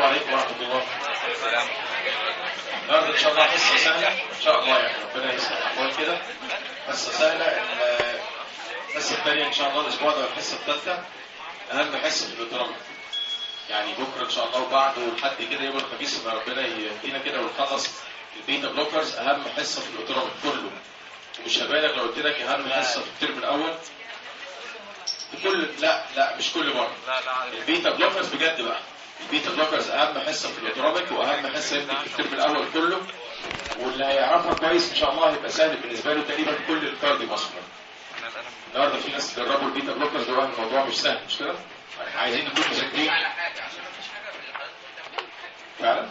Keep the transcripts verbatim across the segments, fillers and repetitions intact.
عليكم ورحمة الله. النهارده إن شاء الله حصة سهلة إن شاء الله، يعني ربنا يسهل الأحوال كده. حصة سهلة. الحصة الثانية إن شاء الله الأسبوع ده، والحصة الثالثة أهم حصة في الدراسة. يعني بكرة إن شاء الله وبعده لحد كده يوم الخميس إن ربنا يهدينا كده ونخلص البيتا بلوكرز. أهم حصة في الأوتونوميك كله، ومش هبالغ لو قلت لك أهم حصة في الترم الأول في كل. لا لا مش كل مرة. البيتا بلوكرز بجد بقى، البيتا بلوكرز اهم حصه في الاوتونوميك واهم حصه يمكن في الترم الاول كله، واللي هيعرفها كويس ان شاء الله هيبقى سهل بالنسبه له تقريبا كل الكارديو ماسكولار. النهارده في ناس جربوا البيتا بلوكرز ده، الموضوع مش سهل مش كده؟ عايزين نكون مذاكرين فعلا.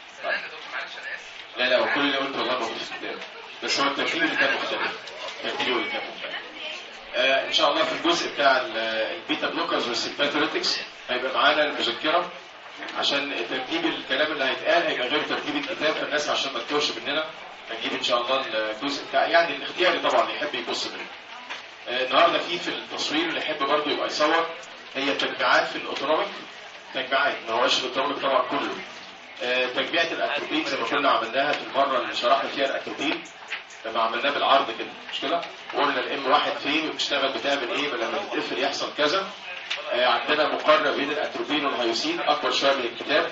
لا لا هو كل اللي قلته والله موجود في الكتاب، بس هو الترتيب اللي كان مختلف. الترتيب اللي كان مختلف. آه ان شاء الله في الجزء بتاع البيتا بلوكرز والسيمباثوريتكس هيبقى معانا المذكره، عشان ترتيب الكلام اللي هيتقال هيبقى غير ترتيب الكتاب، فالناس عشان ما تتوهش مننا هنجيب ان شاء الله الجزء بتاع يعني الاختياري طبعا اللي يحب يبص منه. آه النهارده في في التصوير اللي يحب برضه يبقى يصور، هي تجميعات في الاوتونوميك، تجميعات ما هوش الاوتونوميك طبعا كله. آه تجميعة الاتروبين زي ما كنا عملناها في المره اللي شرحنا فيها الاتروبين، لما عملناه بالعرض كده مش كده؟ وقلنا الام واحد فين وبتشتغل بتعمل ايه لما تتقفل يحصل كذا. آه عندنا مقارنه بين الاتروبين والهيوسين اكبر شويه من الكتاب.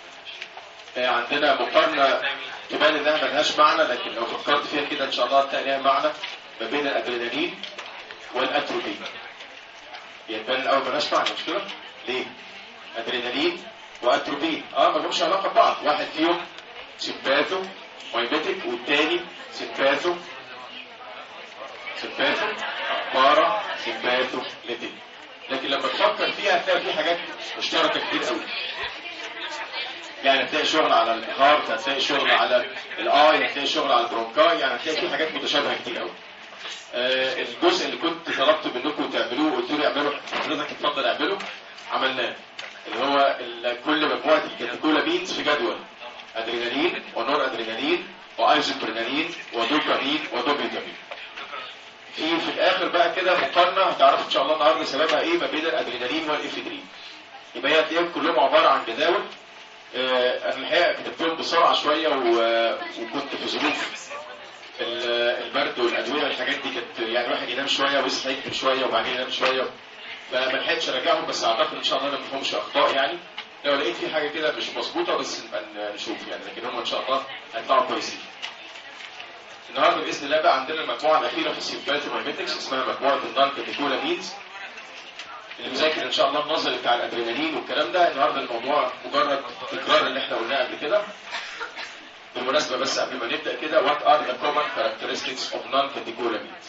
آه عندنا مقارنه تبان انها ملهاش معنى، لكن لو فكرت فيها كده ان شاء الله هتلاقي لها معنى ما بين الادرينالين والاتروبين. يعني تبان الاول ملهاش معنى مش كده؟ ليه؟ ادرينالين واتروبين اه ما لهمش علاقه ببعض، واحد فيهم سيمباثو مايميتيك والتاني سيمباثو سيمباثو بارا سيمباثو ليتيك. لكن لما تفكر فيها هتلاقي في حاجات مشتركه كتير قوي. يعني هتلاقي شغل على الهارت، هتلاقي شغل على الاي، هتلاقي شغل على البرونكاي، يعني هتلاقي في حاجات متشابهه كتير قوي. آه الجزء اللي كنت طلبت منكم تعملوه وقلت لي اعملوا، حضرتك اتفضل اعمله، عملناه، اللي هو كل مجموعه الكاتيكولامينز في جدول ادرينالين ونور ادرينالين وايزوبرينالين ودوبامين ودوبيتامين. في في الاخر بقى كده مقارنه هتعرفوا ان شاء الله النهارده سببها ايه ما بين الادرينالين والافيدرين. يبقى هي هتلاقيهم كلهم عباره عن جداول. آه انا الحقيقه كتبتهم بسرعه شويه وكنت في ظروف البرد والادويه والحاجات دي كانت يعني الواحد ينام شويه ويصحى يكتب شويه وبعدين ينام شويه، فما لحقتش اراجعهم، بس اعتقد ان شاء الله ما فيهمش اخطاء. يعني لو لقيت في حاجه كده مش مظبوطه بس نبقى نشوف يعني، لكن هم ان شاء الله هيطلعوا كويسين. النهارده باذن الله بقى عندنا المجموعه الاخيره في السيمباثومايميتكس اسمها مجموعه النون كاتيكولامينز. اللي مذاكر ان شاء الله النظري بتاع الادرينالين والكلام ده، النهارده الموضوع مجرد تكرار اللي احنا قلناه قبل كده. بالمناسبه بس قبل ما نبدا كده، what are the common characteristics of non-catecholamines؟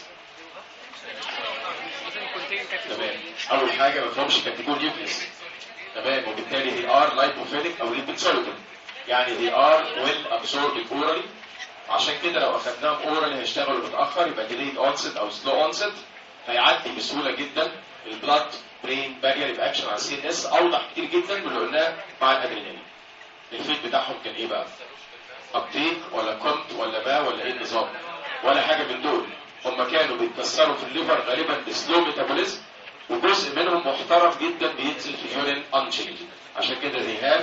تمام. اول حاجه ما فيهمش كاتيكول نيوكليس، تمام، وبالتالي they are lipophilic او lipid soluble، يعني they are well absorbed orally. عشان كده لو اخدناهم اورالي هيشتغلوا متاخر، يبقى delayed onset او slow onset، هيعدي بسهوله جدا البلاد برين بارير، يبقى اكشن على السي ان اس اوضح كتير جدا من اللي قلناه مع الادرينالين. الفيت بتاعهم كان ايه بقى؟ ابتيك ولا كونت ولا ما ولا ايه النظام؟ ولا حاجه من دول. هم كانوا بيتكسروا في الليفر غالبا بسلو ميتابوليزم، وجزء منهم محترم جدا بينزل في اليورين انشينج، عشان كده they have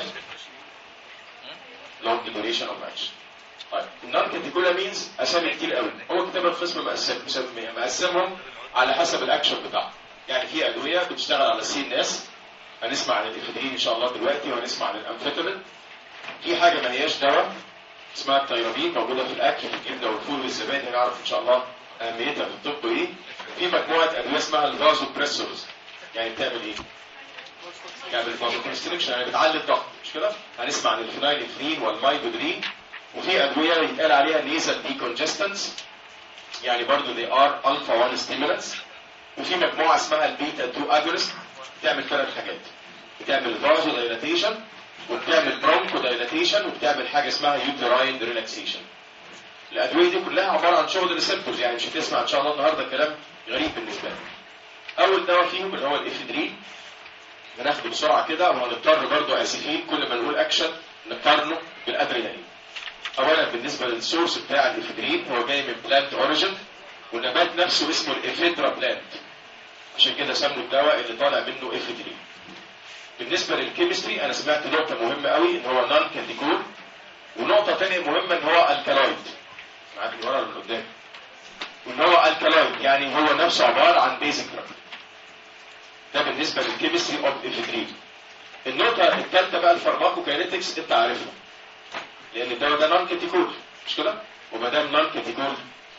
long duration of action. طيب النون كاتيكولامينز اسامي كتير قوي، هو كتاب القسم مقسم مقسمهم على حسب الاكشن بتاعهم. يعني في ادويه بتشتغل على السي ان اس، هنسمع عن الافيدرين ان شاء الله دلوقتي وهنسمع عن الامفيتامين. في حاجه ما هياش دواء اسمها التيرابين، موجوده في الاكل في الكبده والفول والزبادي، هنعرف ان شاء الله اهميتها في الطب ايه. في مجموعه ادويه اسمها الفازو بريسورز، يعني بتعمل ايه؟ بتعمل فازو كونستريكشن، يعني بتعلي الضغط مش كده؟ هنسمع عن الفينايلفرين والمايبودرين. وفي ادويه يتقال عليها نيزل ديكونجستنس، يعني برضو they are alpha واحد stimulants. وفي مجموعه اسمها البيتا اتنين اجونست، بتعمل ثلاث حاجات، بتعمل فازو دايلاتيشن وبتعمل برونكو دايلاتيشن وبتعمل حاجه اسمها يوتراين ريلاكسيشن. الادويه دي كلها عباره عن شغل ريسبتورز، يعني مش هتسمع ان شاء الله النهارده كلام غريب بالنسبه لك. اول دواء فيهم اللي هو الافيدرين، هناخده بسرعه كده وهنضطر برضو اسفين كل ما نقول اكشن نقارنه بالادرينالين. اولا بالنسبه للسورس بتاع الافيدرين، هو جاي من بلانت اوريجن، والنبات نفسه اسمه الافيدرا بلانت، عشان كده سموا الدواء اللي طالع منه افيدرين. بالنسبه للكيمستري انا سمعت نقطه مهمه قوي ان هو نون كاتيكول، ونقطه ثانيه مهمه ان هو الكالايد. معاك من ورا ولا من قدام؟ وان هو الكالايد يعني هو نفسه عباره عن بيزك دراج. ده بالنسبه للكيمستري اوف افيدرين. النقطه الثالثه بقى الفارماكوكاينetics انت عارفها، لان الدواء ده نون كاتيكول مش كده؟ وما دام نون كاتيكول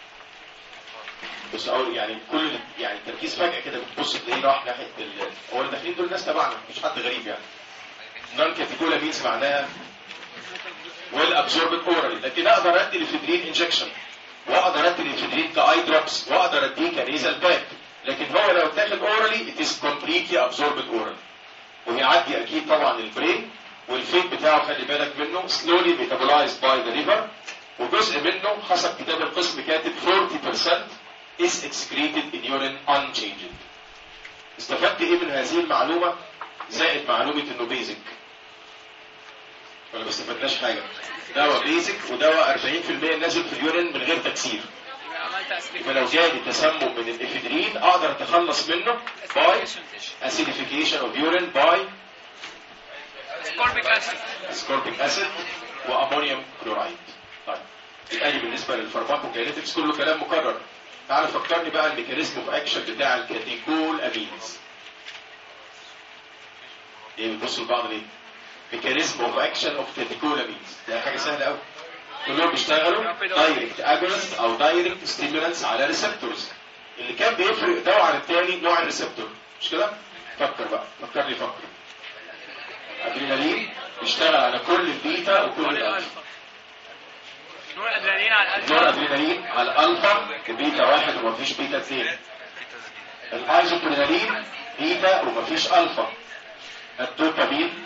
بص اول يعني كل يعني التركيز فجاه كده بتبص تلاقيه راح ناحيه ال... هو اللي داخلين دول ناس تبعنا مش حد غريب يعني. نون كاتيكولا مينز معناها ويل ابزوربد اورالي، لكن اقدر ادي الافيدرين انجكشن، واقدر ادي الافيدرين كاي دروبس، واقدر اديه كنيزل باك، لكن هو لو اتاخد اورالي ات از كومبليتلي ابزوربد اورالي، وهيعدي اكيد طبعا البرين، والفيت بتاعه خلي بالك منه سلولي ميتابولايزد باي ذا ليفر، وجزء منه حسب كتاب القسم كاتب أربعين بالمية is excreted in urine unchanged. استفدت ايه من هذه المعلومة زائد معلومة انه بيزك؟ ولا ما استفدناش حاجة؟ دواء بيزك ودواء أربعين بالمية نازل في اليورين من غير تكسير. فلو جالي تسمم من الافيدرين اقدر اتخلص منه by acidification of urine by ascorbic acid ascorbic acid وامونيوم كلورايد. طيب يبقى دي بالنسبة للفارماكوكاينetics كله كلام مكرر. تعال فكرني بقى الميكانيزم اوف اكشن بتاع الكاتيكول امينز. ايه بتبصوا لبعض ليه؟ ميكانيزم اوف اكشن اوف كاتيكول امينز ده حاجه سهله قوي. كلهم بيشتغلوا دايركت اجونست او دايركت ستيمولانس على ريسبتورز. اللي كان بيفرق دواء عن الثاني نوع الريسبتور مش كده؟ فكر بقى فكرني فكر. ادرينالين بيشتغل على كل البيتا وكل الالفا. نور ادرينالين على الالفا نور ادرينالين على الالفا بيتا واحد ومفيش بيتا اثنين. الايزوبرينالين بيتا ومفيش الفا. الدوبامين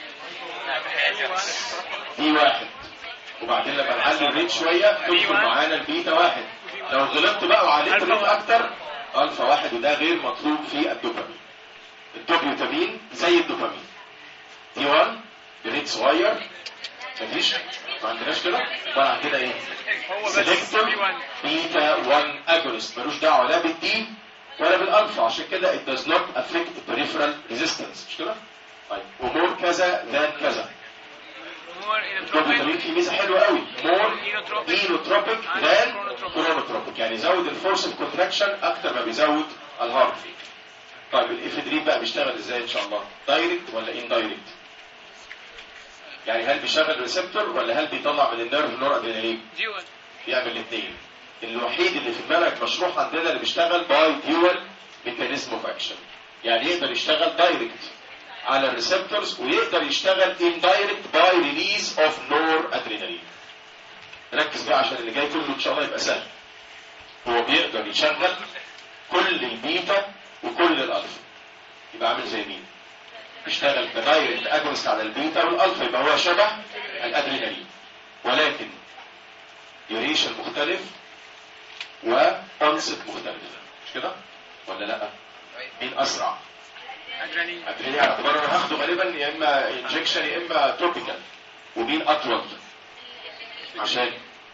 دي واحد، وبعدين لما نعلي الريت شويه تدخل معانا البيتا واحد. لو غلطت بقى وعليت الريت اكتر الفا واحد، وده غير مطلوب في الدوبامين. الدوبيوتامين زي الدوبامين دي واحد بريت صغير مفيش ما عندناش كده ولا عندنا ايه؟ سيلكتيف بيتا واحد اجونست ملوش دعوه لا بالدي ولا بالالفا، عشان كده it does not affect peripheral resistance مش كده؟ طيب ومور كذا ذان كذا. الدوبيوتامين فيه ميزه حلوه قوي، مور اينوتروبيك ذان كرونوتروبيك، يعني يزود الفورس اوف كونتراكشن اكتر ما بيزود الهارت. طيب الافيدرين بقى بيشتغل ازاي ان شاء الله؟ دايركت ولا ان دايركت؟ يعني هل بيشغل ريسبتور ولا هل بيطلع من النيرف نور ادرينالين؟ ديول بيعمل الاثنين. الوحيد اللي في المنهج مشروح عندنا اللي بيشتغل باي ديول ميكانيزم اوف اكشن، يعني يقدر يشتغل دايركت على الريسبتورز ويقدر يشتغل اندايركت باي ريليز اوف نور ادرينالين. ركز بقى عشان اللي جاي كله ان شاء الله يبقى سهل. هو بيقدر يشغل كل البيتا وكل الالفا، يبقى عامل زي مين؟ بيشتغل كدايركت اجونست على البيتا والالفا، يبقى هو شبه الادرينالين ولكن ديوريشن مختلف وانست مختلف مش كده؟ ولا لا؟ مين اسرع؟ ادرينالين ادرينالين على اعتبار انا هاخده غالبا يا اما انجكشن يا اما توبيكال. ومين اطول؟ عشان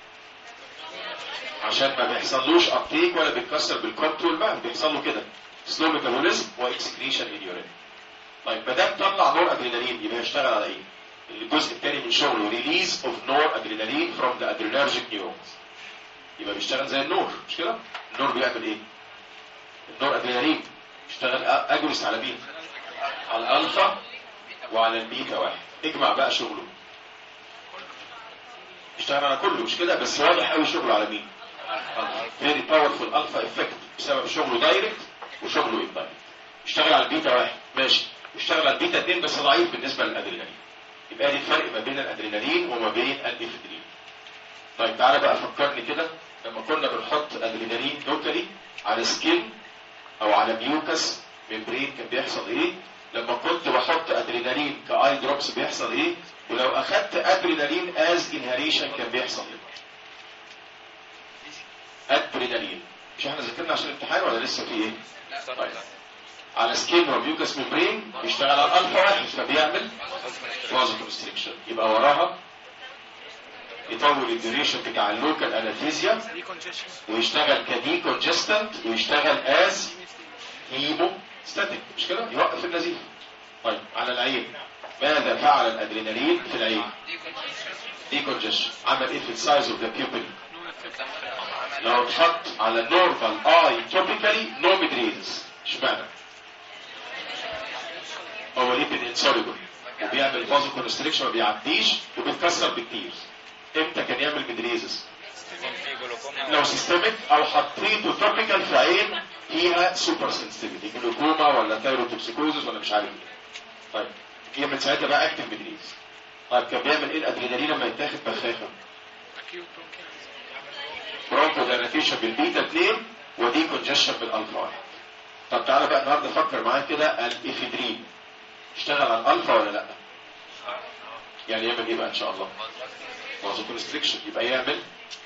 عشان ما بيحصلوش ابتيك ولا بيتكسر بالكنترول بقى، بيحصل له كده سلو ميتابوليزم واكسكريشن ان يورين. طيب ما دام طلع نور ادرينالين يبقى يشتغل على ايه؟ الجزء الثاني من شغله ريليز اوف نور ادرينالين فروم ذا ادرينرجيك نيورونز. يبقى بيشتغل زي النور مش كده؟ النور بيعمل ايه؟ النور ادرينالين بيشتغل اجونست على مين؟ على الالفا وعلى البيتا واحد. اجمع بقى شغله بيشتغل على كله مش كده؟ بس واضح قوي شغله على مين؟ فيري باورفول الفا افكت بسبب شغله دايركت وشغله اندايركت. يشتغل على البيتا واحد ماشي، يشتغل على البيتا اثنين بس ضعيف بالنسبه للادرينالين. يبقى دي الفرق ما بين الادرينالين وما بين الافيدرين. طيب تعالى بقى فكرني كده لما كنا بنحط ادرينالين لوكالي على سكين او على ميوكس ممبرين كان بيحصل ايه؟ لما كنت بحط ادرينالين كاي دروبس بيحصل ايه؟ ولو اخدت ادرينالين از انهاليشن كان بيحصل ايه؟ ادرينالين مش احنا ذاكرنا عشان الامتحان ولا لسه في ايه؟ طيب على سكين وميوكس ممبرين بيشتغل على الالفا واحد فبيعمل فازو كونستريكشن، يبقى وراها يطول الديوريشن بتاع اللوكال انستيزيا ويشتغل كدي كونجستنت ويشتغل از هيمو ستاتيك مش كده؟ يوقف النزيف. طيب على العين، ماذا فعل الادرينالين في العين؟ ديكونجيشن. عمل ايه في السايز اوف ذا بيوبل؟ لو اتحط على نورمال اي توبيكالي نو ميدريزس. اشمعنى؟ هو ليبيد انسوليبل وبيعمل فازو كونستريكشن ما بيعديش وبيتكسر بكتير. امتى كان يعمل ميدريزس؟ لو سيستميك او حطيته توبيكال في عين فيها سوبر سنسيتيفيتي، جلوكوما ولا ثايروتوكسيكوزس ولا مش عارف ايه. طيب يعمل ساعتها بقى اكتف ميدريزس. طيب كان بيعمل ايه الادرينالين لما يتاخد بخاخه؟ برونكو دايلاتيشن بالبيتا اتنين ودي كونجشن بالالفا واحد. طب تعالى بقى النهارده فكر معايا كده، الافيدرين اشتغل على الالفا ولا لا؟ يعني يعمل ايه بقى ان شاء الله؟ فازو كونستريكشن. يبقى يعمل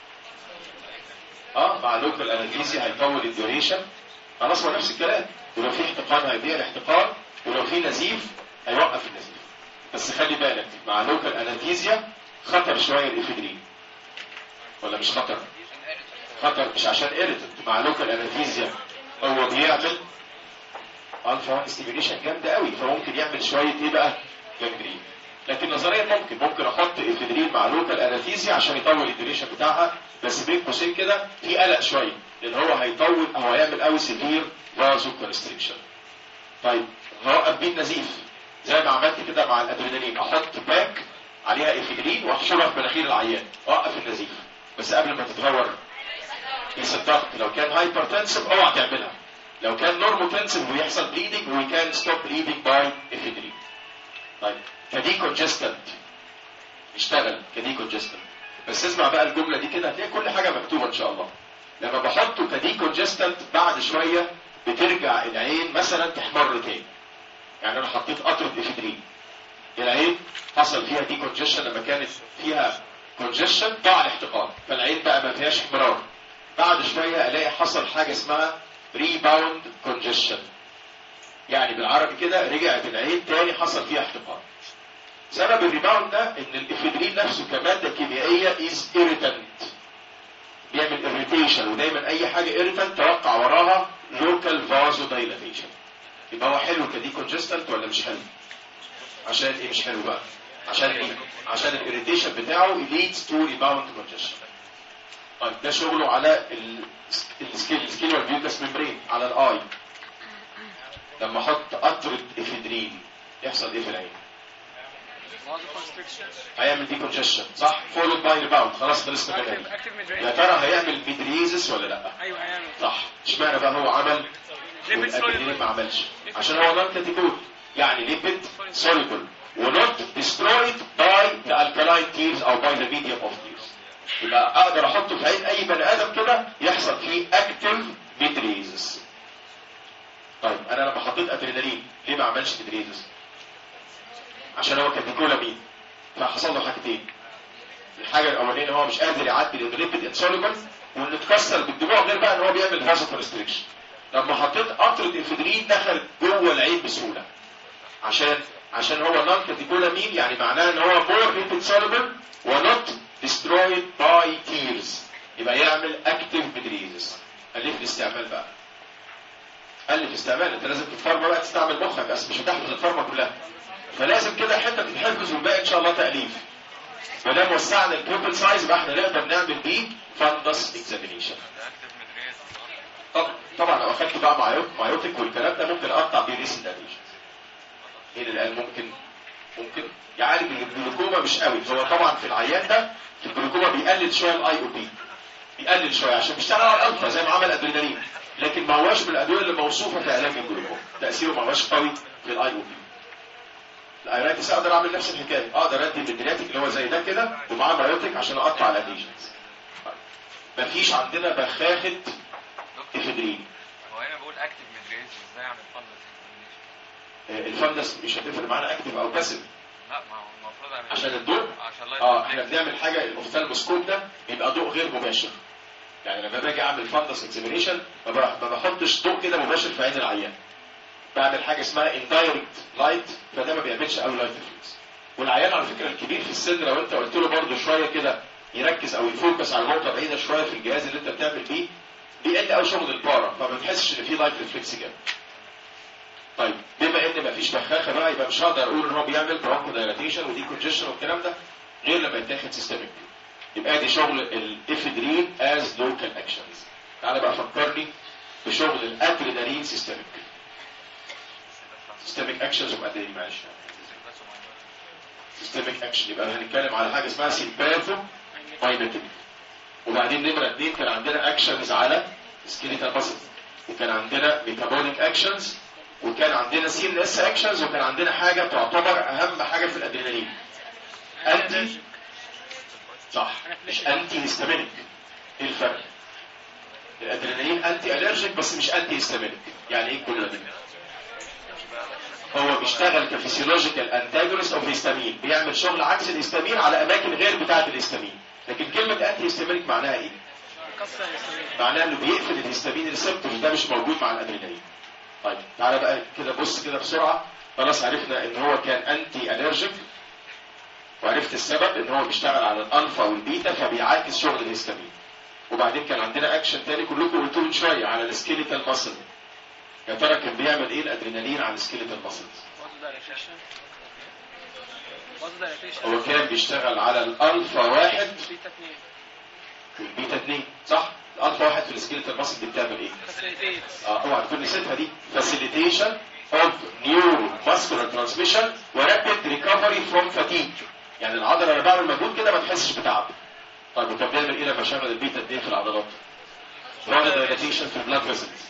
اه مع لوكال انالجيزي هيطول الديوريشن. خلاص هو نفس الكلام. ولو في احتقان هيبيع الاحتقان، ولو في نزيف هيوقف النزيف. بس خلي بالك مع لوكال انالجيزيا خطر شويه الافيدرين ولا مش خطر؟ خطر مش عشان ايريتنت. مع لوكال انالجيزيا هو بيعمل الفا واحد ستيميوليشن جامده قوي، فممكن يعمل شويه ايه بقى؟ جانجرين. لكن نظريا ممكن ممكن احط افيدرين مع لوكال انالجيزيا عشان يطول الديوريشن بتاعها، بس بين قوسين كده في قلق شويه لان هو هيطول او هيعمل قوي سيفير فازو كونستريكشن. طيب هوقف بيه النزيف زي ما عملت كده مع الادرينالين، احط باك عليها افيدرين واحشرها في مناخير العيان اوقف النزيف، بس قبل ما تتغور قيس الضغط. لو كان هايبرتنسيف اوعى تعملها. لو كان نورموتنسيف ويحصل بليدنج وي كان ستوب بليدنج باي افيدرين. طيب كدي كونجستنت اشتغل كدي كونجستنت. بس اسمع بقى الجمله دي كده هتلاقي كل حاجه مكتوبه ان شاء الله. لما بحطه كدي كونجستنت بعد شويه بترجع العين مثلا تحمر تاني. يعني انا حطيت قطره افيدرين، العين حصل فيها دي كونجيشن لما كانت فيها كونجيشن ضاع الاحتقان، فالعين بقى ما فيهاش احمرار. بعد شويه الاقي حصل حاجه اسمها ريباوند كونجيشن، يعني بالعربي كده رجعت العين تاني حصل فيها احتقان. سبب الريباوند ده ان الافيدرين نفسه كماده كيميائيه از irritant، بيعمل irritation، ودايما اي حاجه irritant توقع وراها local vasodilation. يبقى هو حلو كدي كونجستنت ولا مش حلو؟ عشان ايه مش حلو بقى؟ عشان ايه؟ عشان الاريتيشن بتاعه leads to rebound congestion. طيب ده شغله على السكيل السكيل والبيوتس ميمبرين على الاي. لما احط قطره افيدرين يحصل ايه في العين؟ هيعمل دي كونجشن صح؟ فولود باي ريباوند. خلاص خلصنا من العين. يا ترى هيعمل ميدريزس ولا لا؟ ايوه هيعمل صح. اشمعنى بقى هو عمل والادرينالين ما عملش؟ عشان هو نون كاتيكول، يعني ليبيد soluble ونوت destroyed by the alkaline tears او by the medium of tears. يبقى اقدر احطه في عين اي بني ادم كده يحصل فيه active ميدريزس. طيب انا لما حطيت ادرينالين ليه ما عملش ميدريزس؟ عشان هو كاتيكولامين، فحصل له حاجتين. الحاجه الاولانيه هو مش قادر يعدي الليبيد انسوليبل، وانه اتكسر بالدموع، غير بقى ان هو بيعمل فازو كونستريكشن. لما حطيت قطره افيدرين دخل جوه العين بسهوله، عشان عشان هو نون كاتيكولامين، يعني معناه ان هو مور ليبيد سوليبل ونوت ديسترويد باي تيرز، يبقى يعمل اكتيف ميدريزس. الف الاستعمال بقى، الف استعمال. انت لازم تتفرج بقى تستعمل مخك، بس مش هتحفظ الفارما كلها، فلازم كده حته تتحفظ والباقي ان شاء الله تاليف. ما دام وسعنا البيبل سايز يبقى احنا نقدر نعمل بيه فاندس اكزامينيشن. طبعا لو اخدت بقى مايوتيك والكلام ده ممكن اقطع بيه ريسن داميج. ايه اللي قال ممكن؟ ممكن يعالج الجلوكوما مش قوي. هو طبعا في العيان ده في الجلوكوما بيقلل شويه الاي او بي، بيقلل شويه عشان بيشتغل على الالفا زي ما عمل ادرينالين، لكن ما هواش من الادويه اللي موصوفه في علاج الجلوكوما، تاثيره ما هواش قوي في الاي او بي. الايراتيس اقدر اعمل نفس الحكايه، اقدر ادي الميدرياتيك اللي هو زي ده كده ومعاه بايوتيك عشان اقطع الاديشنز. مفيش عندنا بخاخه افيدرين. هو هنا بقول اكتف ميدريز، ازاي اعمل فندس؟ الفندس مش هتفرق معانا اكتف او باسيف. لا ما هو المفروض اعمل عشان الضوء. عشان لا اه احنا بنعمل حاجه الاوفتالموسكوب ده بيبقى ضوء غير مباشر. يعني لما باجي اعمل فندس اكزامينيشن ما بحطش ضوء كده مباشر في عين العيان، بعمل حاجه اسمها اندايركت لايت، فده ما بيعملش قوي لايت ريفلكس. والعيان على فكره الكبير في السن لو انت قلت له برده شويه كده يركز او يفوكس على نقطه بعيده شويه في الجهاز اللي انت بتعمل بيه، بيقل قوي شغل البارا، فما بتحسش ان في لايت ريفلكس جامد. طيب بما ان مفيش بخاخه بقى يبقى مش هقدر اقول ان هو بيعمل برونكو دايلاتيشن ودي كونجيشن والكلام ده غير لما يتاخد سيستميك. يبقى دي شغل الافيدرين از لوكال اكشنز. تعالى بقى فكرني بشغل الادرينالين سيستميك. سيستميك اكشنز وادرينالين معلش. سيستميك اكشن يبقى هنتكلم على حاجه اسمها سيمباثو مايميتيك. وبعدين نمره اثنين كان عندنا اكشنز على سكيليتال ماسل، وكان عندنا ميتابوليك اكشنز، وكان عندنا سي ان اس اكشنز، وكان عندنا حاجه تعتبر اهم حاجه في الادرينالين انتي. صح، مش انتي هيستامينيك. ايه الفرق؟ الادرينالين انتي الرجيك بس مش انتي هيستامينيك. يعني ايه كل ده؟ هو بيشتغل كفيسيولوجيكال انتاجونست اوف هيستامين، بيعمل شغل عكس الهيستامين على اماكن غير بتاعه الهيستامين. لكن كلمه انتي هيستامينيك معناها ايه؟ معناها انه بيقفل الهيستامين ريسبتورز، ده مش موجود مع الادرينالين. طيب تعالى بقى كده بص كده بسرعه. خلاص عرفنا ان هو كان انتي الرجيك، وعرفت السبب ان هو بيشتغل على الالفا والبيتا فبيعاكس شغل الهيستامين. وبعدين كان عندنا اكشن تاني كلكم قلتوه من شويه على السكيليتال ماسل. يا ترى كان بيعمل ايه الادرينالين على السكيليتال ماسل؟ هو كان بيشتغل على الالفا واحد والبيتا اثنين. صح؟ الالفا واحد في السكيليتال ماسل دي بتعمل ايه؟ اه اوعى تكون نسيتها دي. فاسيليتيشن اوف نيورو ماسكولار ترانسميشن ورابيد ريكفري فروم فاتيج. يعني العضله انا بعمل مجهود كده ما تحسش بتعب. طيب وكان بيعمل ايه لما شغل البيتا اثنين في العضلات؟ برونكو دايلاتيشن في البلاد فيسلز.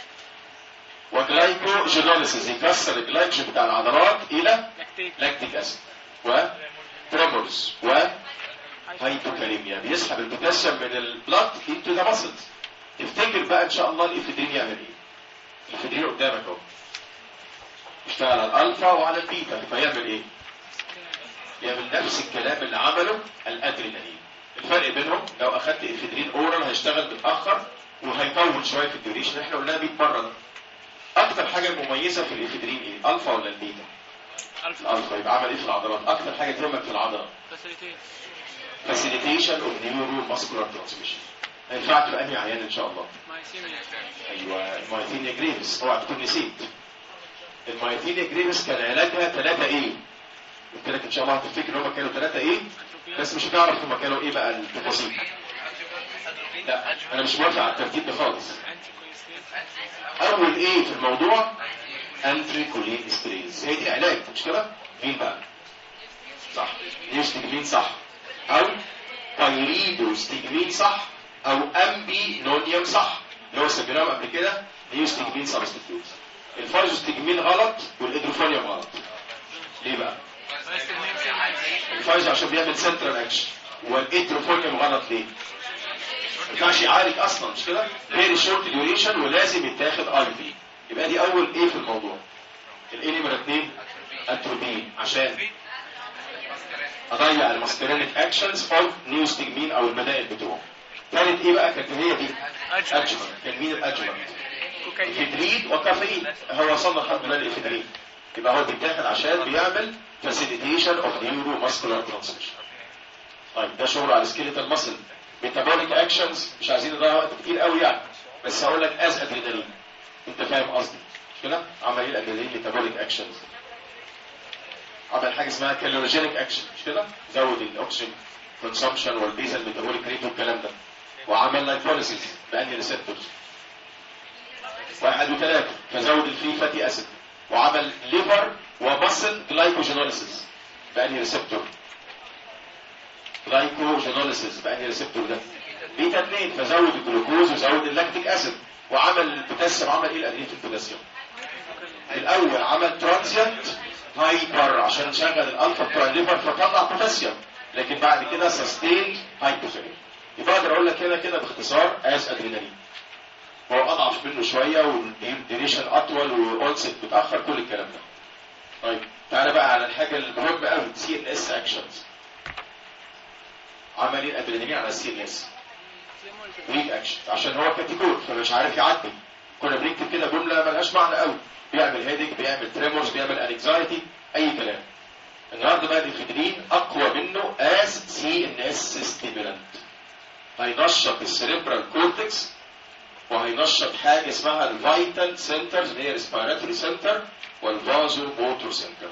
وجلايكوجينوليسيس، يكسر الجلايكوجين بتاع العضلات الى لاكتيك اسيد. وتريمورز وهايبوكاليميا، بيسحب البوتاسيوم من البلاد انتو ذا ماسلز. تفتكر بقى ان شاء الله الافيدرين يعمل ايه؟ الافيدرين قدامك اهو. يشتغل على الالفا وعلى البيتا، فيعمل ايه؟ يعمل نفس الكلام اللي عمله الادرينالين. الفرق بينهم لو اخدت افيدرين اورال هيشتغل متاخر وهيطول شويه في الديوريشن، احنا قلناها مية مره ده. اكتر حاجه مميزه في الافيدرين ايه؟ الفا ولا البيتا؟ الفا. يبقى عمل ايه في العضلات؟ اكتر حاجه تهمك في العضله فاسيليتيشن اوف نيورو ماسكولار ترانسميشن. هينفع تبقى انهي عيان ان شاء الله؟ ايوه المايثينيا جريفيس. اوعى تكون نسيت. المايثينيا جريفيس كان علاجها ثلاثة ايه؟ قلت لك ان شاء الله هتفتكر ان هم كانوا ثلاثة ايه؟ بس مش هتعرف هم كانوا ايه بقى التفاصيل. لا انا مش موافق على الترتيب ده خالص. اول ايه في الموضوع؟ انتريكولين استريز. هي دي علاج مش كده؟ مين بقى؟ صح. نيوستيجمين صح، او بايريدوستيجمين صح، او امبي نونيوم صح اللي هو سجلناهم قبل كده نيوستيجمين سبستيتيوت. الفايزوستيجمين غلط والادروفونيوم غلط. ليه بقى؟ الفايزو عشان بيعمل سنترال اكشن، والادروفونيوم غلط ليه؟ ما ينفعش يعالج اصلا مش كده؟ غير شورت ديوريشن ولازم يتاخد اي في. يبقى دي اول ايه في الموضوع. الايه نمره اثنين؟ اتروبين، عشان اضيع الماسكرينيك اكشنز اوف نيوستيجمين او البدائل بتوعه. ثالث ايه بقى؟ كانت هي دي ادجمنت. كان مين الادجمنت؟ افيدرين وكافيين. هو وصلنا لحد ما الافيدرين. يبقى هو بيتاخد عشان بيعمل فاسيليتيشن اوف نيورو ماسكولار ترانسميشن. طيب ده شغل على السكيليتال ماسل. ميتابوليك اكشنز مش عايزين نضيع وقت كتير قوي يعني، بس هقول لك از ادرينالين. انت فاهم قصدي مش كده؟ عمل ايه الادرينالين؟ ميتابوليك اكشنز. عمل حاجه اسمها كالوريجينيك اكشن مش كده؟ زود الاكسجين كونسامشن والبيزل ميتابوليك ريت والكلام ده. وعمل لايبوليسيس بانهي ريسبتورز؟ واحد وثلاثه، فزود الفري فاتي اسيد. وعمل ليفر ومسل جلايكوجينوليسيس بانهي ريسبتور؟ جلايكوجينوليسيس بانهي ريسبتور ده؟ بيتا اثنين، فزود الجلوكوز وزود اللاكتيك اسيد. وعمل البوتاسيوم. عمل ايه الادرينالين في البوتاسيوم؟ الاول عمل ترانزيانت هايبر عشان شغل الالفا بتوع الليفر فطلع بوتاسيوم، لكن بعد كده سستين هايبوثيرميا. يبقى اقدر اقول لك هنا كده باختصار از ادرينالين. هو اضعف منه شويه والديوريشن اطول واونست متاخر كل الكلام ده. طيب تعالى بقى على الحاجه المهمه قوي، سي ان اس اكشنز. عمل ايه الادرينالين على السي ان اس؟ ويك اكشن عشان هو كاتيجور فمش عارف يعدي. كنا بنكتب كده جمله ملهاش معنى قوي، بيعمل هيدك، بيعمل تريمورز، بيعمل انكزايتي، اي كلام. النهارده بقى الافيدرين اقوى منه از سي ان اس ستيمولانت. هينشط السيريبرال كورتكس وهينشط حاجه اسمها الفيتال سنترز اللي هي ريسبيراتوري سنتر والفازو موتور سنتر.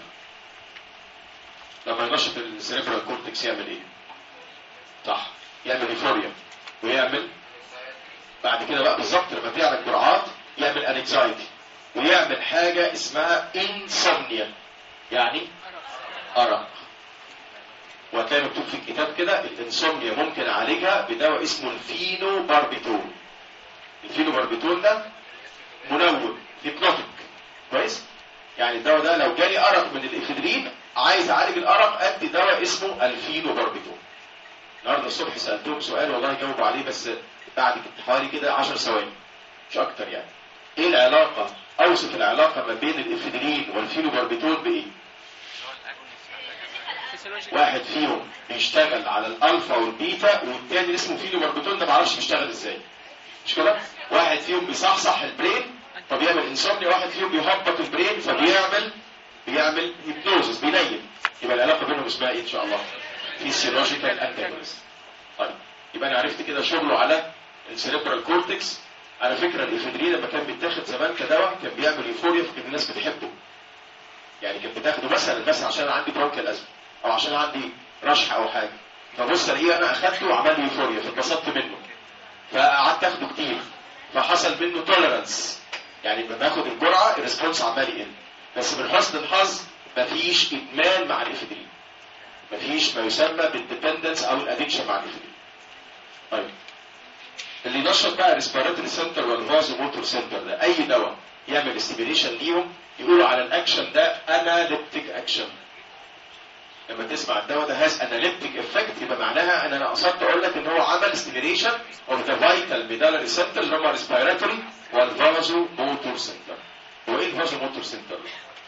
لما ينشط السيريبرال كورتكس يعمل ايه؟ صح، يعمل ايفوريا، ويعمل بعد كده بقى بالظبط لما بيعمل جرعات يعمل انكزايتي، ويعمل حاجه اسمها انسومنيا يعني ارق. وهتلاقي مكتوب في الكتاب كده الانسومنيا ممكن اعالجها بدواء اسمه الفينو باربيتول. الفينو باربيتول ده منوم هيبنوتيك كويس؟ يعني الدواء ده لو جالي ارق من الافيدرين عايز اعالج الارق ادي دواء اسمه الفينو باربيتول. النهارده الصبح سالتهم سؤال والله جاوبوا عليه بس بعد حوالي كده عشر ثواني مش اكتر يعني. ايه العلاقه؟ اوصف العلاقه ما بين الافيدرين والفينو باربيتول بايه؟ واحد فيهم بيشتغل على الالفا والبيتا والتاني اسمه فينو باربيتول ده معرفش بيشتغل ازاي. مش كده؟ واحد فيهم بيصحصح البرين فبيعمل انسومنيا، واحد فيهم بيهبط البرين فبيعمل بيعمل هيبنوزس بينيم. يبقى العلاقه بينهم اسمها ايه ان شاء الله؟ فيسيولوجيكال انتاجونست. طيب يبقى انا عرفت كده شغله على السيريبرال كورتكس. على فكره الافيدرين لما كان بيتاخد زمان كدواء كان بيعمل ايفوريا فكان الناس بتحبه. يعني كان بتاخده مثلا بس عشان عندي برونكيال ازمه او عشان عندي رشح او حاجه، فبص الاقيه انا اخدته وعمل لي ايفوريا فاتبسطت منه فقعدت اخده كتير فحصل منه توليرانس. يعني لما باخد الجرعه الريسبونس عمال يقل. بس من حسن الحظ مفيش ادمان مع الافيدرين، مفيش ما يسمى بالديبندنس او الادكشن مع الافيدرين. طيب اللي ينشط بقى الريسبيراتوري سنتر والفازو موتور سنتر ده اي دواء يعمل استيميليشن ليهم يقولوا على الاكشن ده اناليبتيك اكشن. لما تسمع الدواء ده هاز اناليبتيك افكت يبقى معناها ان انا قصدت اقول لك ان هو عمل ستيميليشن اوف ذا فايتال ميدالري سنتر اللي هم ريسبيراتوري والفازو موتور سنتر. هو ايه الفازو موتور سنتر؟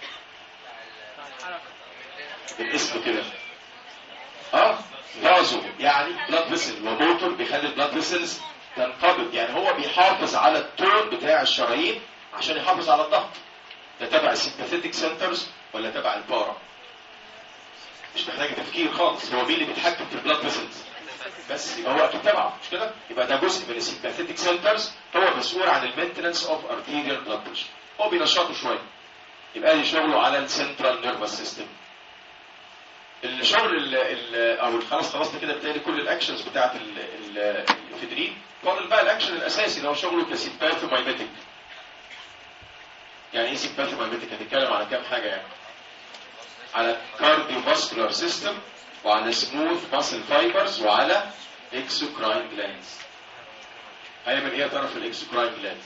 الاسم كده اه فازو يعني بلاد فيسل، وموتور بيخلي البلاد فيسلز تنقبض، يعني هو بيحافظ على التون بتاع الشرايين عشان يحافظ على الضغط. ده تبع السيمباثيتك سنترز ولا تبع البارا؟ مش محتاج تفكير خالص، هو مين اللي بيتحكم في البلاد فيسلز بس، يبقى هو اكيد تبعه مش كده؟ يبقى ده جزء من السيمباثيتك سنترز هو مسؤول عن المينتنس اوف ارتيريال بلاد بريشر، هو بينشطه شويه. يبقى لي شغله على السنترال نيرفس سيستم. الشغل ال ال او خلاص خلصت كده بتاعي كل الاكشنز بتاعت الافيدرين. فاضل بقى الاكشن الاساسي اللي هو شغله كسيمباثومايميتيك. يعني ايه سيمباثومايميتيك؟ هنتكلم على كام حاجه يعني. على كارديو فاسكولار سيستم وعلى سموث ماسل فايبرز وعلى اكسوكراين جلاندز. هيعمل ايه يا ترى في الاكسوكراين جلاندز؟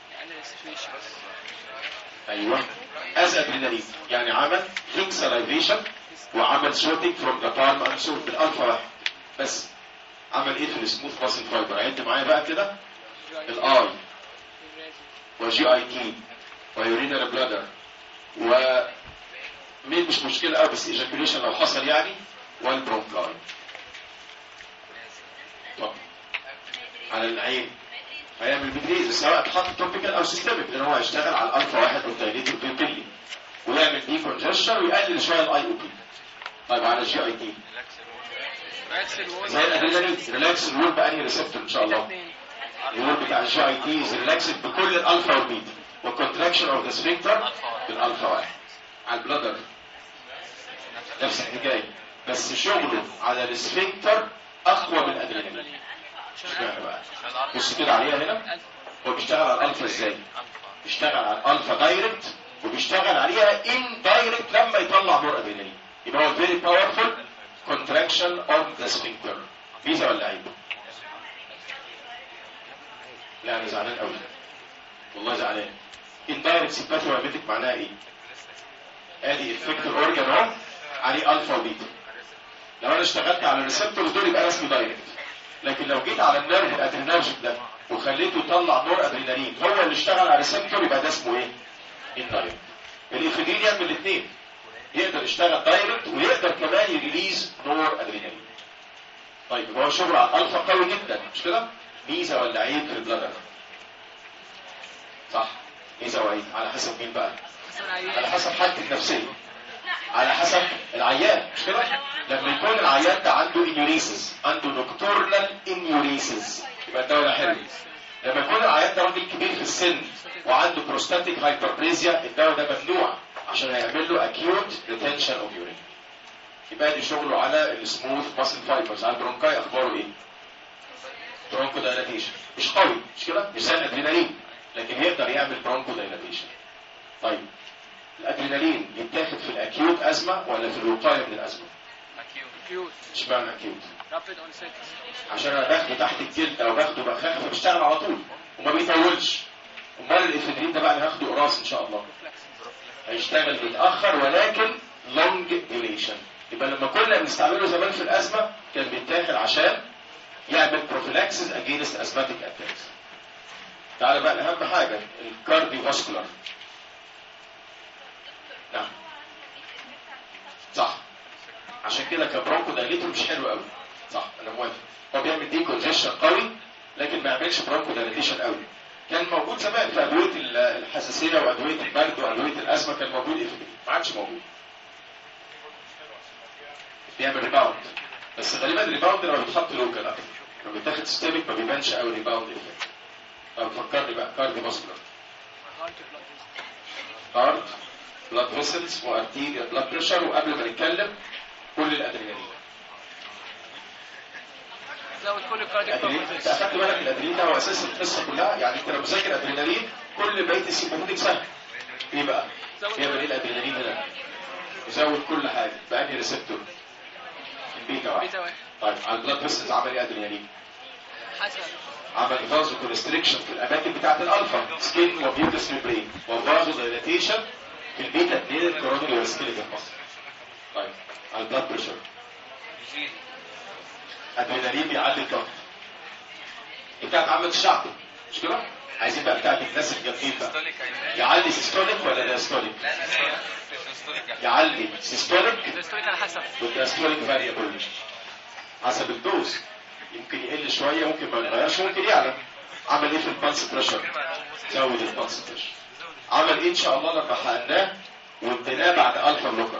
ايوه از ادرينالين، يعني عمل ثيك سلايفيشن وعمل سوتنج فروم ذا بالم اند سورت بالالفا واحد. بس عمل ايه في السموث ماسل فايبر؟ عد معايا بقى كده. الاي وجي اي تي ويورينال بلادر ومين مش مشكله قوي بس ايجاكوليشن لو حصل يعني، والبرونكاي. طب على العين هيعمل بيدريز سواء اتحط توبيكال او سيستميك لان هو هيشتغل على الالفا واحد والدايليتور بيبيلي ويعمل دي كونجشن ويقلل شويه الاي او بي. طيب على الجي اي تي زي الادرينالين ريلاكس الوول بانهي ريسبتور ان شاء الله؟ الوول بتاع الجي اي تي از ريلاكس بكل الالفا والبيتا والكونتراكشن اوف ذا سفنكتر بالالفا واحد. على البلادر نفس الحكايه بس شغله على السفنكتر اقوى من الادرينالين. اشمعنى بقى؟ بص كده عليها هنا. هو بيشتغل على الالفا ازاي؟ بيشتغل على الالفا دايركت وبيشتغل عليها ان دايركت لما يطلع نور ادرينالين. يبقى هو فيري باورفول كونتراكشن اوف ذا سفنكتر. ميزه ولا عيب؟ لا انا زعلان قوي والله زعلان. ان دايركت سيمباثومايميتيك معناها ايه؟ ادي الفكتور اورجان اهو عليه الفا وبيتا. لو انا اشتغلت على الريسبتورز دول يبقى اسمه دايركت. لكن لو جيت على النيرف الادرينرجيك ده وخليته يطلع نور ادرينالين هو اللي اشتغل على الريسبتور يبقى ده اسمه ايه؟ اندايركت. الافيدرين يعمل الاثنين، يقدر يشتغل دايركت ويقدر كمان يريليز نور ادرينالين. طيب هو شغل على الالفا قوي جدا مش كده؟ ميزه ولا عيب في البلادر؟ صح ميزه وعيب على حسب مين بقى؟ على حسب حالته النفسيه، على حسب العيان مش كده؟ لما يكون العيان ده عنده انيوريسيس، عنده نوكتورنال انيوريسيس يبقى الدواء ده حلو. لما يكون العيان ده راجل كبير في السن وعنده بروستاتيك هايبربليزيا الدواء ده ممنوع عشان هيعمل له اكيوت ريتنشن اوف يورين. يبقى دي شغله على السموث ماسل فايبرز. على البرونكاي اخباره ايه؟ برونكو دايلاتيشن مش قوي مش كده؟ مش زي الادرينالين لكن يقدر يعمل برونكو دايلاتيشن. طيب الادرينالين يتاخد في الاكيوت ازمه ولا في الوقايه من الازمه؟ اكيوت. اشمعنى اكيوت؟ رابيد اونست. عشان انا باخده تحت الجلد او باخده بخاخه فبيشتغل على طول وما بيطولش. امال الافيدرين ده بقى هاخده قراص ان شاء الله هيشتغل متاخر ولكن لونج ديوريشن. يبقى لما كنا بنستعمله زمان في الازمه كان بيتاخد عشان يعمل بروفيلاكسيس اجينست ازماتيك اتاكس. تعالى بقى اهم حاجه الكارديو فاسكولار. نعم صح عشان كده كبرونكو دايليتور مش حلو قوي. صح انا موافق. هو بيعمل دي كونجيشن قوي لكن ما يعملش برونكو دايليتيشن قوي. كان موجود زمان في ادويه الحساسيه وادويه البرد وادويه الازمه كان موجود افيدين ما عادش موجود. بيعمل ريباوند بس غالبا الريباوند لما بيتحط لوكال اكتر لما بيتاخد سيستميك ما بيبانش قوي ريباوند افكت. طب فكرني بقى كارديو فاسكولار. هارت بلاد فيسلز وارتيريا بلاد بريشر. وقبل ما نتكلم كل الادرينالين. زود كل الكارديو. انت اخدت بالك الادرينالين ده هو اساس القصه كلها. يعني انت لو مذاكر ادرينالين كل بقيه السيمباتيك سهل. ايه بقى؟ يعمل ايه الادرينالين هنا؟ يزود كل حاجه بأنهي ريسبتور؟ البيتا واحد. طيب على البلاد فيسلز عمل ايه ادرينالين؟ حسن عمل فازو كونستريكشن في الاماكن بتاعت الالفا سكين وبيوتس ميمبرين وفازو دايلاتيشن في البيتا اتنين الكورونري والسكيليتال ماسل. طيب على البلاد بريشر ادرينالين بيعلي الضغط. بتاعت عامة الشعب مش كده؟ عايزين بقى بتاعت الناس الجامدين بقى. يعلي سيستوليك ولا دايستوليك؟ يعلي سيستوليك دايستوليك على حسب والدايستوليك فاريبل حسب الدوز. يمكن يقل شويه ممكن ما يتغيرش ممكن يعلى. عمل ايه في البلس بريشر؟ زود البلس بريشر. عمل ايه ان شاء الله لما حقناه واديناه بعد الفا بلوكر؟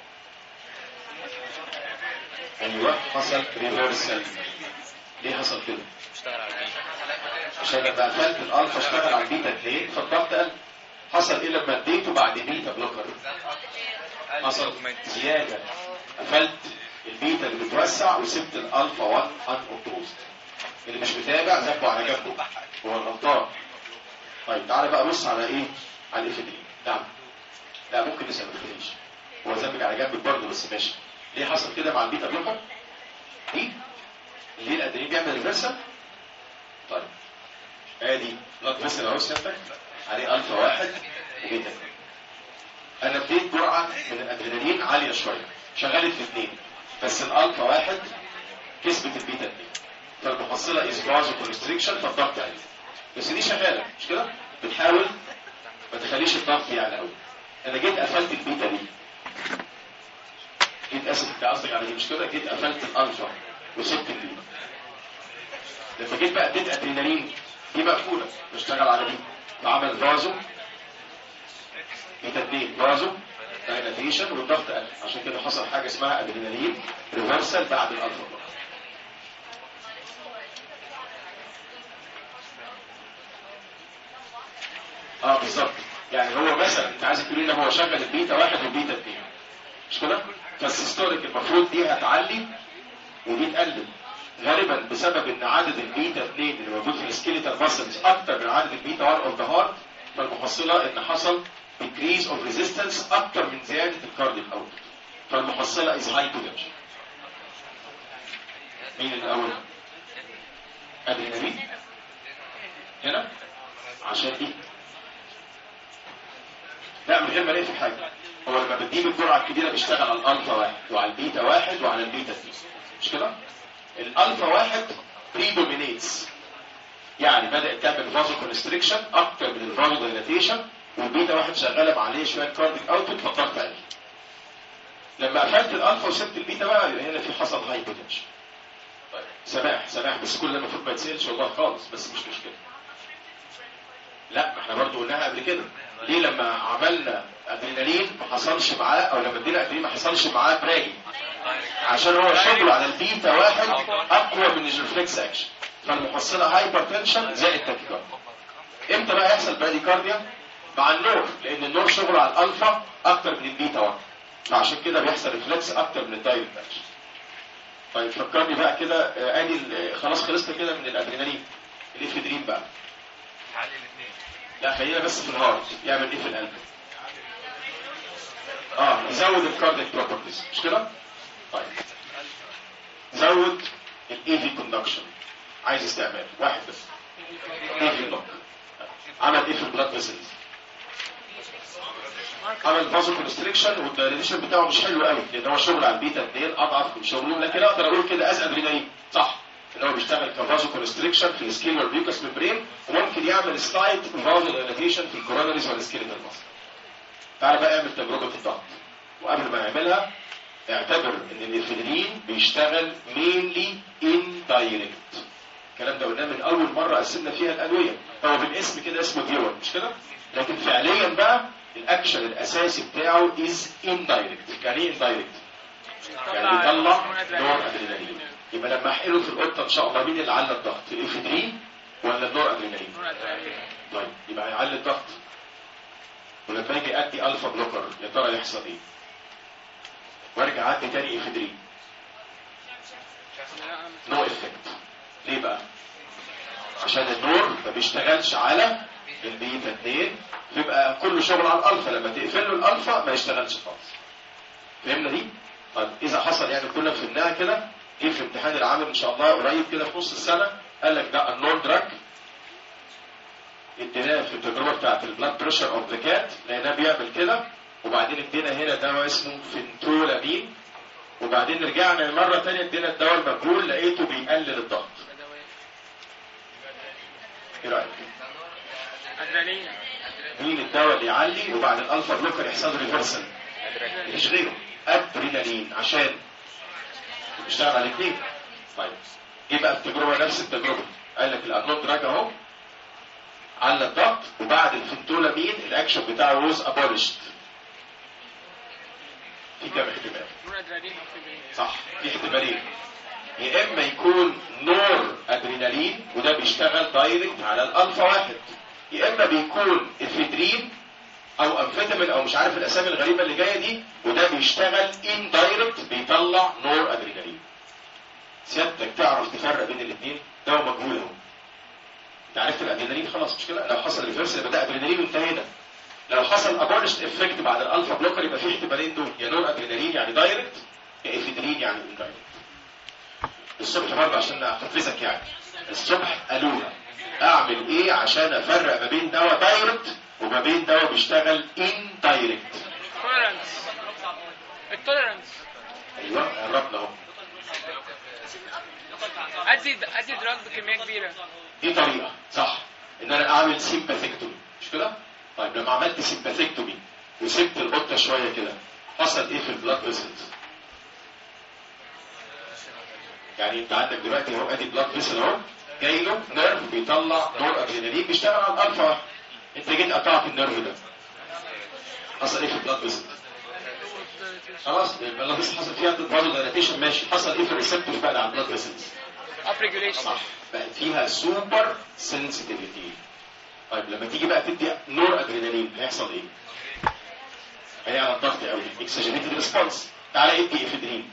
ايوه حصل ريفرسال. ليه حصل كده؟ عشان لما قفلت الالفا اشتغل على البيتا اتنين فالضغط قل. حصل ايه لما اديته بعد بيتا بلوكر؟ حصل زياده. قفلت البيتا اللي بتوسع وسبت الالفا واحد ان اوبوزد. اللي مش متابع ذنبه على جنبه هو الغلطان. طيب تعالى بقى بص على ايه؟ على الافيدرين. نعم لا ممكن لسه ما تفهمش هو ذنبك على جنبك برضه بس ماشي. ليه حصل كده مع البيتا بلوكر؟ دي ليه الادرينالين بيعمل ريفرسال؟ طيب ادي بلاد فيسل اهو سيادتك عليه الفا واحد وبيتا اتنين. انا اديت جرعه من الادرينالين عاليه شويه شغلت في اثنين بس الالفا واحد كسبت البيتا اتنين فالمحصله از فازو كونستريكشن فالضغط عالي. بس دي شغاله مش كده؟ بتحاول ما تخليش الضغط يعلى قوي. انا جيت قفلت البيتا دي جيت اسف انت قصدك على دي مش كده؟ جيت قفلت الالفا وسبت البيتا. لما جيت بقى اديت ادرينالين دي مقفوله بشتغل على دي فعمل فازو بيتا اتنين فازو دايلاتيشن والضغط قل. عشان كده حصل حاجه اسمها ادرينالين ريفرسال بعد الالفا بلوك. اه بالظبط. يعني هو مثلا انت عايز تقول ان هو شغل البيتا واحد والبيتا اتنين مش كده؟ فالسيستوليك المفروض دي هتعلي ودي تقلل غالبا بسبب ان عدد البيتا اتنين اللي موجود في السكيليتال ماسلز اكتر من عدد البيتا واحد اوف ذا هارت. فالمحصله ان حصل decrease of resistance اكتر من زياده الكارديك اوتبوت. فالمحصله is high potential. مين الاول؟ ادرينالين هنا عشان دي لا من غير ما نقفل حاجه. هو لما بتجيب الجرعه الكبيره بيشتغل على الالفا واحد وعلى البيتا واحد وعلى البيتا اتنين مش كده؟ الالفا واحد بريدومينيتس يعني بدات تعمل فازو كونستريكشن اكتر من الفازو دايلاتيشن والبيتا واحد شغاله عليه شويه كارديك اوتبوت فالضغط عالي. لما قفلت الالفا وسبت البيتا بقى يبقى هنا في حصل هاي بوتنشال. طيب سماح سماح بس كل ده المفروض ما يتسالش والله خالص بس مش مشكله. لا ما احنا برضه قلناها قبل كده. ليه لما عملنا ادرينالين ما حصلش معاه او لما ادينا ادرينالين ما حصلش معاه براجي؟ عشان هو شغله على البيتا واحد اقوى من الريفلكس اكشن. فالمحصله هايبرتنشن زائد تاكيكارديا. امتى بقى يحصل براديكارديا؟ مع النور، لان النور شغله على الالفا اكتر من البيتا واحد، فعشان كده بيحصل ريفلكس اكتر من الدايركت اكشن. طيب فكرني بقى كده، آه، ادي ال- خلاص خلصنا كده من الادرينالين. الافيدرين بقى. لا خلينا بس في الهارت، يعمل ايه في القلب؟ اه يزود الكارديك بروبرتيز، مش كده؟ طيب زود الاي في كوندكشن. عايز استعمال واحد بس، اي في بلوك. عمل ايه في البلاد فيسلز؟ عمل فازو كونستريكشن، والدايليشن بتاعه مش حلو قوي، لان هو شغل على البيتا اتنين اضعف من شغله، لكن اقدر اقول كده از ادرينالين صح، ان هو بيشتغل كفازو كونستريكشن في السكين والبيوكس ميمبرين، وممكن يعمل سلايد فازو دايليشن في الكوروناريز والسكيلتال ماسل. تعالى بقى اعمل تجربه الضغط، وقبل ما نعملها اعتبر ان الافيدرين بيشتغل مينلي اندايركت. الكلام ده قلناه من اول مره قسمنا فيها الادويه، هو بالاسم كده اسمه ديول مش كده؟ لكن فعليا بقى الاكشن الاساسي بتاعه از اندايركت. يعني ايه اندايركت؟ يعني بيطلع نور ادرينالين. يبقى لما احقنه في القطه ان شاء الله مين اللي على الضغط؟ الافيدرين ولا النور ادرينالين؟ طيب يبقى هيعلي الضغط. ولما اجي ادي الفا بلوكر يا ترى يحصل ايه؟ وارجع ادي تاني افيدرين، نو افكت. ليه بقى؟ عشان النور ما بيشتغلش على البيتا اتنين، يبقى كله شغل على الالفا، لما تقفل له الالفا ما يشتغلش خالص. فهمنا دي؟ طيب اذا حصل يعني كنا فهمناها كده، ايه في امتحان العام ان شاء الله قريب كده في نص السنه، قال لك ده النون دراج اديناه في التجربه بتاعت البلاد بريشر اوف ذا كات، لقيناه بيعمل كده، وبعدين ادينا هنا دواء اسمه فنتولامين، وبعدين رجعنا مره ثانيه ادينا الدواء المجهول لقيته بيقلل الضغط. ايه رايك؟ ادرينالين. مين الدواء اللي يعلي وبعد الالفا بلوكر يحصل ريفرسل؟ مفيش غيره، ادرينالين، عشان بيشتغل على الاثنين. طيب ايه بقى التجربه؟ نفس التجربه، قال لك الانون دراج اهو على الضغط، وبعد الفنتولامين الاكشن بتاعه ووز ابولشت. في كام احتمال؟ صح، في احتمالين، يا اما يكون نور ادرينالين وده بيشتغل دايركت على الالفا واحد، يا اما بيكون افيدرين او امفيتامين او مش عارف الاسامي الغريبه اللي جايه دي، وده بيشتغل ان دايركت بيطلع نور ادرينالين. سيادتك تعرف تفرق بين الاثنين؟ ده مجهول اهو. انت عرفت الادرينالين خلاص، مش كده؟ لو حصل ريفرس يبقى ده ادرينالين وانتهينا. لو حصل ابولشت افكت بعد الالفا بلوكر يبقى في احتمالين دول، يا نور ادرينالين يعني دايركت، يا افيدرين يعني ان دايركت. الصبح برضه عشان احفزك يعني، الصبح قالوها اعمل ايه عشان افرق ما بين دواء دايركت وما بين دواء بيشتغل ان دايركت؟ التوليرانس. التوليرانس. ايوه قربنا اهو. ادي ادي دراج بكميه كبيره. دي طريقه صح، ان انا اعمل سيمباثيكتومي مش كده؟ طيب لما عملت سيمباثيكتومي وسبت القطه شويه كده، حصل ايه في البلاد فيسلز؟ يعني انت عندك دلوقتي اهو ادي بلاد فيسل اهو، جاي له نيرف بيطلع نور ادرينالين بيشتغل على الالفا، انت جيت قطعت النيرف ده، حصل ايه في البلاد فيسل؟ خلاص البلاد فيسل حصل فيها فازو دايلاتيشن، ماشي، حصل ايه في الريسبتورز بقى على البلاد فيسلز؟ اب ريجوليشن. صح، بقت فيها سوبر سنسيتيفيتي. طيب لما تيجي بقى تدي نور ادرينالين هيحصل ايه؟ هيعمل ضغط قوي، اكسجينيتد ريسبونس. تعالى ادي افيدرين،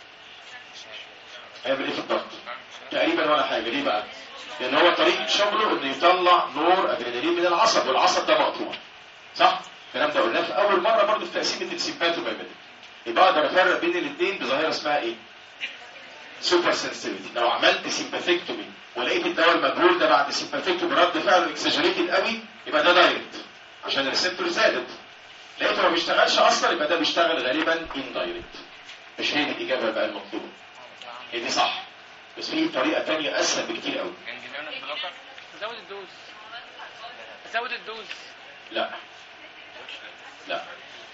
هيعمل ايه في الضغط؟ تقريبا ولا حاجه. ليه بقى؟ لان هو طريقه شغله انه يطلع نور ادرينالين من العصب، والعصب ده مقطوع صح؟ الكلام ده قلناه في اول مره برضه في تقسيمه السيمباثومايميتيك. يبقى اقدر افرق بين الاثنين بظاهره اسمها ايه؟ سوبر سنسيتيفيتي. لو عملت سيمباثيكتومي ولقيت الدواء المجهول ده بعد سيمباثيكتومي رد فعله اكسجريتد قوي، يبقى ده دايركت عشان الريسبتور زادت. لقيته ما بيشتغلش اصلا، يبقى ده بيشتغل غالبا ان دايركت. مش هي دي الاجابه بقى المطلوبه، هي دي صح، بس في طريقه ثانيه اسهل بكتير قوي. زود الدوز. زود الدوز. لا لا،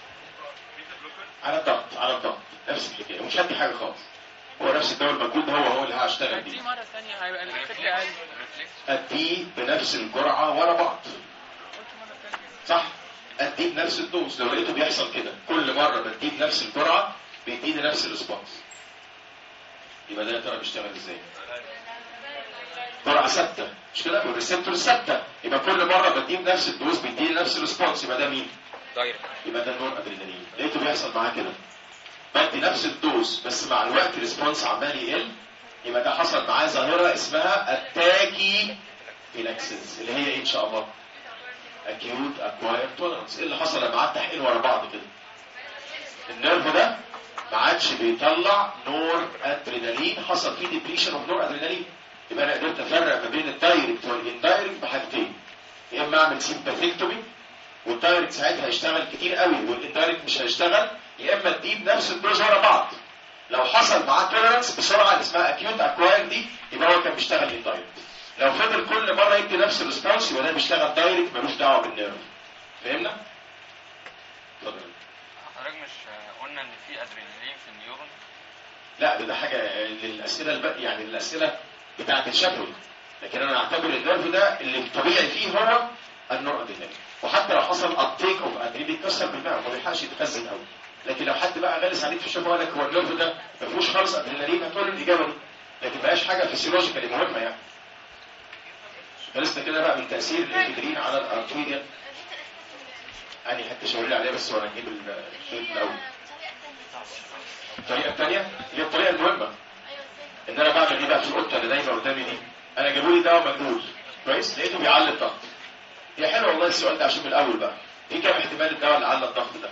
على الضغط، على الضغط نفس الحكايه، مش هدي حاجه خالص، هو نفس الدواء الموجود ده، هو هو اللي هشتغل بيه. دي مره ثانيه هيبقى الافكت اقل. اديه بنفس الجرعه ورا بعض صح، اديه بنفس الدوز. لو لقيته بيحصل كده كل مره بديه بنفس الجرعه بيديني نفس الريسبونس، يبقى ده يا ترى بيشتغل ازاي؟ جرعه ثابته مش كده، والريسبتور ثابته، يبقى كل مره بديه نفس الدوز بيديني نفس الريسبونس، يبقى ده مين؟ دايركت. يبقى ده النور ادرينالين. لقيته بيحصل معاه كده، بدي نفس الدوز بس مع الوقت الريسبونس عمال يقل، يبقى ده حصل معاه ظاهره اسمها التاكي فيلاكسيس، اللي هي ايه ان شاء الله؟ acute acquired tolerance. ايه اللي حصل لما قعدت احقن ورا بعض كده؟ النيرف ده ما عادش بيطلع نور ادرينالين، حصل فيه ديبريشن اوف نور ادرينالين. يبقى انا قدرت افرق ما بين الدايركت والاندايركت بحاجتين، يا اما اعمل سيمباثيكتومي والدايركت ساعتها هيشتغل كتير قوي والاندايركت مش هيشتغل، يا اما تجيب نفس الدوز ورا بعض. لو حصل معاه توليرانس بسرعه اللي اسمها اكيوت اكواير دي، يبقى هو كان بيشتغل اندايركت. لو فضل كل مره يدي نفس الريسبونس يبقى ده بيشتغل دايركت ملوش دعوه بالنيرف. فهمنا؟ اتفضل. حضرتك مش قلنا ان في ادرينالين في النيورون؟ لا ده, ده حاجه للاسئله الباقيه، يعني الاسئله بتاعت الشفوي، لكن انا اعتبر النيرف ده اللي الطبيعي فيه هو النور ادرينالين. وحتى لو حصل ابتيك اوف ادرينالين بيتكسر بالماء وما بيلحقش يتخزن قوي، لكن لو حد بقى غلس عليك في الشفوي وقال لك هو النيرف ده ما فيهوش خالص ادرينالين، هتقول له الاجابه دي، لكن ما هياش حاجه فيسيولوجيكالي مهمه يعني. خلصنا كده بقى من تاثير الافيدرين على الارتيريا. يعني حتى شاور لي عليها بس وانا نجيب الشريط الاول. الطريقه الثانيه هي الطريقه المهمه، ان انا بعمل ايه بقى في القطه اللي دايما قدامي دي؟ انا جابوا لي دواء مجنون كويس، لقيته بيعلي الضغط. هي حلوه والله السؤال ده، عشان من الاول بقى في كام احتمال الدواء اللي على الضغط ده؟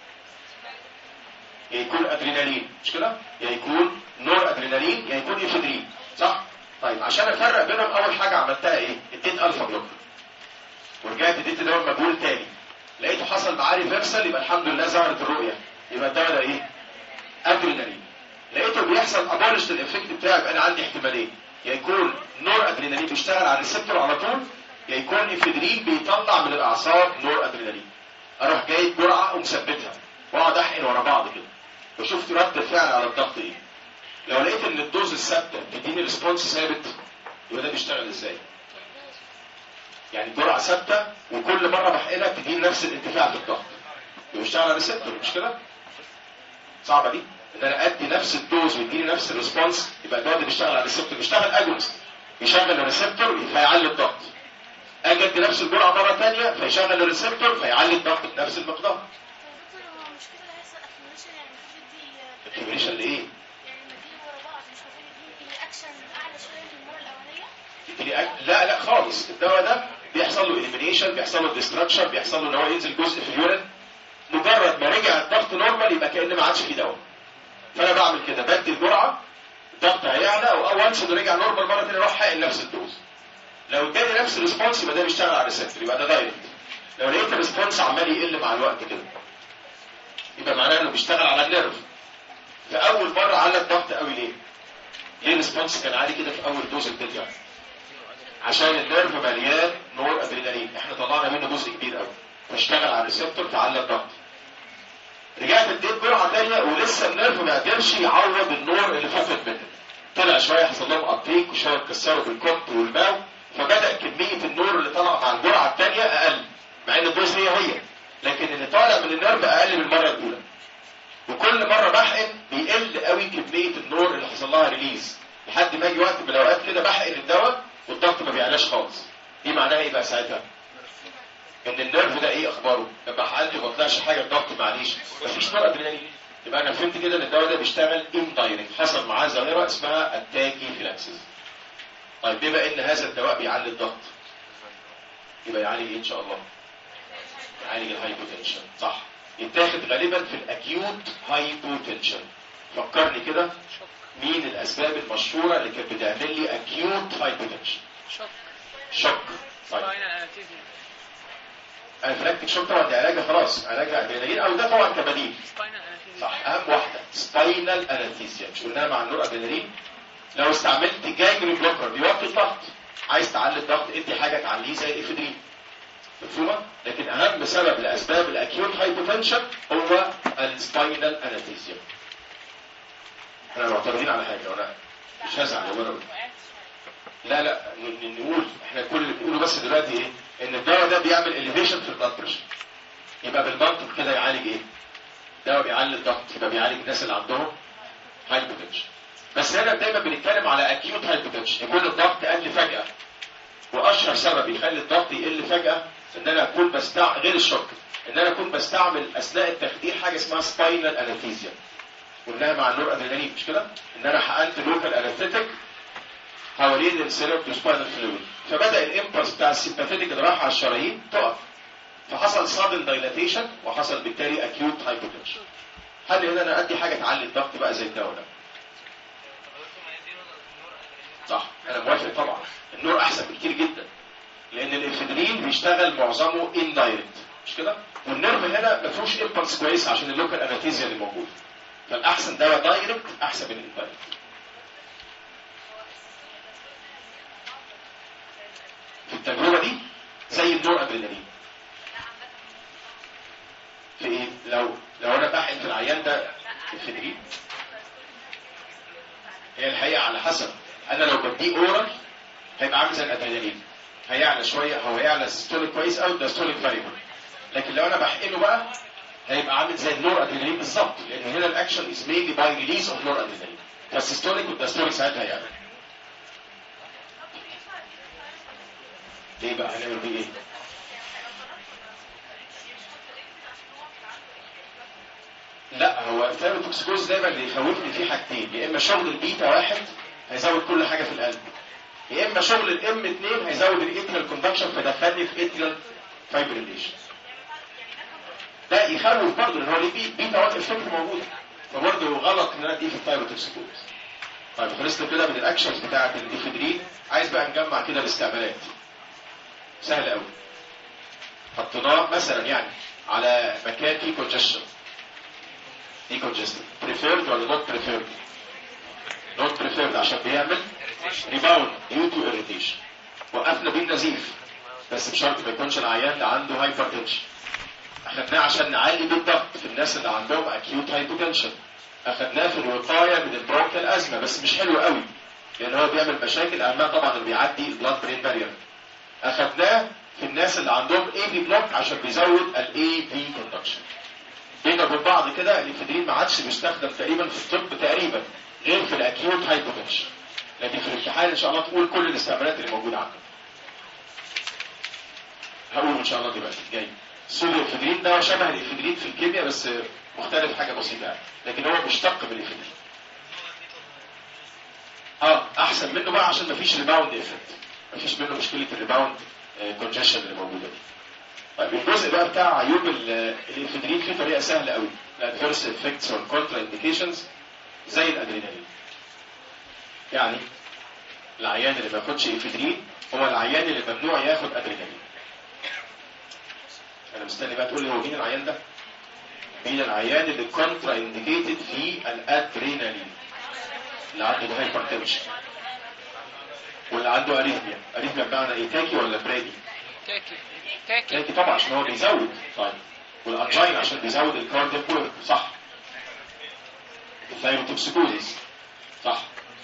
يا يكون ادرينالين مش كده؟ يا يكون نور ادرينالين، يا يكون افيدرين، صح؟ طيب عشان افرق بينهم اول حاجه عملتها ايه؟ اديت الفا بلوكر ورجعت اديت دواء مجهول تاني، لقيته حصل معاه ريفرسال، يبقى الحمد لله ظهرت الرؤيه، يبقى الدواء ده ايه؟ ادرينالين. لقيته بيحصل ابولش للافكت بتاعه، يبقى انا عندي احتمالين، يا يكون نور ادرينالين بيشتغل على الريسبتور على طول، يا يكون افيدرين بيطلع من الاعصاب نور ادرينالين. اروح جايب جرعه ومثبتها واقعد احقن ورا بعض كده وشفت رد الفعل على الضغط ايه. لو لقيت ان الدوز الثابته بتديني ريسبونس ثابت، يبقى ده بيشتغل ازاي؟ يعني جرعه ثابته وكل مره بحقنها تديني نفس الانتفاع في الضغط، يبقى بيشتغل على الريسبتور مش كده؟ صعبه دي؟ ان انا ادي نفس الدوز ويديني نفس الريسبونس، يبقى الدواء ده بيشتغل على الريسبتور، بيشتغل اجونست، يشغل الريسبتور فيعلي الضغط. اجي ادي نفس الجرعه مره ثانيه فيشغل الريسبتور فيعلي الضغط بنفس المقدار. الكبريشن لايه؟ يعني مدين ورا بعض مش المفروض يديني اكشن اعلى شويه من المره الاولانيه؟ يديني أك... لا لا خالص، الدواء ده بيحصل له اليمينيشن، بيحصل له ديستراكشن، بيحصل له ان هو ينزل جزء في اليورين، مجرد ما رجع الضغط نورمال يبقى كأن ما عادش فيه دواء. فانا بعمل كده، بدي الجرعه الضغط هيعلى، او وانس انه رجع نورمال مره ثانيه اروح حاقن نفس الدوز. لو اداني نفس الريسبونس يبقى ده بيشتغل على الريسبتور، يبقى ده دايركت. لو لقيت الريسبونس عمال يقل مع الوقت كده، يبقى معناه انه بيشتغل على النيرف. فاول مره على الضغط قوي ليه؟ ليه الريسبونس كان عالي كده في اول دوز بترجع؟ عشان النيرف مليان نور ادرينالين، احنا طلعنا منه جزء كبير قوي، فاشتغل على الريسبتور فعلى الضغط. رجعت اديت جرعه ثانيه ولسه النيرف ما قدرش يعوض النور اللي فقد منه، طلع شويه حصل لهم ابتيك وشويه اتكسروا بالكوت والماو، فبدا كميه النور اللي طلع مع الجرعه الثانيه اقل، مع ان الدوز هي هي، لكن اللي طالع من النيرف اقل من المره الاولى. وكل مره بحقن بيقل قوي كميه النور اللي حصل لها ريليز، لحد ما يجي وقت من الاوقات كده بحقن الدواء والضغط ما بيعلاش خالص. دي معناها ايه بقى ساعتها؟ ان النيرف ده ايه اخباره؟ لما حقنت ما طلعش حاجه، الضغط معليش، مفيش نور ادرينالين، يبقى انا فهمت كده ان الدواء ده بيشتغل اندايركت، حصل معاه ظاهره اسمها التاكي فيلاكسيس. طيب بما ان هذا الدواء بيعلي الضغط، يبقى يعالج ايه ان شاء الله؟ يعالج الهايبوتنشن، صح؟ يتاخد غالبا في الاكيوت هايبوتنشن. فكرني كده، مين الاسباب المشهوره اللي كانت بتعمل لي اكيوت هايبوتنشن؟ شوك. شوك. طيب سباينال انستيزيا. انفلاكتيك شوك طبعا دي علاجها خلاص، علاجها ادرينالين، او ده طبعا كبديل. سباينال انستيزيا. صح، اهم واحده سباينال انستيزيا، مش قلناها مع النور ادرينالين؟ لو استعملت جانجرين بلوكر بيوطي الضغط، عايز تعلي الضغط ادي حاجه تعليه زي الافيدرين، مفهومه؟ لكن اهم سبب لاسباب الاكيوت هايبوتنشن هو السباينال انستيزيا. احنا معترضين على حاجه وانا مش هزعل لو انا قلت. لا لا نقول احنا كل اللي بنقوله بس دلوقتي ايه؟ ان الدواء ده بيعمل اليفيشن في البلاد بريشر، يبقى بالمنطق كده يعالج ايه؟ دواء بيعلي الضغط، يبقى بيعالج الناس اللي عندهم هايبوتنشن. بس هنا دايما بنتكلم على اكيوت هايبوتنشن، يكون الضغط قل فجاه. واشهر سبب يخلي الضغط يقل فجاه ان انا اكون بستعمل غير الشوك، ان انا اكون بستعمل اثناء التخدير حاجه اسمها سباينال انستيزيا، قلناها مع النور ادرينالين مش كده؟ ان انا حقنت لوكال انستيتيك حوالين السيرب سباينال فلويد، فبدا الامبلس بتاع السيمباثيتيك اللي راح على الشرايين تقف، فحصل سادن دايلاتيشن وحصل بالتالي اكيوت هايبوتنشن. هل هنا انا ادي حاجه تعلي الضغط بقى زي الدواء ده؟ صح، انا موافق طبعا. النور احسن بكتير جدا لان الافيدرين بيشتغل معظمه اندايركت مش كده؟ والنيرف هنا ما فيهوش امبلس كويس عشان اللوكال انستيزيا اللي موجود، فالاحسن دواء دايركت احسن من الاندايركت. في التجربه دي زي النور ادرينالين. في ايه؟ لو لو انا بحقن في العيان ده افيدرين، هي الحقيقه على حسب، انا لو بديه اورال هيبقى عامل زي الادرينالين، هيعلى شويه، هو هيعلى السيستوليك كويس او الدايستوليك فاريبل. لكن لو انا بحقنه بقى هيبقى عامل زي النور ادرينالين بالظبط، لان هنا الاكشن از مينلي باي ريليز اوف نور ادرينالين، فالسيستوليك والدايستوليك ساعتها هيعلى. ليه بقى؟ هنعمل بيه ايه؟ لا، هو الثيروتوكسيكوز دايما اللي يخوفني فيه حاجتين، يا اما شغل البيتا واحد هيزود كل حاجه في القلب، يا اما شغل الام اتنين هيزود الاتريال كوندكشن فدخلني في اتريال فايبريليشن. ده يخوف برضه ان هو ليه بيتا واحد افكت موجوده، فبرضه غلط ان انا اديه في الثيروتوكسيكوز. طيب خلصنا كده من الاكشنز بتاعه الافيدرين، عايز بقى نجمع كده الاستعمالات. سهل قوي. حطيناه مثلا يعني على مكان فيه كونجشن. ايه كونجستد؟ بريفيرد ولا نوت بريفيرد؟ نوت بريفيرد عشان بيعمل ريباوند ديو تو اريتيشن. وقفنا بيه النزيف بس بشرط ما يكونش العيان اللي عنده هايبرتنشن. اخدناه عشان نعلي بالضغط في الناس اللي عندهم اكيوت هايبوتنشن. اخدناه في الوقايه من البرونكيال ازمه بس مش حلو قوي لان هو بيعمل مشاكل، اهمها طبعا اللي بيعدي البلاد برين بارير. اخدناه في الناس اللي عندهم اي بي بلوك عشان بيزود الاي بي كوندكشن. بينا وبين بعض كده الافيدرين ما عادش بيستخدم تقريبا في الطب تقريبا غير في الاكيوت هايبوتنشن، لكن في الامتحان ان شاء الله تقول كل الاستعمالات اللي موجوده عندك. هقول ان شاء الله دلوقتي جاي. سوري الافيدرين ده شبه الافيدرين في الكيمياء بس مختلف حاجه بسيطه يعني، لكن هو مشتق من الافيدرين. اه احسن منه بقى عشان مفيش ريباوند افكت، مفيش منه مشكله الريباوند كونجشن اللي موجوده دي. طيب الجزء بقى بتاع عيوب الافيدرين فيه طريقه سهله قوي، الادفيرس افكتس والكونترا انديكيشنز زي الادرينالين. يعني العيان اللي ما ياخدش افيدرين هو العيان اللي ممنوع ياخد ادرينالين. انا مستني بقى تقول لي هو مين العيان ده؟ مين العيان اللي كونترا انديكيتد في الادرينالين؟ اللي عنده هايبرتنشن واللي عنده اريثميا. اريثميا بمعنى ايه؟ تاكي ولا برادي؟ تاكي تاكي تاكي طبعا عشان هو بيزود. طيب والانجين عشان بيزود الكاردياك ورك صح. الثايروتوكسيكوزيس صح.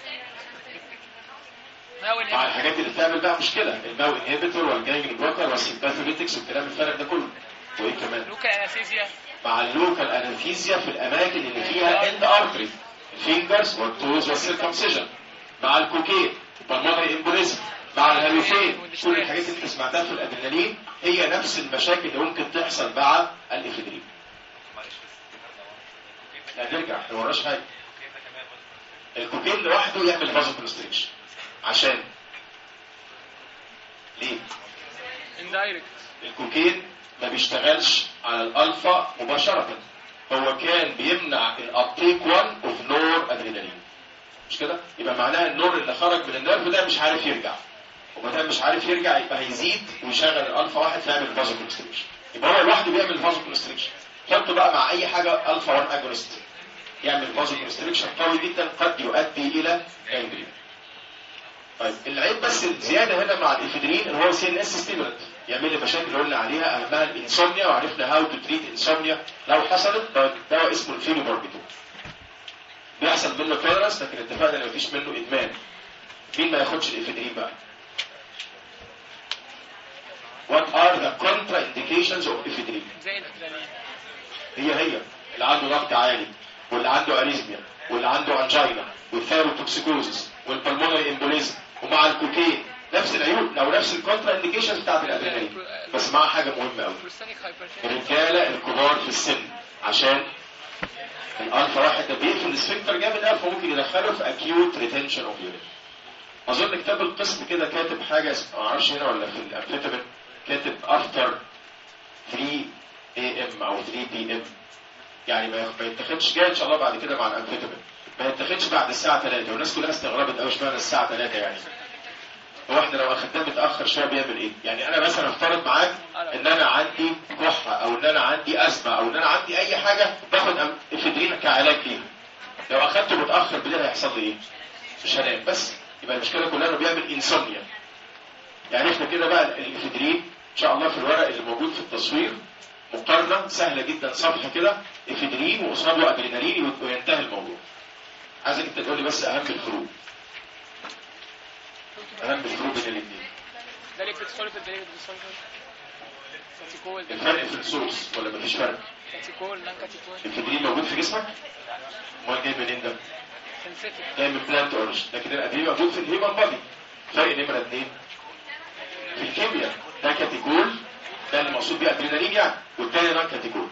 مع الحاجات اللي بتعمل بقى مشكله، الماو انهبيتور والجانجلين بلوكر والسيمباثوليتكس والكلام الفارغ ده كله. وايه كمان؟ لوكال انستيزيا. مع اللوكال انستيزيا في الاماكن اللي فيها اند ارتري، الفينجرز والتوز والسيركمسيجن. مع الكوكين، بالمونري امبوليزم، مع الهالوفين، كل الحاجات اللي انت سمعتها في الادرينالين هي نفس المشاكل اللي ممكن تحصل مع الافيدرين. لا نرجع ما وراش حاجه. الكوكين لوحده يعمل فازو كونستريكشن. عشان ليه؟ اندايركت. الكوكين ما بيشتغلش على الالفا مباشره، هو كان بيمنع الابتيك واحد اوف نور ادرينالين مش كده؟ يبقى معناها النور اللي خرج من النيرف ده مش عارف يرجع، وما دام مش عارف يرجع يبقى هيزيد ويشغل الالفا واحد فيعمل فازو كونستريكشن. يبقى هو لوحده بيعمل فازو كونستريكشن. حطه بقى مع اي حاجه الفا واحد اجونست يعمل فازو كونستريكشن قوي جدا قد يؤدي الى جانجرين. طيب العيب بس الزياده هنا مع الافيدرين ان هو سي ان اس ستيمولنت، يعمل لي مشاكل اللي قلنا عليها اهمها الانسومنيا، وعرفنا هاو تو تريت انسومنيا لو حصلت. دواء اسمه الفينوباربيتول بيحصل منه تولرنس، لكن اتفقنا ان مفيش منه ادمان. مين ما ياخدش الافيدرين بقى؟ What are the contraindications of ephedrine؟ زي الادرينالين. هي هي اللي عنده ضغط عالي واللي عنده اريزميا واللي عنده انجينا والثايروتوكسيكوزس والبلمونري امبوليزم ومع الكوكين نفس العيوب او نفس الكونترا انديكيشنز بتاعت الادرينالين، بس مع حاجه مهمه قوي. الرجاله الكبار في السن عشان الالفا واحد ده بيقفل السفنكتر جامد قوي فممكن يدخله في اكيوت ريتنشن اوف يورين. اظن كتاب القسم كده كاتب حاجه ما اعرفش هنا ولا في الامفيتامين كاتب افتر ثري اي ام او ثري بي ام، يعني ما يتاخدش جاي ان شاء الله بعد كده مع الامفيتامين ما يتاخدش بعد الساعه ثلاثة، والناس كلها استغربت قوي اشمعنى الساعه ثلاثة يعني. هو احنا لو اخدناه متاخر شويه بيعمل ايه؟ يعني انا مثلا افترض معاك ان انا عندي كحه او ان انا عندي ازمه او ان انا عندي اي حاجه باخد افيدرين كعلاج ليها. لو اخدته متاخر بالليل هيحصل لي ايه؟ مش هنام بس، يبقى المشكله كلها انه بيعمل انسومنيا. يعني احنا كده بقى الافيدرين ان شاء الله في الورق اللي موجود في التصوير مقارنه سهله جدا، صفحه كده افيدرين وقصاده ادرينالين وينتهي الموضوع. عايزك انت تقول لي بس اهم الفروق. اهم الفروق بين الاثنين. ده ليكويد سوليد ده ليكويد سوليد. كاتيكول الفرق في السورس ولا مفيش فرق؟ كاتيكول نان كاتيكول. الفيدرين موجود في جسمك؟ امال جاي منين ده؟ سنسيتيف. جاي من بلانت اورج، لكن الادرينالين موجود في الهيومن بادي. فرق نمره اثنين في الكيمياء، ده كاتيكول ده اللي مقصود بيه ادرينالين يعني، والتاني نان كاتيكول.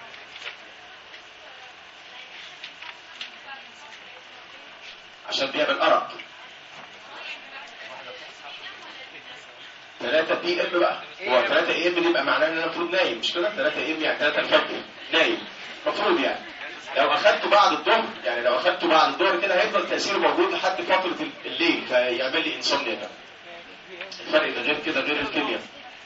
عشان بيعمل ارق. ثلاثة بي ام بقى، هو ثلاثة اي ام دي يبقى معناه ان انا المفروض نايم مش كده؟ ثلاثة اي ام يعني ثلاثة الفجر نايم المفروض يعني. لو اخدته بعد الظهر يعني لو اخدته بعد الظهر كده هيفضل تاثيره موجود لحد فتره الليل فيعمل لي انسومنيا كده. الفرق ده غير كده غير الكيمياء.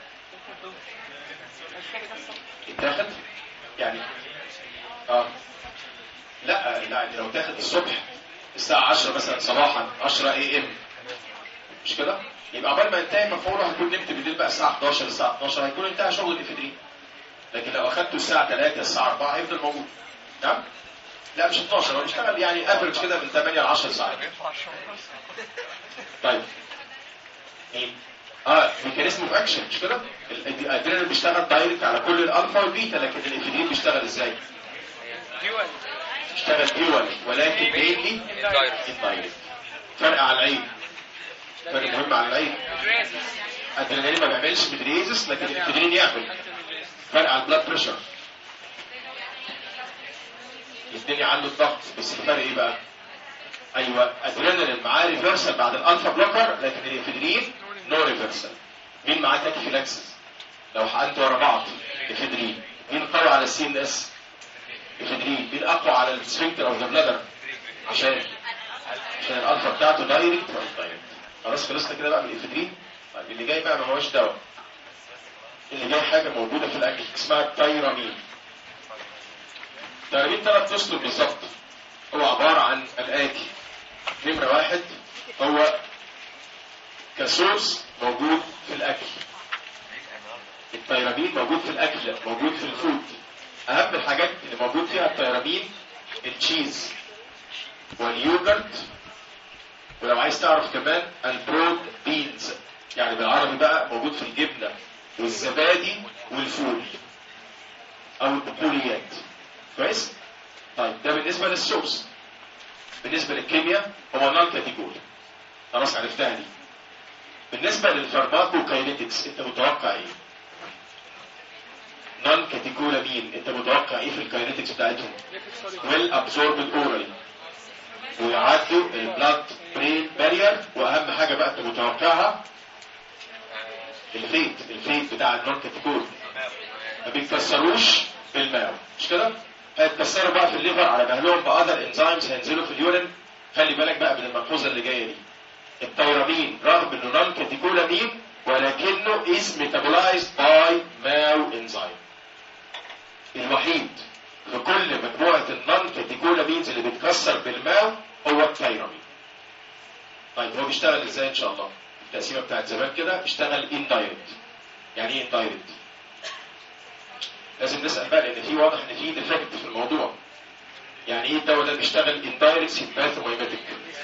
يتاخد يعني اه لا لا لو تاخد الصبح الساعه عشرة مثلا صباحا عشرة اي ام مش كده؟ يبقى عقبال ما ينتهي مفعوله هتكون نمت بالليل بقى الساعه حداشر الساعه اتناشر هيكون انتهى شغل الافيدرين. لكن لو اخدته الساعه ثلاثة الساعه أربعة هيفضل موجود. نعم؟ لا مش اتناشر هو بيشتغل يعني افرج كده من ثمانية ل عشر ساعات. طيب مين؟ اه ميكانيزم اوف اكشن مش كده؟ الادرينالين بيشتغل دايركت على كل الالفا والبيتا، لكن الافيدرين بيشتغل ازاي؟ ديوال. بيشتغل ديوال ولكن مينلي اندايركت. فرق على العين. فرق مهم على العين. الادرينالين ما بيعملش ميدريزس لكن الافيدرين يعمل. فرق على البلاد بريشر. الدنيا عنده الضغط بس الفرق ايه بقى؟ ايوه ادرينالين معاه ريفرسال بعد الالفا بلوكر لكن الافيدرين نو ريفرسال. مين معاه تاكيفيلاكسس؟ لو حقنت ورا بعض افيدرين. مين قوي على السي ان اس؟ افيدرين. مين اقوى على السفنكتر اوف ذا بلادر؟ عشان عشان الالفا بتاعته دايركت ولا دايركت. خلاص خلصنا كده بقى من الافيدرين. طيب اللي جاي بقى ما هوش دواء. اللي جاي حاجه موجوده في الاكل اسمها التايرامين. التايرامين ثلاث اسطر بالظبط. هو عباره عن الاتي. نمره واحد هو كسورس موجود في الاكل. التايرامين موجود في الاكل موجود في الفود. اهم الحاجات اللي موجود فيها التايرامين التشيز واليوجرت، ولو عايز تعرف كمان البرود بينز يعني بالعربي بقى موجود في الجبنه والزبادي والفول او البقوليات. كويس؟ طيب ده بالنسبه للسورس. بالنسبه للكيمياء هو نون كاتيجوري. خلاص عرفتها دي. بالنسبه للفارماكوكاينيتكس انت متوقع ايه؟ نون كاتيكولامين انت متوقع ايه في الكاينيتكس بتاعتهم؟ ويل ابزوربد اورالي ويعدوا البلاد برين بارير، واهم حاجه بقى انت متوقعها الفيت الفيت بتاع النون كاتيكول ما بيتكسروش بالماء مش كده؟ هيتكسروا بقى في الليفر على مهلهم باذر انزيمز هينزلوا في اليورين. خلي بالك بقى من الملحوظه اللي جايه دي. التايرامين رغم انه نون كاتيكولامين ولكنه is metabolized by ماو انزيم. الوحيد في كل مجموعه النون كاتيكولامينز اللي بيتكسر بالماو هو التايرامين. طيب هو بيشتغل ازاي ان شاء الله؟ التقسيمه بتاعت زمان كده بيشتغل اندايركت. يعني ايه اندايركت؟ لازم نسال بقى لان في واضح ان في ديفكت في الموضوع. يعني ايه الدواء ده بيشتغل اندايركت سيمباثومايماتيك؟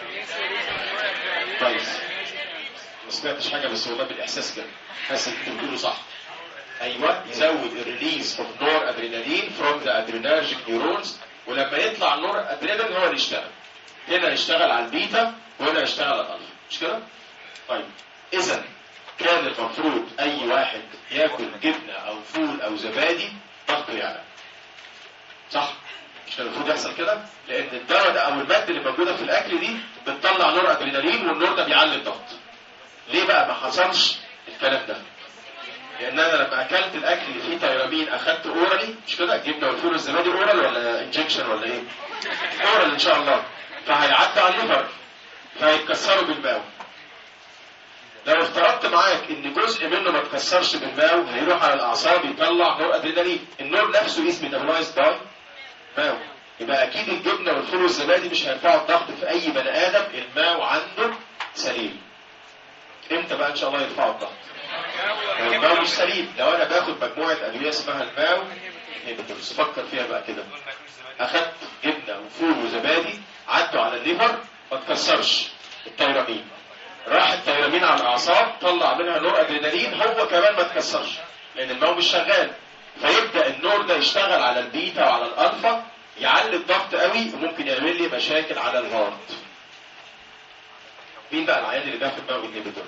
كويس. ما سمعتش حاجه بس والله بالاحساس كده حاسس ان انتوا بتقولوا صح. ايوه يزود الريليز اوف نور ادرينالين فروم ذا ادرينرجيك نيورونز ولما يطلع نور ادرينالين هو اللي يشتغل. هنا يشتغل على البيتا وهنا يشتغل على الالفا، مش كده؟ طيب اذا كان المفروض اي واحد ياكل جبنه او فول او زبادي ضغطه يعلى، صح؟ مش كان المفروض يحصل كده؟ لان الدواء ده او الماده اللي موجوده في الاكل دي بتطلع نور ادرينالين، والنور ده بيعلي الضغط. ليه بقى ما حصلش الكلام ده؟ لان انا لما اكلت الاكل اللي فيه تيرامين اخدت اورالي، مش كده؟ الجبنه والفول والزبادي اورال ولا انجكشن ولا ايه؟ اورال ان شاء الله. فهيعدي على الليفر فهيتكسروا بالماء. لو افترضت معاك ان جزء منه ما اتكسرش بالماء هيروح على الاعصاب يطلع نور ادرينالين، النور نفسه از ميتابولايزد باي ماو، يبقى اكيد الجبنه والفول والزبادي مش هيرفعوا الضغط في اي بني ادم الماو عنده سليم. امتى بقى ان شاء الله يرفعوا الضغط؟ لو الماو مش سليم. لو انا باخد مجموعه ادويه اسمها الماو انهبيتورز، فكر فيها بقى كده، اخدت جبنه وفول وزبادي عدوا على الليفر ما اتكسرش التيرامين، راح التيرامين على الاعصاب طلع منها نور ادرينالين، هو كمان ما اتكسرش لان الماو مش شغال، فيبدا النور ده يشتغل على البيتا وعلى الالفا يعلي الضغط قوي وممكن يعمل لي مشاكل على الهارت. مين بقى العيان اللي بياخد ماو انهبيتور؟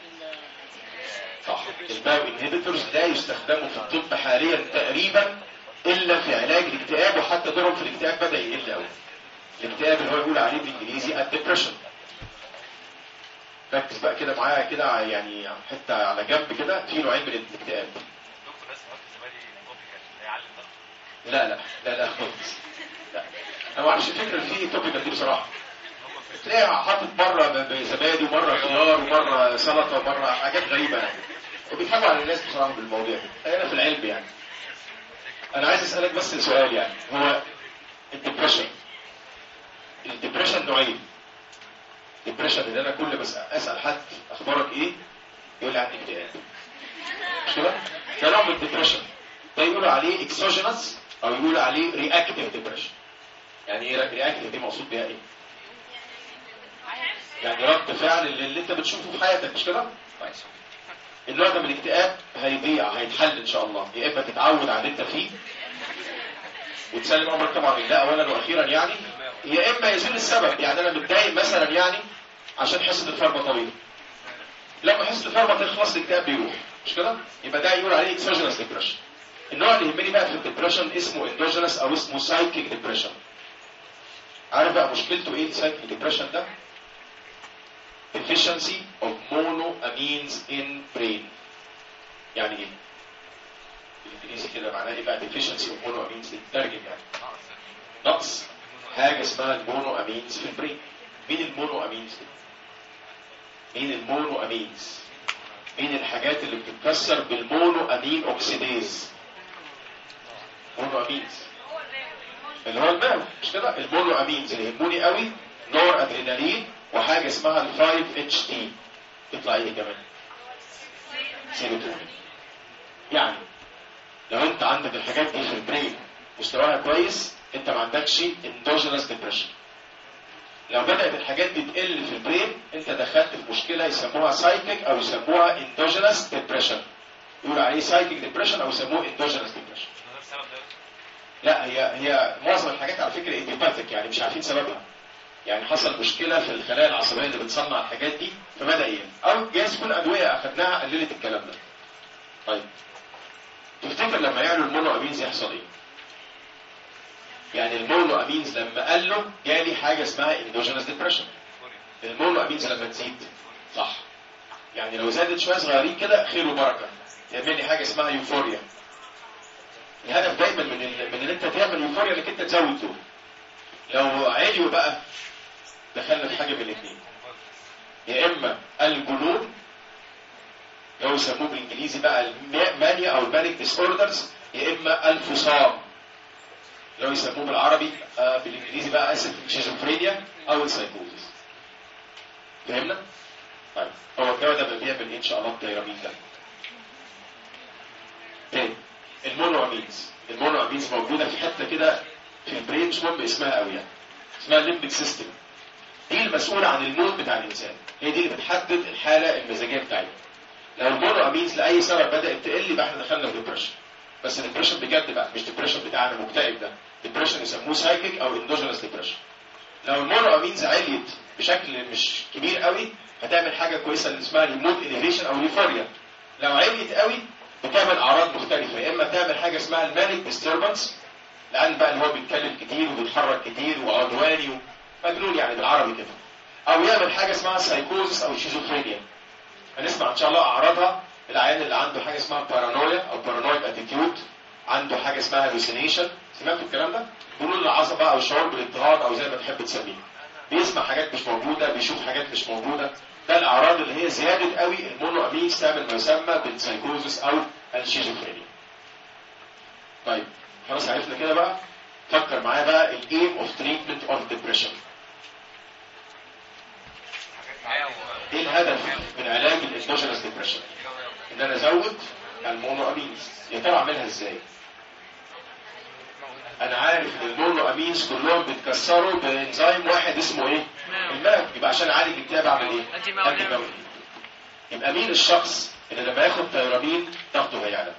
صح، الماو انهبيتورز لا يستخدموا في الطب حاليا تقريبا الا في علاج الاكتئاب، وحتى دورهم في الاكتئاب بدا يقل قوي. الاكتئاب اللي هو يقول عليه بالانجليزي الدبريشن. ركز بقى كده معايا كده، يعني حته على جنب كده، في نوعين من الاكتئاب. لا لا لا لا خالص، لا انا ما اعرفش الفكره اللي فيه توبيكال دي بصراحه. تلاقيها حاطط مره زبادي ومره خيار ومره سلطه ومره حاجات غريبه يعني، وبيضحكوا على الناس بصراحه بالمواضيع دي. انا في العلم يعني. انا عايز اسالك بس سؤال، يعني هو الدبريشن الدبريشن نوعين. الدبريشن اللي انا كل بس اسال حد اخبارك ايه يقول لي عندي اكتئاب، مش كده؟ ده نوع من الدبريشن، ده يقولوا عليه اكسوجينس او يقولوا عليه رياكتيف ديبريشن. يعني ايه رياكتيف دي؟ مقصود بيها ايه؟ يعني رد فعل اللي انت بتشوفه في حياتك، مش كده؟ كويس. النوع ده من الاكتئاب هيضيع، هيتحل ان شاء الله، يا اما تتعود على اللي انت فيه وتسلم امرك طبعا لله اولا واخيرا يعني، يا اما يزول السبب. يعني انا متضايق مثلا يعني عشان حصه الفارما طويله، لما حصه الفارما تخلص الاكتئاب بيروح، مش كده؟ يبقى ده يقول عليه اكسوجينس ديبريشن. النوع اللي يهمني بقى في الديبريشن اسمه اندوجينس او اسمه سايكيك ديبريشن. عارف بقى مشكلته ايه السايكيك ديبريشن ده؟ deficiency of monoamines in brain. يعني ايه؟ بالانجليزي كده معناه ايه بقى deficiency of monoamines؟ تترجم يعني نقص حاجه اسمها المونو امينز في البرين. مين المونو امينز دي؟ مين المونو امينز؟ مين الحاجات اللي بتتكسر بالمونو امين اوكسيديز؟ مونو امينز اللي هو الماء، مش كده؟ المونو امينز اللي يهموني قوي نور ادرينالين وحاجه اسمها ال فايف اتش تي. يطلع ايه كمان؟ سيروتونين. يعني لو انت عندك الحاجات دي في البرين مستواها كويس انت ما عندكش اندوجينس ديبريشن. لو بدات الحاجات دي تقل في البرين انت دخلت في مشكله يسموها سايكيك او يسموها اندوجينس ديبريشن. يقول عليه سايكيك ديبريشن او يسموه اندوجينس ديبريشن. لا هي هي معظم الحاجات على فكره ايديوباثيك، يعني مش عارفين سببها. يعني حصل مشكله في الخلايا العصبيه اللي بتصنع الحاجات دي فبدا يقل، او جايز تكون ادويه اخذناها قللت الكلام ده. طيب تفتكر لما يعلوا المونو امينز يحصل ايه؟ يعني المونو امينز لما قالوا جالي حاجه اسمها اندوجينس ديبريشن. المونو امينز لما تزيد صح، يعني لو زادت شويه صغيرين كده خير وبركه، يعمل لي حاجه اسمها يوفوريا. الهدف دايما من ال... من ان انت تعمل يوفوريا انك انت تزود دول. لو عليوا بقى دخلنا في حاجه من الاثنين، يا اما الجنون لو يسموه بالانجليزي بقى المانيا او المانيك ديس اوردرز، يا اما الفصام لو يسموه بالعربي آه بالانجليزي بقى اسف شيزوفرينيا او السايكوزيس. فهمنا؟ طيب هو الدواء ده بيعمل ايه ان شاء الله التيرامين ده؟ تاني المونو امينز، المونو امينز موجوده في حته كده في البرين مش مهم اسمها قوي يعني، اسمها الليمبيك سيستم. دي المسؤوله عن المود بتاع الانسان، هي دي اللي بتحدد الحاله المزاجيه بتاعتنا. لو المونو امينز لاي سبب بدات تقل يبقى احنا دخلنا في ديبريشن، بس الديبريشن بجد بقى مش ديبريشن بتاعنا مكتئب، ده ديبريشن يسموه سايكيك او اندوجينس ديبريشن. لو المونو امينز عليت بشكل مش كبير قوي هتعمل حاجه كويسه اللي اسمها ريموت اليفيشن او ريفوريا. لو عليت قوي بتعمل اعراض مختلفه، يا اما تعمل حاجه اسمها المانيك ديستربنس، لان بقى اللي هو بيتكلم كتير وبيتحرك كتير وعدواني ومجنون يعني بالعربي كده، او يعمل حاجه اسمها سايكوزس او شيزوفرينيا. هنسمع ان شاء الله اعراضها. العيان اللي عنده حاجه اسمها بارانويا او بارانويد اتيتيود، عنده حاجه اسمها هالوسينيشن، سمعتوا الكلام ده؟ بيقولوا العصبه او الشعور بالاضطهاد او زي ما تحب تسميه، بيسمع حاجات مش موجوده، بيشوف حاجات مش موجوده. ده الاعراض اللي هي زياده قوي المونو امينز تعمل ما يسمى بالسايكوزس او الشيزوفرينيا. طيب خلاص عرفنا كده بقى. فكر معايا بقى الايم اوف تريتمنت اوف ديبريشن. ايه الهدف من علاج الاندوجينس ديبريشن؟ ان انا ازود المونو امينز. يا ترى اعملها ازاي؟ انا عارف ان المونو امينز كلهم بيتكسروا بانزيم واحد اسمه ايه؟ الماو. يبقى عشان اعالج الاكتئاب اعمل ايه؟ انتي ماو. يبقى مين الشخص اللي لما ياخد تيرامين ضغطه هيعلى؟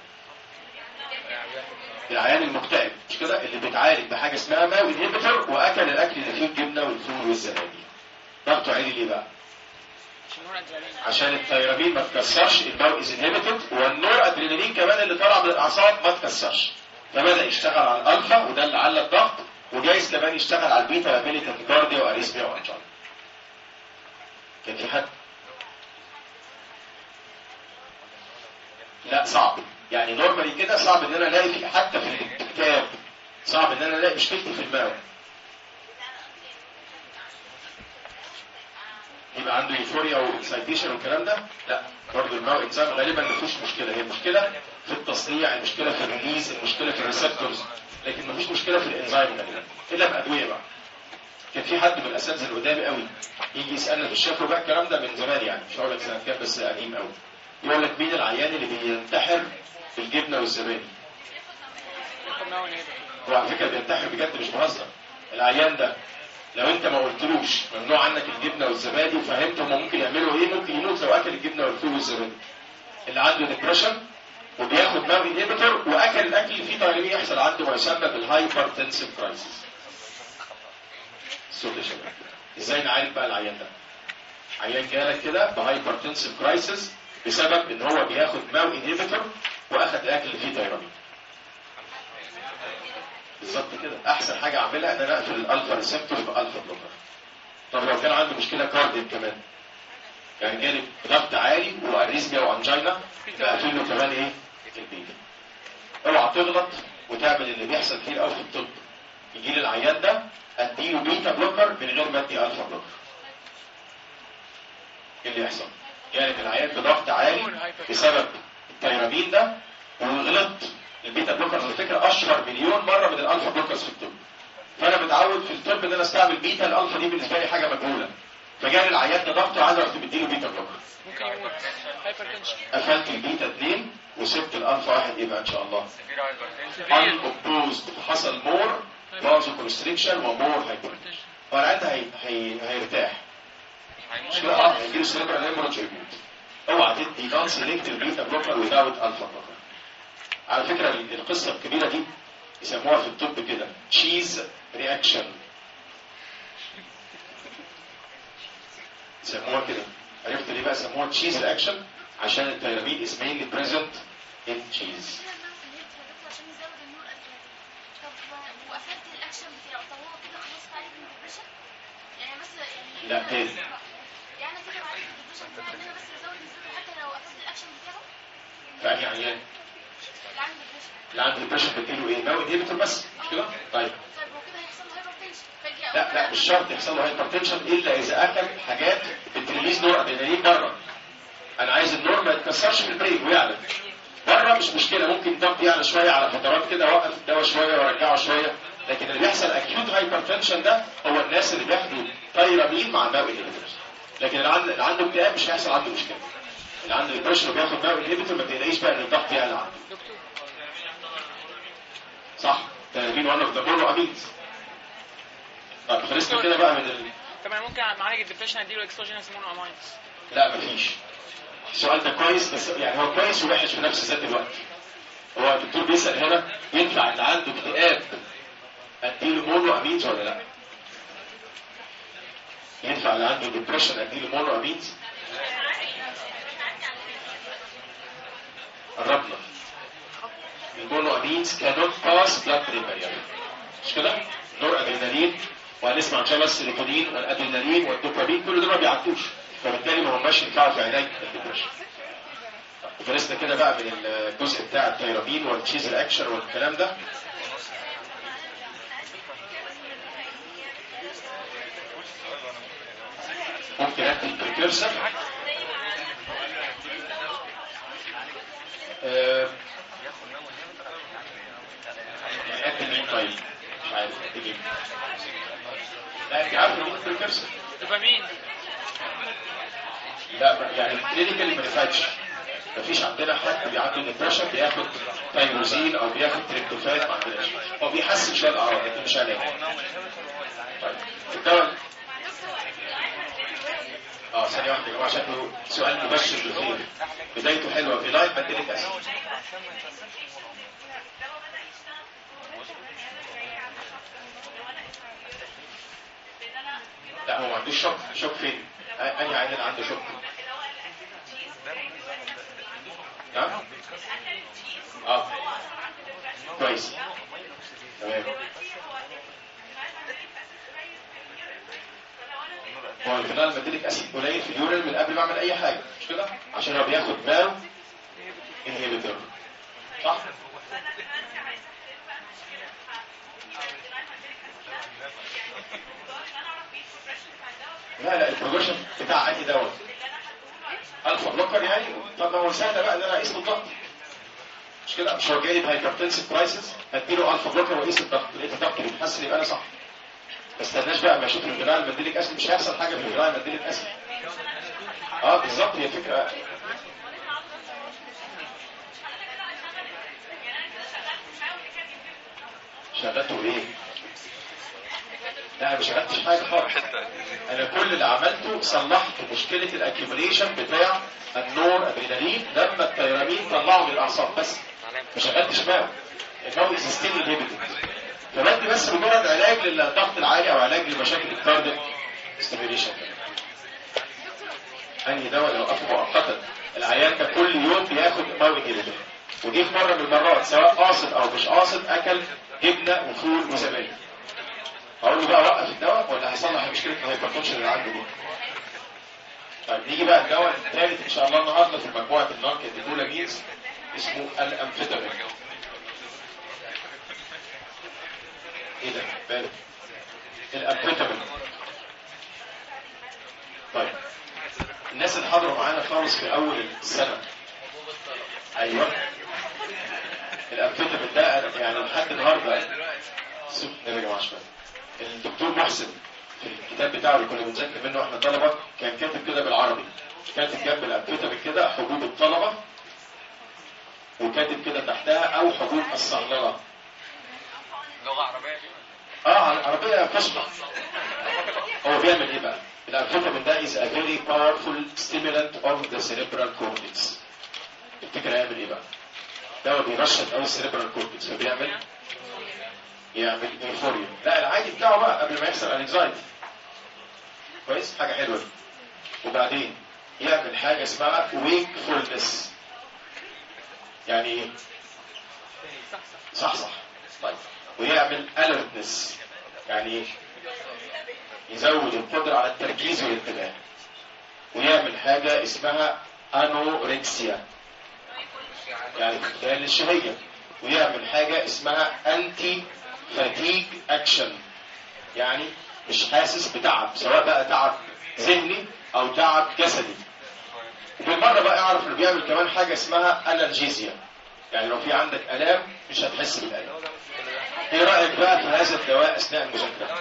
العيان المكتئب، مش كده؟ اللي بيتعالج بحاجه اسمها ماو انهبيتور واكل الاكل اللي فيه الجبنه والفول والزبادي. ضغطه عالي ليه بقى؟ عشان التيرامين ما تكسرش الماو از انهبيتد، والنور ادرينالين كمان اللي طالع من الاعصاب ما تكسرش، فبدا يشتغل على الالفا وده اللي على الضغط، وجايز كمان يشتغل على البيتا يعمل تاكيكارديا واريثميا وانجينا. كان في حد؟ لا صعب، يعني نورمالي كده صعب ان انا الاقي في حتى في الكتاب، صعب ان انا الاقي مشكلتي في الماو. يبقى عنده يوفوريا واكسايتيشن والكلام ده؟ لا، برضه الماو انزيم غالبا ما فيهوش مشكله، هي المشكله في التصنيع، المشكله في الريليز، المشكله في الريسبتورز، لكن ما فيش مشكله في الانزيم غالبا الا بادويه بقى. كان في حد من الاساتذه اللي قدامي قوي يجي يسالنا في الشفا بقى الكلام ده من زمان، يعني مش هقول لك سنه كام بس قديم قوي، يقول لك مين العيان اللي بينتحر بالجبنه والزبادي؟ هو على فكره بينتحر بجد مش بهزر. العيان ده لو انت ما قلتلوش ممنوع عنك الجبنه والزبادي وفهمت هم ممكن يعملوا ايه، ممكن يموت لو اكل الجبنه والفول والزبادي. اللي عنده ديبريشن وبياخد ماو انهبيتور واكل الاكل اللي فيه تيرامين يحصل عنده ما يسمى بالهايبرتنسيف كرايسيس. الصوت يا شباب. ازاي نعالج بقى العيان ده؟ عيان جالك كده بهايبرتنسيف كرايسيس بسبب ان هو بياخد ماو انهبيتور واخد الاكل اللي فيه تيرامين. بالظبط كده. احسن حاجه اعملها ان انا اقفل الالفا ريسبتور بالفا بلوكر. طب لو كان عنده مشكله كاردياك كمان، يعني جالب ضغط عالي واريزميا وانجينا، بقفل له كمان ايه؟ البيتا. اوعى تغلط وتعمل اللي بيحصل كتير قوي في الطب، يجي لي العيان ده اديله بيتا بلوكر من غير ما ادي الفا بلوكر. ايه اللي يحصل؟ جالب العيان بضغط عالي بسبب التيرامين ده وغلط. البيتا بلوكر على فكره اشهر مليون مره من الالفا بلوكرز في الطب، فانا متعود في الطب ان انا استعمل بيتا. الالفا دي بالنسبه لي حاجه مجهوله، فجالي العيان ده ضغطه عايز اروح مديله بيتا بلوكر، ممكن يموت هايبرتنشن. قفلت البيتا اثنين وسبت الالفا واحد، يبقى ان شاء الله ان اوبوزد، حصل مور بازو كونستريكشن ومور هايبرتنشن، فالعيان ده هي... هي... هيرتاح. مش كده؟ اه هيجيله سيريبرال هيموريدج ويموت. اوعى تدي نون سيلكتيف بيتا بلوكر ويزاوت الفا بلوكر. على فكره القصه الكبيره دي يسموها في الطب كده تشيز رياكشن، يسموها كده. عرفت ليه بقى سموها تشيز رياكشن؟ عشان التيرامين is mainly present in cheese. عشان يزود النور أدرينالين. طب وقفلت الاكشن بتاعه، طب هو كده خلاص تعالج من الدبريشن؟ يعني مثلا يعني لا تاني، يعني كده بعالج الدبريشن بتاعي ان انا بس ازود النور حتى لو قفلت الاكشن بتاعه؟ فأني عيان اللي عنده ديبريشن اللي عنده ديبريشن بديله ايه؟ ماو انهبيتور بس، مش كده؟ طيب طيب هو كده هيحصل له هايبرتنشن فجأة؟ لا لا مش شرط يحصل له هايبرتنشن الا اذا اكل حاجات بتريليز نور ادرينالين بره. انا عايز النور ما يتكسرش في البريك ويعلى بره، مش مشكله، ممكن ضغط يعلى شويه على فترات كده، اوقف الدواء شويه وارجعه شويه. لكن اللي بيحصل اكيوت هايبرتنشن ده هو الناس اللي بياخدوا تيرامين مع الماو انهبيتور. لكن اللي عنده اللي عنده اكتئاب مش هيحصل عنده مشكله. اللي عنده ديبريشن وبياخد ماو انهبيتور ما تلاقيش بقى ان الضغط يعلى عنده. صح، تيرامين وان اوف ذا مونو امينز. طب خلصنا كده بقى من ال... طب انا ممكن معالج الدبريشن اديله اكسوجينس مونو امينز؟ لا مفيش. السؤال ده كويس، بس يعني هو كويس ووحش في نفس ذات الوقت. هو الدكتور بيسأل هنا ينفع اللي عنده اكتئاب اديله مونو امينز ولا لا؟ ينفع اللي عنده ديبريشن اديله مونو امينز؟ قربنا. المونو امينز cannot pass blood brain barrier مش كده؟ نور ادرينالين وهنسمع ان شاء الله السيروتونين والادرينالين والدوبامين كل دول ما بيعدوش، فبالتالي ما هماش ينفعوا في علاج الديبريشن. فلسنا كده بقى من الجزء بتاع التيرابين والتشيز الاكشن والكلام ده. ممكن اكتب بريكيرسر اكتب مين طيب؟ مش عارف اكتب مين. لا انت عارف مين بريكيرسر؟ دوبامين. لا يعني كلينيكال ما ينفعش. مفيش عندنا حد بيعمل ديبريشن بياخد تايروزين او بياخد تريبتوفان، ما عندناش. هو بيحسن شويه الاعراض لكن مش علاج. طيب الدواء اه ثانيه واحده يا جماعه شكله سؤال مبشر بالخير. بدايته حلوه في لاين باديليك اسيد. لا هو ما عندوش شوك. شوك فين؟ انهي عيان عنده شوك؟ نعم؟ اه كويس تمام. هو الفينال ماديليك اسيد قليل في اليورين من قبل ما اعمل اي حاجه مش كده؟ عشان هو بياخد باو انهيبيتور صح؟ لا لا البروجريشن بتاع اي دواء الفا بلوكر يعني. طب ما هو سهل بقى ان انا اقيس الضغط مش كده؟ مش هو جاي بهايبرتنسيف كرايسيس هديله الفا بلوكر واقيس الضغط، لقيت الضغط بيتحسن يبقى انا صح. ما استناش بقى ما اشوف الجرعه الماديليك اسيد، مش هيحصل حاجه في الجرعه الماديليك اسيد. اه بالظبط هي فكره. شغلته ايه؟ لا انا ما شغلتش حاجه خالص. انا كل اللي عملته صلحت مشكله الاكيوميليشن بتاع النور ادرينالين لما التيرامين طلعوا من الاعصاب بس. ما شغلتش معه. الماء ستيل انهبيتد. فبدي بس مجرد علاج للضغط العالي او علاج لمشاكل الكارديك ستيميوليشن. انهي دواء لو وقفه مؤقتا؟ العيان ده كل يوم بياخد ماء انهبيتور ودي في مره من المرات سواء قاصد او مش قاصد اكل جبنه وفول وزبادي. اقول له بقى وقف الدواء ولا هيصلح مشكله الهايبرتنشن اللي عنده دي؟ طيب نيجي بقى الدواء الثالث ان شاء الله النهارده في مجموعه النون كاتيكولامينز اسمه الامفيتامين. ايه ده؟ بالك الامفيتامين. طيب الناس اللي حضروا معانا خالص في اول السنه ايوه الامفيتامين ده يعني لحد النهارده يا جماعه شويه. الدكتور محسن في الكتاب بتاعه اللي كنا بنذاكر منه واحنا طلبه كان كاتب كده بالعربي، كاتب جنب الامفيتامين كده حبوب الطلبه وكاتب كده تحتها او حبوب الصهلله. لغه عربيه اه عربيه فصحى. هو بيعمل ايه بقى؟ الامفيتامين ده is a very powerful stimulant of the cerebral cortex. تفتكر هيعمل ايه بقى؟ ده هو بينشط قوي السيريبرال كورتكس فبيعمل يعمل ايفوريا. لا العادي بتاعه بقى قبل ما يحصل انكزايتي. كويس؟ حاجه حلوه دي. وبعدين يعمل حاجه اسمها wakefulness. يعني ايه؟ صح صح. طيب ويعمل alertness. يعني ايه؟ يزود القدره على التركيز والانتباه. ويعمل حاجه اسمها انوركسيا يعني فقدان الشهيه. ويعمل حاجه اسمها انتي فاتيج اكشن يعني مش حاسس بتعب سواء بقى تعب ذهني او تعب جسدي. وبالمره بقى اعرف انه بيعمل كمان حاجه اسمها انالجيزيا يعني لو في عندك الام مش هتحس بالالم. ايه رايك بقى في هذا الدواء اثناء المذاكره؟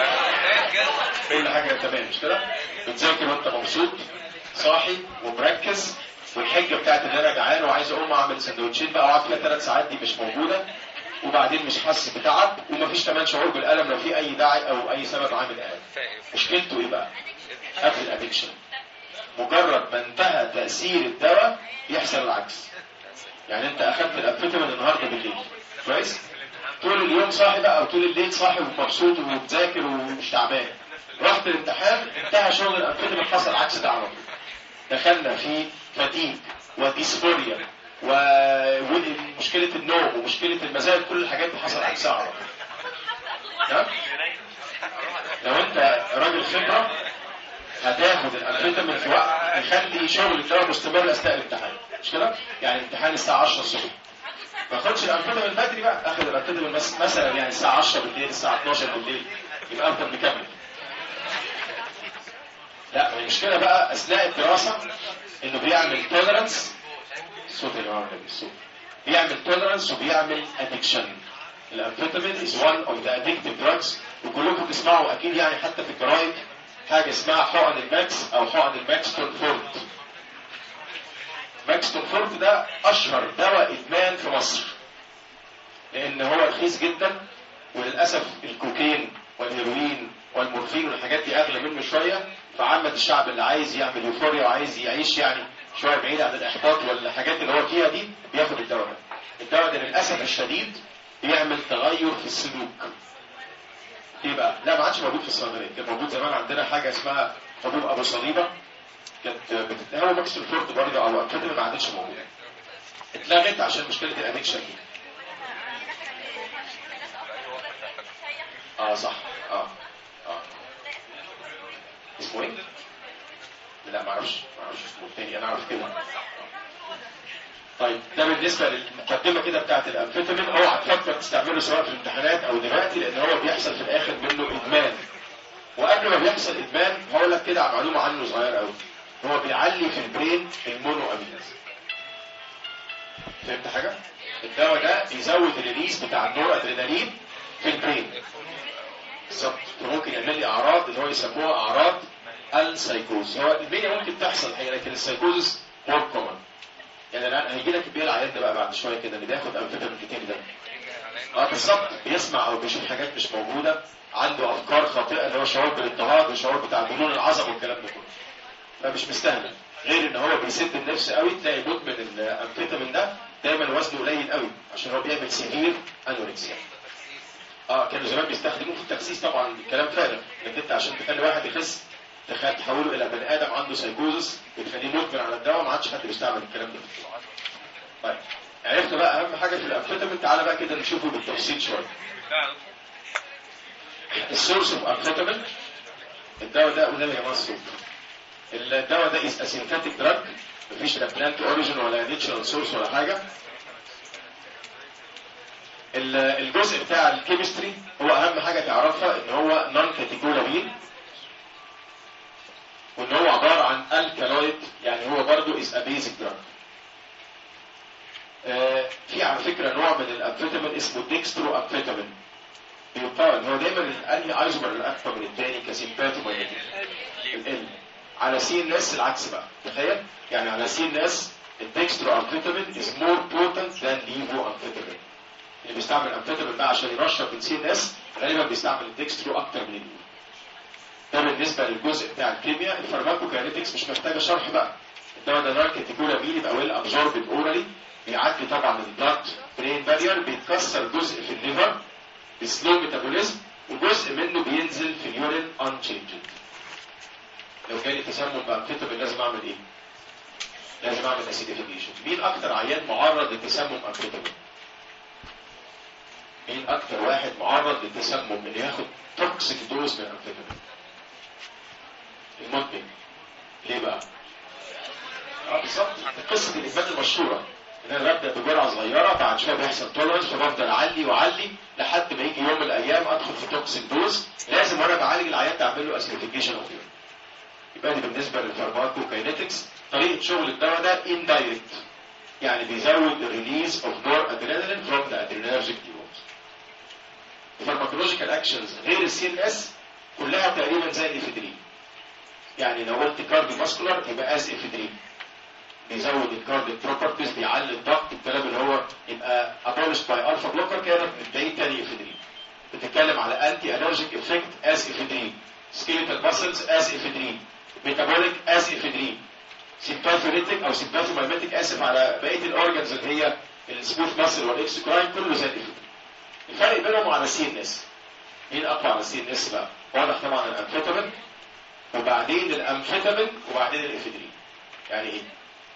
كل حاجه تمام مش كده؟ بتذاكر وانت مبسوط صاحي ومركز والحجه بتاعت ان انا جعان وعايز اقوم اعمل سندوتشين بقى واقعد فيها ثلاث ساعات دي مش موجوده. وبعدين مش حاسس بتعب ومفيش كمان شعور بالالم لو في اي داعي او اي سبب عامل الم. مشكلته ايه بقى؟ قبل الادكشن. مجرد ما انتهى تاثير الدواء يحصل العكس. يعني انت اخذت الامفيتامين النهارده بالليل كويس؟ طول اليوم صاحي بقى او طول الليل صاحي ومبسوط وبتذاكر ومش تعبان. رحت الامتحان انتهى شغل الامفيتامين، حصل عكس ده على طول. دخلنا في فتيج وديسفوريا ومشكله النوم ومشكله المزاج، كل الحاجات دي حصل عكسها على طول. تمام؟ لو انت راجل خبره هتاخد الامفيتامين في وقت يخلي شغل الدواء مستمر اثناء الامتحان، مش كده؟ يعني الامتحان الساعه عشرة الصبح، ما اخدش الامفيتامين بدري بقى، اخد الامفيتامين مثلا يعني الساعه عشرة بالليل، الساعه اتناشر بالليل، يبقى انت مكمل. لا المشكله بقى اثناء الدراسه انه بيعمل توليرانس، صوت يا جماعه الصوت، بيعمل توليرانس وبيعمل ادكشن. الامفيتامين از one of the addictive drugs، وكلكم تسمعوا اكيد يعني حتى في الجرايد حاجه اسمها حقن الماكس او حقن الماكستون فورت. ماكستون فورت ده اشهر دواء ادمان في مصر، لان هو رخيص جدا، وللاسف الكوكين والهيروين والمورفين والحاجات دي اغلى منه شويه، فعامه الشعب اللي عايز يعمل يوفوريا وعايز يعيش يعني شويه بعيد عن الاحباط والحاجات اللي هو فيها دي بياخد الدواء ده. الدواء ده للاسف الشديد بيعمل تغير في السلوك. ايه بقى؟ لا ما عادش موجود في الصيدليه، كان موجود زمان عندنا حاجه اسمها حبوب ابو صليبه، كانت بتتناول ماكستون فورت برضه او امفيتامين، ما عادتش موجوده. اتلغت عشان مشكله الادكشن دي. اه صح اه اه اسمه ايه؟ لا ما اعرفش ما اعرفش اسمه التاني، انا اعرف كده. طيب ده بالنسبه للمقدمه كده بتاعت الامفيتامين، اوعى تفكر تستعمله سواء في الامتحانات او دلوقتي، لان هو بيحصل في الاخر منه ادمان. وقبل ما بيحصل ادمان هقول لك كده معلومه عنه صغيره قوي، هو بيعلي في البرين المونو امينز. فهمت حاجه؟ الدواء ده بيزود الريليز بتاع النور ادرينالين في البرين بالظبط، فممكن يعمل لي اعراض اللي هو يسموها اعراض السايكوز. هو البيئه ممكن تحصل الحقيقه، لكن السايكوزس مور كومن. يعني الان هيجي لك البيئه العيان ده بقى بعد شويه كده اللي بياخد امفيتامين كتير ده اه بالظبط بيسمع او بيشوف حاجات مش موجوده، عنده افكار خاطئه اللي هو شعور بالاضطهاد وشعور بتاع جنون العظم والكلام ده كله، فمش مستهلك. غير ان هو بيسد النفس قوي، تلاقي مدمن الامفيتامين ده دايما وزنه قليل قوي عشان هو بيعمل سيفير انوركسيا. اه كانوا زمان بيستخدموه في التخسيس، طبعا الكلام فارغ، انك انت عشان تخلي واحد يخس تحوله الى بني ادم عنده سايكوزس وتخليه مدمن على الدواء، ما عادش حد بيستعمل الكلام ده. طيب عرفت بقى اهم حاجه في الامفيتامين، تعالى بقى كده نشوفه بالتفصيل شويه. السورس اوف امفيتامين، الدواء ده قلنا يا جماعه الصوت، الدواء ده از اسينثيتيك دراج، مفيش لا بلانت اوريجين ولا نيتشرال سورس ولا حاجه. الجزء بتاع الكيمستري هو اهم حاجه تعرفها ان هو نون كاتيكولامين، وان هو عباره عن الكالويد، يعني هو برضه از ا بيزك دراج. في على فكره نوع من الامفيتامين اسمه ديكسترو امفيتامين، بيقال هو دايما الانهي ايزومر الاكثر من الثاني كسيمباتومايلين ال على سي ان اس العكس بقى، تخيل يعني على سي ان اس الديكسترو امفيتامين از مور بوتنت ذان ليفو امفيتامين. اللي بيستعمل امفيتامين بقى عشان ينشط السي ان اس غالبا بيستعمل الديكسترو اكتر من الليفو. ده بالنسبه للجزء بتاع الكيمياء. الفارماكوكاينيتكس مش محتاجه شرح بقى، الدواء ده نار كاتيكولامين يبقى ويل ابزوربد اورالي، بيعدي طبعا البلاد برين بارير، بيتكسر جزء في الليفر بسلو ميتابوليزم، وجزء منه بينزل في اليورين انشينجد. لو جالي تسمم بامفيتامين لازم اعمل ايه؟ لازم اعمل اسيديفيكيشن. مين اكتر عيان معرض لتسمم امفيتامين؟ مين اكتر واحد معرض للتسمم اللي ياخد توكسيك دوز من الامفيتامين؟ المدمن. ليه بقى؟ اه بالظبط قصه الادمان المشهوره ان انا ببدا بجرعه صغيره، بعد شويه بيحصل تولرنس، فبفضل اعلي واعلي لحد ما يجي يوم من الايام ادخل في توكسيك دوز، لازم وانا بعالج العيان ده اعمل له اسيديفيكيشن اوف يورين. يبقى دي بالنسبه للفارماكوكاينيتكس. طريقه شغل الدواء ده اندايركت، يعني بيزود الريليز اوف نور ادرينالين فروم ذا ادرينرجيك نيورونز. الفارماكولوجيكال اكشنز غير السي ان اس كلها تقريبا زي الافيدرين، يعني لو قلت كارديو ماسكولار يبقى از افيدرين، بيزود الكارديو بروبرتيز، بيعلي الضغط، الكلام اللي هو يبقى ابولش باي الفا بلوكر كده بتلاقيه تاني افيدرين. بتتكلم على انتي الرجيك افكت از افيدرين، سكيليتال ماسلز از افيدرين، ميتابوليك از افيدرين، سيمباثوريتك او سيمباثومايماتيك اسف على بقيه الاورجنز اللي هي السموث ماسل والاكسكراين كله زي الافيدرين. الفرق بينهم على السي ان اس مين اقوى على السي ان اس بقى؟ واضح طبعا الامفيتامين وبعدين الامفيتامين وبعدين الافيدرين. يعني ايه؟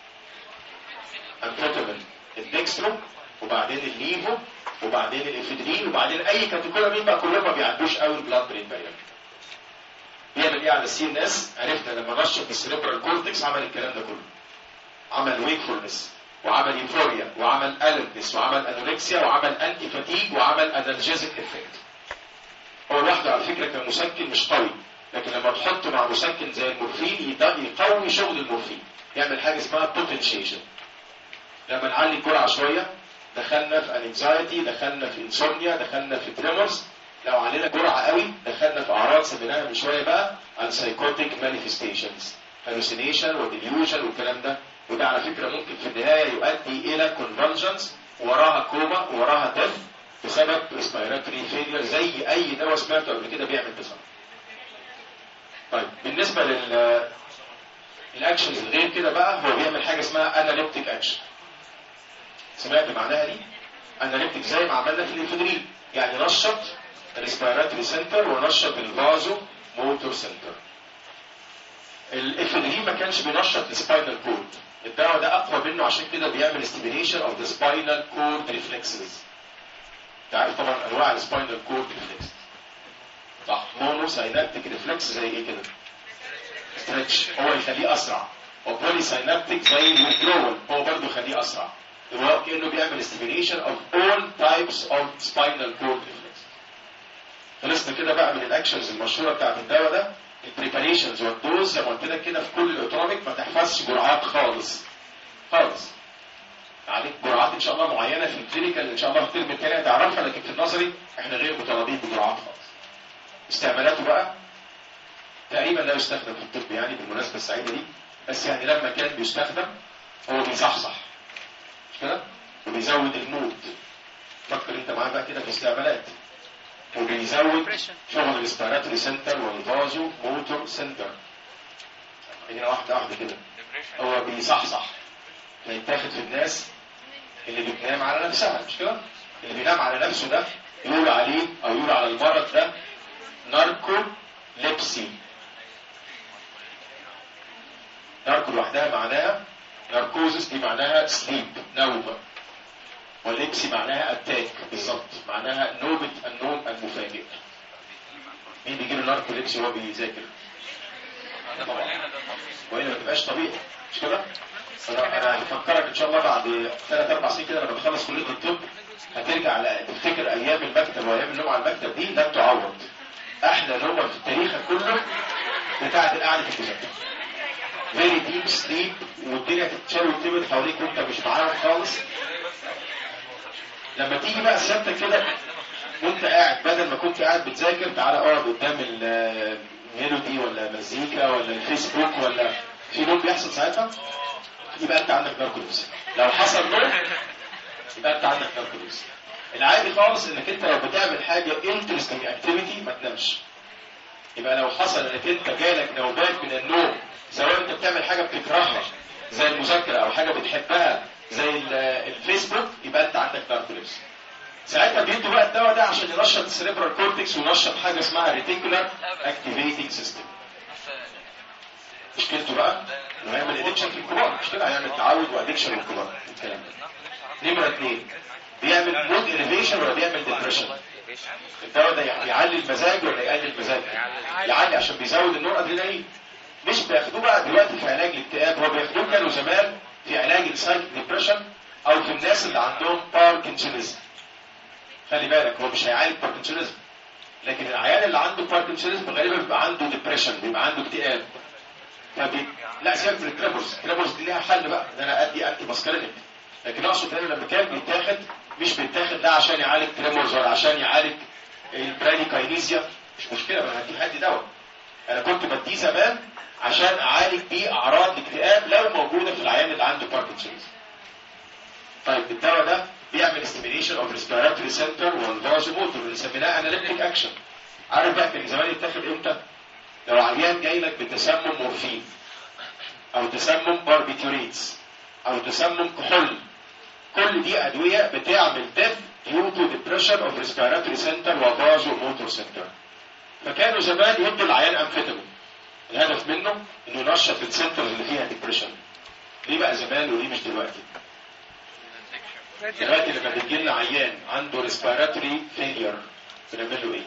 امفيتامين الديكسترو وبعدين الليفو وبعدين الافيدرين وبعدين اي كاتيكولامين بقى كلهم ما بيعدوش قوي البلاد برين بارير. بيعمل ايه على السي ان اس؟ عرفنا لما نشط السيريبرال كورتكس عمل الكلام ده كله. عمل ويكفولنس وعمل يوفوريا وعمل البس وعمل انوركسيا وعمل انتي فاتيج وعمل انالجيزيك افكت. هو لوحده على فكره كان مسكن مش قوي، لكن لما تحطه مع مسكن زي المورفين يقوي شغل المورفين، يعمل حاجه اسمها بوتنشيشن. لما نعلي الجرعه شويه دخلنا في انكزايتي، دخلنا في انسومنيا، دخلنا في تريمورز. لو علينا جرعه قوي دخلنا في اعراض سميناها من شويه بقى السايكوتيك مانيفستيشنز، هالوسينيشن وديليوجن والكلام ده. وده على فكره ممكن في النهايه يؤدي الى كونفرجنس وراها كوما وراها ديث بسبب ريسبيراتوري فيلير زي اي دواء سمعته قبل كده بيعمل تصرف. طيب بالنسبه لل الاكشنز الغير كده بقى، هو بيعمل حاجه اسمها اناليبتيك اكشن. سمعت معناها دي؟ اناليبتيك زي ما عملنا في الافيدرين، يعني نشط الريسبيراتوري سنتر ونشط الفازو موتور سنتر. الافيدرين ما كانش بينشط السباينال كورد، الدواء ده اقوى منه عشان كده بيعمل ستيميليشن اوف ذا سباينال كورد ريفلكسز. تعرف طبعا انواع السباينال كورد ريفلكس صح؟ مونو ساينابتيك ريفلكس زي ايه كده؟ ستريتش هو يخليه اسرع، وبولي ساينابتيك زي الويدرول هو برضه يخليه اسرع. يبقى كانه بيعمل ستيميليشن اوف اول تايبس اوف سباينال كورد ريفلكس. خلصنا كده بقى من الاكشنز المشهوره بتاعت الدواء ده. البريباريشنز والدوز زي ما قلت لك كده في كل الاوتوميك ما تحفظش جرعات خالص خالص. عليك جرعات ان شاء الله معينه في الكلينيكال ان شاء الله في الترم الثاني هتعرفها، لكن في النظري احنا غير مطالبين بجرعات خالص. استعمالاته بقى تقريبا لا يستخدم في الطب يعني بالمناسبه السعيده دي، بس يعني لما كان بيستخدم هو بيصحصح مش كده؟ وبيزود المود. فكر انت معايا بقى كده في استعمالات. وبيزود شغل الريسبيراتوري سنتر والفازو موتور سنتر. هنا واحده واحده كده. هو بيصحصح هيتاخد في الناس اللي بتنام على نفسها مش كده؟ اللي بينام على نفسه ده يقول عليه او يقول على المرض ده ناركوليبسي. ناركو لوحدها معناها ناركوزس، دي معناها سليب نوم، والليبسي معناها اتاك بالظبط، معناها نوبة النوم المفاجئ. مين بيجي له ناركوليبسي وهو بيذاكر؟ طبعا والا ما تبقاش طبيعي مش كده؟ انا هفكرك ان شاء الله بعد ثلاث اربع سنين كده لما بتخلص كليه الطب هترجع على تفتكر ايام المكتب وايام النوم على المكتب دي لن تعوض. احلى نومه في التاريخ كله بتاعت القعده في المكتب. فيري ديب سليب والدنيا تتشال وتبعد حواليك وانت مش معاهم خالص. لما تيجي بقى سيادتك كده وانت قاعد بدل ما كنت قاعد بتذاكر تعالى اقعد قدام الميلودي ولا مزيكا ولا الفيسبوك ولا في نوم بيحصل ساعتها، يبقى انت عندك ناركوليبسي. لو حصل نوم يبقى انت عندك ناركوليبسي. العادي خالص انك انت لو بتعمل حاجه انترستنج اكتيفيتي ما تنامش. يبقى لو حصل انك انت جالك نوبات من النوم سواء انت بتعمل حاجه بتكرهها زي المذاكره او حاجه بتحبها زي الفيسبوك يبقى انت عندك ناركوليبسي. ساعتها بيدوا بقى الدواء ده عشان ينشط السيريبرال كورتكس وينشط حاجه اسمها ريتيكولار اكتيفيتنج سيستم. مشكلته بقى انه يعمل ادكشن في الكبار، مش كده؟ هيعمل تعود وادكشن للكبار الكلام ده. نمره اثنين بيعمل مود اليفيشن ولا بيعمل ديبريشن؟ الدواء ده يعلي المزاج ولا يقلل المزاج؟ يعلي عشان بيزود النور ادرينالين. مش بياخدوه بقى دلوقتي في علاج الاكتئاب، هو بياخدوه كانوا زمان في علاج السايك ديبريشن او في الناس اللي عندهم باركنسونيزم. خلي بالك هو مش هيعالج باركنسونيزم، لكن العيال اللي عنده باركنسونيزم غالبا بيبقى عنده ديبريشن، بيبقى عنده اكتئاب. فبي... لا سيبك من التريمورز، التريمورز دي ليها حل بقى ان انا ادي انتي ماسكارينيك، لكن اقصد هنا لما كان بيتاخد مش بيتاخد لا عشان يعالج تريمورز ولا عشان يعالج البراديكاينيزيا، مش مشكله ما هدي حد دواء. انا كنت بديه زمان عشان اعالج بيه اعراض الاكتئاب لو موجوده في العيان اللي عنده باركنسونيزم. طيب الدواء ده بيعمل ستيميليشن اوف ريسبيراتوري سنتر والفازو موتور اللي سميناه اناليتيك اكشن. عارف بقى كان زمان يتاخد امتى؟ لو عيان جاي لك بتسمم مورفين او تسمم باربيتوريتس او تسمم كحول، كل دي ادويه بتعمل ديث due to depression of respiratory center وفازو موتور center. فكانوا زمان يدوا العيان امفيتامين، الهدف منه انه ينشط السنترز اللي فيها ديبريشن. ليه بقى زمان وليه مش دلوقتي؟ دلوقتي لما بيجي لنا عيان عنده ريسبيراتوري فيلير بنعمل له ايه؟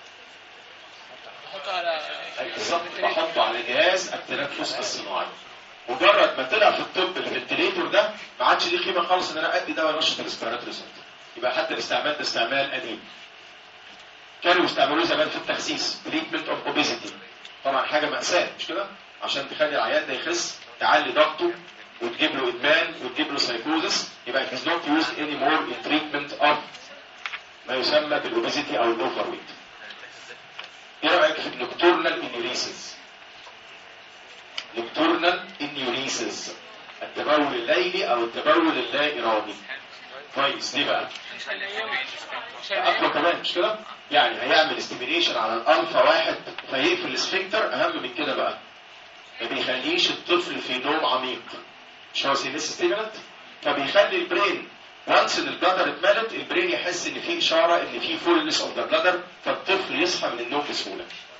بحطه على بالظبط، بحطه على جهاز التنفس الصناعي. مجرد ما طلع في الطب الفنتليتور ده ما عادش ليه قيمه خالص ان انا ادي دواء ينشط الريسبيراتوري سنتر. يبقى حتى الاستعمال ده استعمال قديم. كانوا يستعملوه زمان في التخسيس، تريتمنت اوف اوبيزيتي. طبعا حاجه ماساه مش كده؟ عشان تخلي العيان ده يخس تعلي ضغطه وتجيب له ادمان وتجيب له سايكوزس، يبقى it is not used anymore in treatment of ما يسمى بالاوبيزيتي او الاوفر ويت. ايه رايك في النكتورنال انيوريسيس؟ نكتورنال انيوريسيس التبول الليلي او التبول اللا ارادي. كويس. ليه بقى؟ اقوى كمان مش كده؟ يعني هيعمل استيميليشن على الالفا واحد فيقفل السفنكتر. اهم من كده بقى ما بيخليش الطفل في نوم عميق، مش هو سينس ستيمولانت، فبيخلي البرين وانس ان البلادر اتملت البرين يحس ان في اشاره ان في فولنس اوف ذا بلادر، فالطفل يصحى من النوم بسهوله.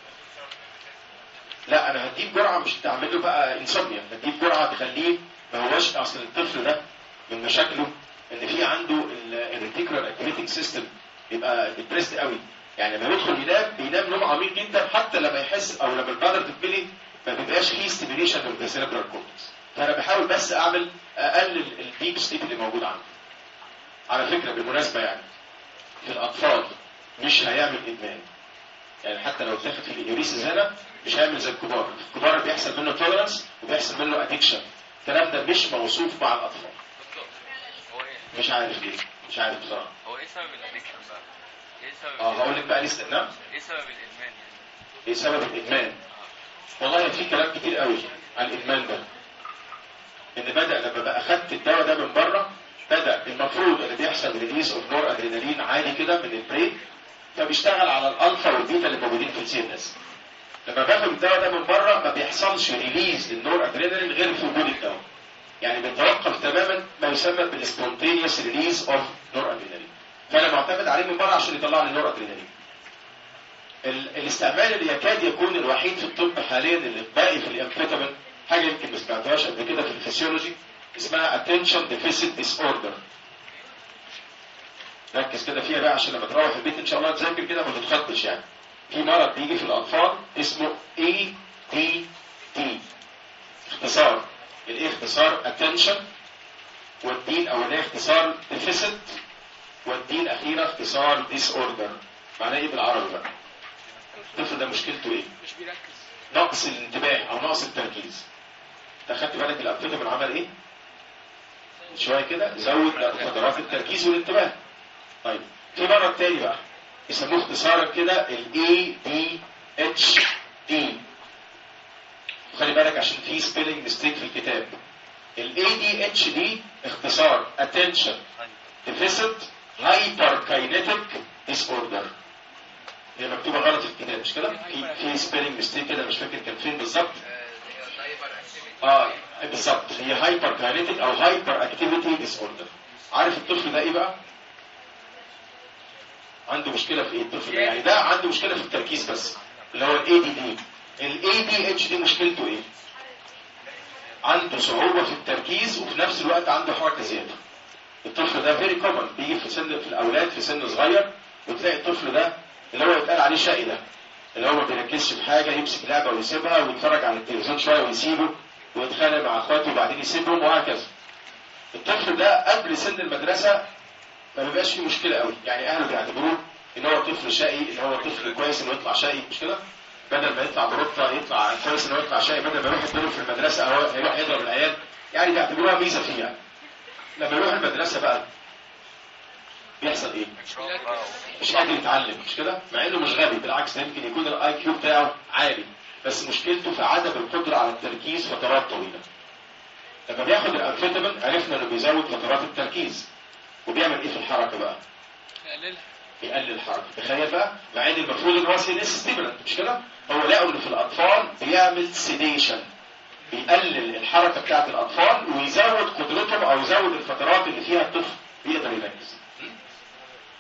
لا انا هديك جرعه مش تعمل له بقى انسومنيا، هديك جرعه تخليه ما هوش. اصل الطفل ده من مشاكله ان في عنده الريتيكولار اكتيفيتنج سيستم بيبقى ديبريسد قوي، يعني لما يدخل ينام بينام نوم عميق جدا، حتى لما يحس او لما البلادر تتملي ما بيبقاش فيه ستيميليشن اوف ذا سيريبرال كورتكس. فانا بحاول بس اعمل اقلل الديب ستيب اللي موجود عنده. على فكره بالمناسبه يعني في الاطفال مش هيعمل ادمان، يعني حتى لو اتاخد في الانيوريسيس هنا مش هيعمل زي الكبار. الكبار بيحصل منه تولرنس وبيحصل منه ادكشن، الكلام ده مش موصوف مع الاطفال. مش عارف ليه، مش عارف بصراحه. هو ايه سبب الادكشن بقى؟ ايه سبب اه هقول لك بقى ليه استنى. ايه سبب الادمان يعني؟ ايه سبب الادمان؟ والله في كلام كتير قوي عن الادمان ده. ان بدا لما بقى اخدت الدواء ده من بره بدا المفروض ان بيحصل ريليز اوف نور ادرينالين عالي كده من البرين، فبيشتغل على الالفا والبيتا اللي موجودين في السي ان اس. لما باخد الدواء ده من بره ما بيحصلش ريليز للنور ادرينالين غير في وجود الدواء، يعني بيتوقف تماما ما يسمى بالسبونتينيوس ريليز اوف نور ادرينالين. فانا معتمد عليه من بره عشان يطلع لي نور ادرينالين. الاستعمال اللي يكاد يكون الوحيد في الطب حاليا اللي باقي في الامفيتامين حاجه يمكن ما سمعتهاش قبل كده في الفسيولوجي اسمها attention deficit disorder. ركز كده فيها بقى عشان لما تروح البيت ان شاء الله تذاكر كده ما تتخطش. يعني في مرض بيجي في الاطفال اسمه إيه دي دي، اختصار الايه اختصار attention، والدي الاولانيه اختصار deficit، والدي الاخيره اختصار disorder. معناه ايه بالعربي بقى؟ الطفل ده مشكلته ايه؟ مش بيركز، نقص الانتباه او نقص التركيز. انت خدت بالك الامفيتامين عمل ايه؟ شويه كده زود فترات التركيز والانتباه. طيب في مرض تاني بقى يسموه اختصارا كده ال إيه دي إتش دي. خلي بالك عشان في سبيلنج ميستيك في الكتاب. ال إيه دي إتش دي اختصار attention deficit hyperkinetic disorder. هي مكتوبه غلط في الكتاب مش كده؟ في في سبيلنج ميستيك كده مش فاكر كان فين بالظبط. اه بالظبط هي هايبر كاينيتيك او هايبر اكتيفيتي ديس اوردر. عارف الطفل ده ايه بقى؟ عنده مشكله في ايه الطفل ده؟ يعني ده عنده مشكله في التركيز بس اللي هو الاي دي دي. الاي دي اتش دي مشكلته ايه؟ عنده صعوبه في التركيز وفي نفس الوقت عنده حركه زياده. الطفل ده فيري كومن بيجي في سن في الاولاد في سن صغير، وتلاقي الطفل ده اللي هو يتقال عليه شقي ده اللي هو ما بيركزش في حاجه، يمسك لعبه ويسيبها ويتفرج على التلفزيون شويه ويسيبه ويتخانق مع اخواته وبعدين يسيبهم وهكذا. الطفل ده قبل سن المدرسه ما بيبقاش فيه مشكله قوي، يعني اهله بيعتبروه ان هو طفل شقي، ان هو طفل كويس انه يطلع شقي مش كده؟ بدل ما يطلع بروطه يطلع كويس انه يطلع شقي، بدل ما يروح يتضرب في المدرسه او هيروح يضرب العيال، يعني بيعتبروها ميزه فيه. يعني لما يروح المدرسه بقى بيحصل ايه؟ مش قادر يتعلم مش كده؟ مع انه مش غبي، بالعكس يمكن يكون الاي كيو بتاعه عالي، بس مشكلته في عدم القدره على التركيز فترات طويله. لما بياخد الامفيتامين عرفنا انه بيزود فترات التركيز، وبيعمل ايه في الحركه بقى؟ يقللها، يقلل الحركه. تخيل بقى، مع ان المفروض ان هو سينس ستيمولانت مش كده؟ هو لقوا ان في الاطفال بيعمل سيديشن، بيقلل الحركه بتاعت الاطفال ويزود قدرتهم او يزود الفترات اللي فيها الطفل بيقدر يركز.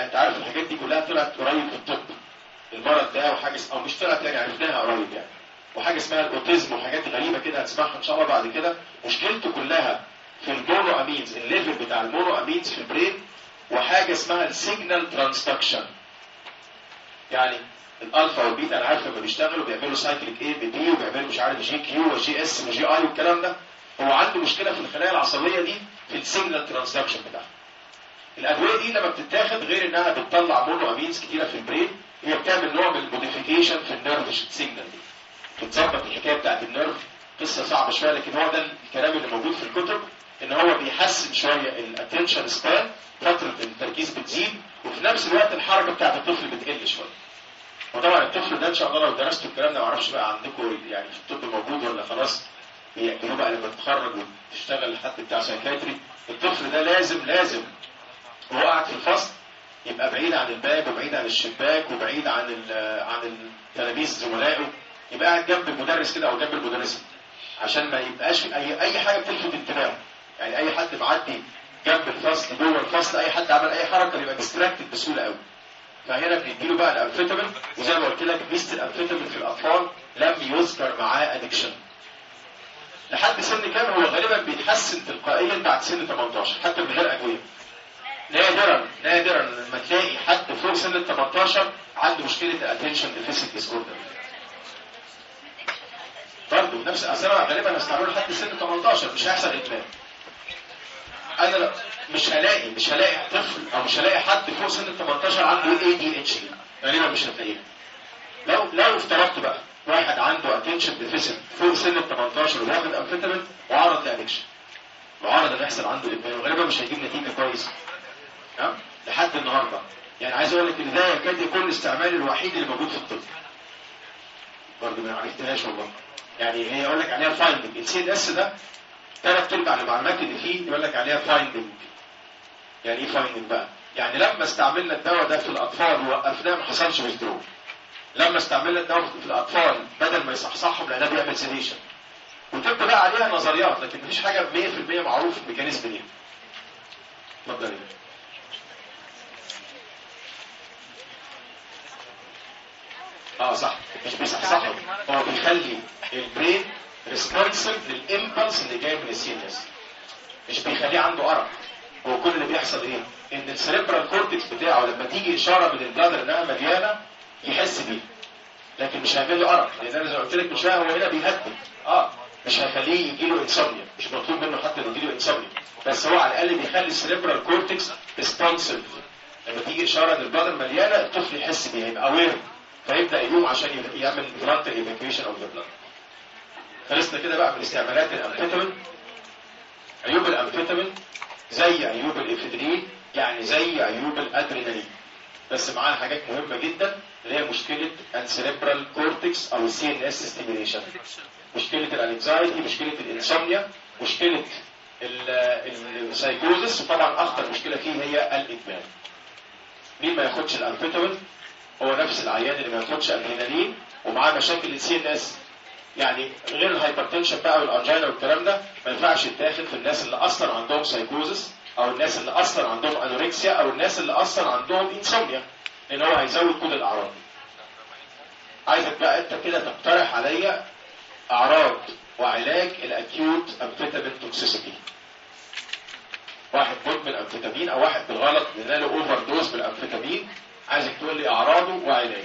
انت عارف الحاجات دي كلها طلعت قريب في الطب، المرض ده وحاجه او مش طلعت يعني عرفناها قريب يعني، وحاجه اسمها الاوتيزم وحاجات غريبه كده هتسمعها ان شاء الله بعد كده. مشكلته كلها في المونو امينز، الليفل بتاع المونو امينز في البرين، وحاجه اسمها السيجنال ترانسدكشن. يعني الالفا والبيتا انا عارف لما بيشتغلوا بيعملوا سايكليك اي بي دي وبيعملوا مش عارف جي كيو وجي اس وجي اي والكلام ده. هو عنده مشكله في الخلايا العصبيه دي في السيجنال ترانسدكشن بتاعها. الادويه دي لما بتتاخد غير انها بتطلع مونو امينز كتيره في البرين، هي بتعمل نوع من الموديفيكيشن في النيرف سيجنال دي، بتظبط الحكايه بتاعت النيرف. قصه صعبه شويه لكن هو ده الكلام اللي موجود في الكتب، ان هو بيحسن شويه الاتنشن سبان، فتره التركيز بتزيد، وفي نفس الوقت الحركه بتاعت الطفل بتقل شويه. وطبعا الطفل ده ان شاء الله لو درستوا الكلام ده، ما اعرفش بقى عندكم يعني في الطب موجود ولا خلاص بيعملوه بقى لما تتخرج وتشتغل لحد بتاع سايكاتري. الطفل ده لازم لازم وهو قاعد في الفصل يبقى بعيد عن الباب وبعيد عن الشباك وبعيد عن عن التلاميذ زملائه، يبقى قاعد جنب المدرس كده او جنب المدرسه، عشان ما يبقاش في اي اي حاجه بتلفت انتباهه. يعني اي حد معدي جنب الفصل جوه الفصل، اي حد عمل اي حركه يبقى ديستراكتد بسهوله قوي. فهنا بنديله بقى الامفيتامين، وزي ما قلت لك ميزه الامفيتامين في الاطفال لم يذكر معاه ادكشن. لحد سن كام هو غالبا بيتحسن تلقائيا بعد سن تمنتاشر حتى من غير ادويه. نادرا نادرا لما تلاقي حد فوق سن ال تمنتاشر عنده مشكله الاتنشن ديفيسيت ديسوردر. برضه نفس اثرها غالبا هستعمله لحد سن تمنتاشر، مش هيحصل ادمان. انا لا مش هلاقي مش هلاقي طفل او مش هلاقي حد فوق سن ال تمنتاشر عنده اي دي اتش دي، غالبا مش هتلاقيه. لو لو افترضت بقى واحد عنده اتنشن ديفيسيت فوق سن ال تمنتاشر وياخد امفيتامين وعرض لادكشن، وعرض ان يحصل عنده ادمان، وغالبا مش هيجيب نتيجه كويسه. تمام؟ لحد النهارده يعني عايز اقول لك ان ده يكاد يكون الاستعمال الوحيد اللي موجود في الطب. برضه ما عرفتهاش والله. يعني هي يقول لك عليها فايندنج، السي ان اس ده ثلاث ارباع المعلومات اللي فيه يقول لك عليها فايندنج. يعني ايه فايندنج بقى؟ يعني لما استعملنا الدواء ده في الاطفال ووقفناه ما حصلش ويزدرو. لما استعملنا الدواء في الاطفال بدل ما يصحصحهم لانه بيعمل سيديشن. وتبقى بقى عليها نظريات لكن مفيش حاجه مية في المية معروف الميكانيزم دي. اتفضل. اه صح، مش بيصحصحه، هو بيخلي البرين ريسبونسيف للامبلس اللي جاي من السي ان اس، مش بيخليه عنده ارق. هو كل اللي بيحصل ايه؟ ان السيريبرال كورتكس بتاعه لما تيجي اشاره من البلادر انها مليانه يحس بيه، لكن مش هيعمل له ارق، لان انا زي ما قلت لك من شويه هو هنا بيهدد. اه مش هيخليه يجي له انسومنيا، مش مطلوب منه حتى انه يجي له انسومنيا، بس هو على الاقل بيخلي السيريبرال كورتكس ريسبونسيف. لما تيجي اشاره ان البلادر مليانه الطفل يحس بيها، يبقى اوير، فيبدا يقوم عشان يعمل فلانتر ايفاكيويشن اوف ذا بلاد. خلصنا كده بقى من استعمالات الامفيتامين. عيوب الامفيتامين زي عيوب الافيدرين، يعني زي عيوب الادرينالين، بس معاها حاجات مهمه جدا اللي هي مشكله السيريبرال كورتكس او السي ان اس ستيميوليشن، مشكله الانكزايتي، مشكله الانسومنيا، مشكله السايكوزس، وطبعا اخطر مشكله فيه هي الادمان. مين ما ياخدش الامفيتامين؟ هو نفس العيان اللي ما ياخدش ادرينالين ومعاه مشاكل السي ان اس. يعني غير الهايبرتنشن بقى والانجينا والكلام ده ما ينفعش يتاخد في الناس اللي اصلا عندهم سايكوزس او الناس اللي اصلا عندهم انوركسيا او الناس اللي اصلا عندهم انسومنيا، لان هو هيزود كل الاعراض. عايزك بقى انت كده تقترح عليا اعراض وعلاج الاكيوت امفيتامين توكسيسيتي. واحد مدمن امفيتامين او واحد بالغلط اداله اوفر دوز بالامفيتامين، عايزك تقول لي اعراضه وعلاجه.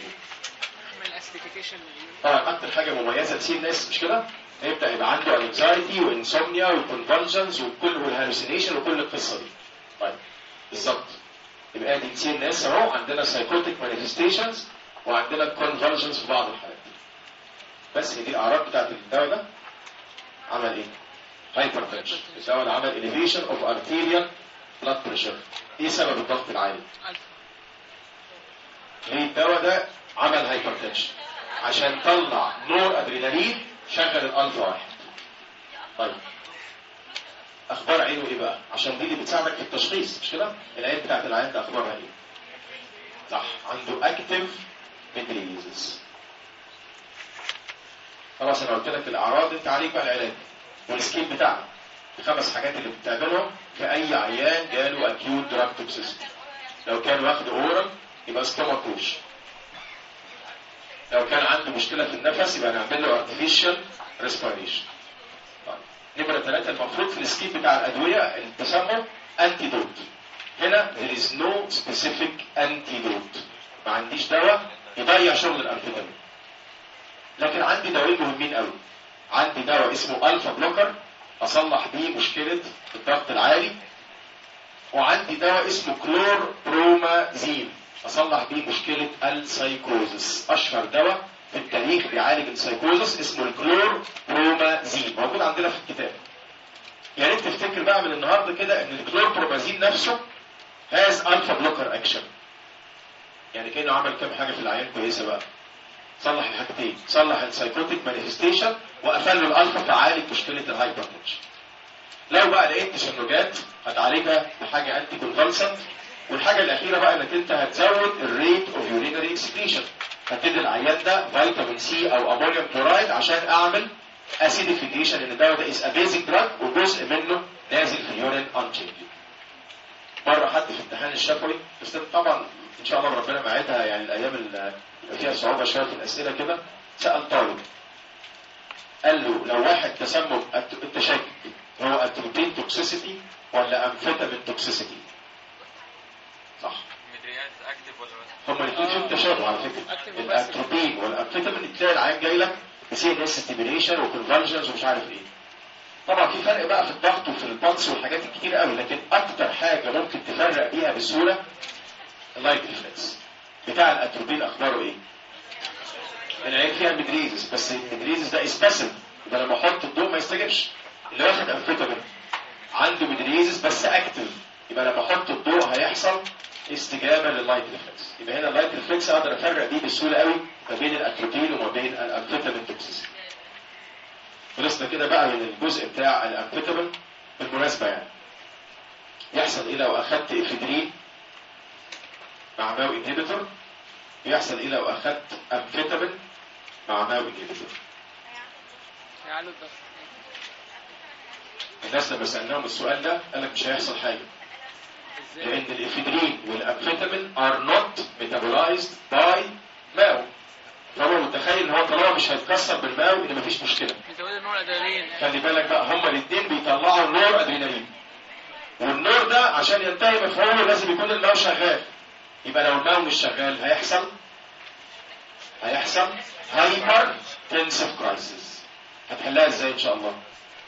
طبعا اكتر حاجه مميزه لسي ان اس مش كده؟ هيبدا يبقى عنده انكزايتي وانسومنيا وكونفالجنز وكل والهالوسينيشن وكل القصه دي. طيب بالظبط يبقى دي سي ان اس اهو، عندنا سايكوتيك مانيفستيشنز وعندنا كونفالجنز في بعض الحالات. بس دي الاعراض بتاعت الدواء ده. عمل ايه؟ هايبرتنشن. الدواء ده عمل elevation of arterial blood pressure. ايه سبب الضغط العالي؟ ليه الدواء ده عمل هايبرتنشن؟ عشان طلع نور ادرينالين شغل الالفا واحد. طيب اخبار عينه ايه بقى؟ عشان دي اللي بتساعدك في التشخيص مش كده؟ العين بتاعت العين ده اخبارها ايه؟ صح، عنده اكتف ميدريزز. خلاص انا قلت لك الاعراض، انت عليك بقى العلاج والسكيل بتاعنا. الخمس حاجات اللي بتعملهم في اي عيان جاله اكيوت دراج توكسيسيتي. لو كان واخد اورال يبقى ستوماكوش. لو كان عنده مشكله في النفس يبقى نعمل له ارتفيشال ريسبيريشن. نمره ثلاثه المفروض في السكيب بتاع الادويه التسمم انتيدوت. هنا there is no specific antidote. ما عنديش دواء يضيع شغل الامفيتامين. لكن عندي دوايين مهمين قوي. عندي دواء اسمه الفا بلوكر اصلح بيه مشكله الضغط العالي، وعندي دواء اسمه كلور برومازين اصلح بيه مشكله السايكوزس. اشهر دواء في التاريخ بيعالج السايكوزس اسمه الكلور برومازين، موجود عندنا في الكتاب. يا ريت تفتكر بقى من النهارده كده ان الكلور برومازين نفسه هاز الفا بلوكر اكشن. يعني كانه عمل كام حاجه في العيان كويسه بقى. صلح الحاجتين، صلح السايكوتيك مانيفستيشن وقفل له الالفا فعالج مشكله الهايبرتنشن. لو بقى لقيت تشنجات هتعالجها بحاجه انتي كونفالسنت. والحاجه الاخيره بقى انك انت هتزود الريت اوف يورينري اكسكريشن. هتدي العيان ده فيتامين سي او امونيوم كلورايد عشان اعمل اسيديفيكيشن، ان الدواء ده از ا بيزك دراج وجزء منه نازل في اليورين انشينج. مره حد في امتحان الشفوي، بس طبعا ان شاء الله ربنا معادها يعني الايام اللي فيها صعوبه شويه في الاسئله كده، سال طالب قال له لو واحد تسمم التشكك هو اتروبين توكسيسيتي ولا امفيتامين توكسيسيتي؟ صح. مدريات اكتف ولا هما الاثنين فيهم تشابه على فكره. الاتروبين والامفيتامين تلاقي العيان جاي لك بسي ان اس ستيميليشن وكونفالجنز ومش عارف ايه. طبعا في فرق بقى في الضغط وفي البلس والحاجات الكتير قوي، لكن اكتر حاجه ممكن تفرق بيها بسهوله اللايت ريفلكس. بتاع الاتروبين اخباره ايه؟ العين فيها مدريزس، بس المدريزس ده اسباسم، يبقى لما احط الضوء ما يستجبش. اللي واخد امفيتامين عنده مدريزس بس اكتف، يبقى لما احط الضوء هيحصل استجابه لللايت ريفلكس. يبقى هنا اللايت ريفلكس اقدر افرق بيه بسهوله قوي ما بين الاتروبين وما بين الامفيتامين توكسيسيتي. خلصنا كده بقى من الجزء بتاع الامفيتامين. بالمناسبه يعني يحصل ايه لو اخدت افيدرين مع ماو انهبيتور؟ يحصل ايه لو اخدت امفيتامين مع ماو انهبيتور؟ هيعلوا الضغط. الناس لما سالناهم السؤال ده قال لك مش هيحصل حاجه، لان الافيدرين والامفيتامين are not metabolized by ماو. فهو متخيل ان هو طالما مش هيتكسر بالماو ان مفيش مشكله. بيزود النور ادرينالين. خلي بالك بقى هما الاثنين بيطلعوا نور ادرينالين، والنور ده عشان ينتهي مفعوله لازم يكون الماو شغال. يبقى لو الماو مش شغال هيحصل هيحصل هايبر تنسيف كرايسيس. هتحلها ازاي ان شاء الله؟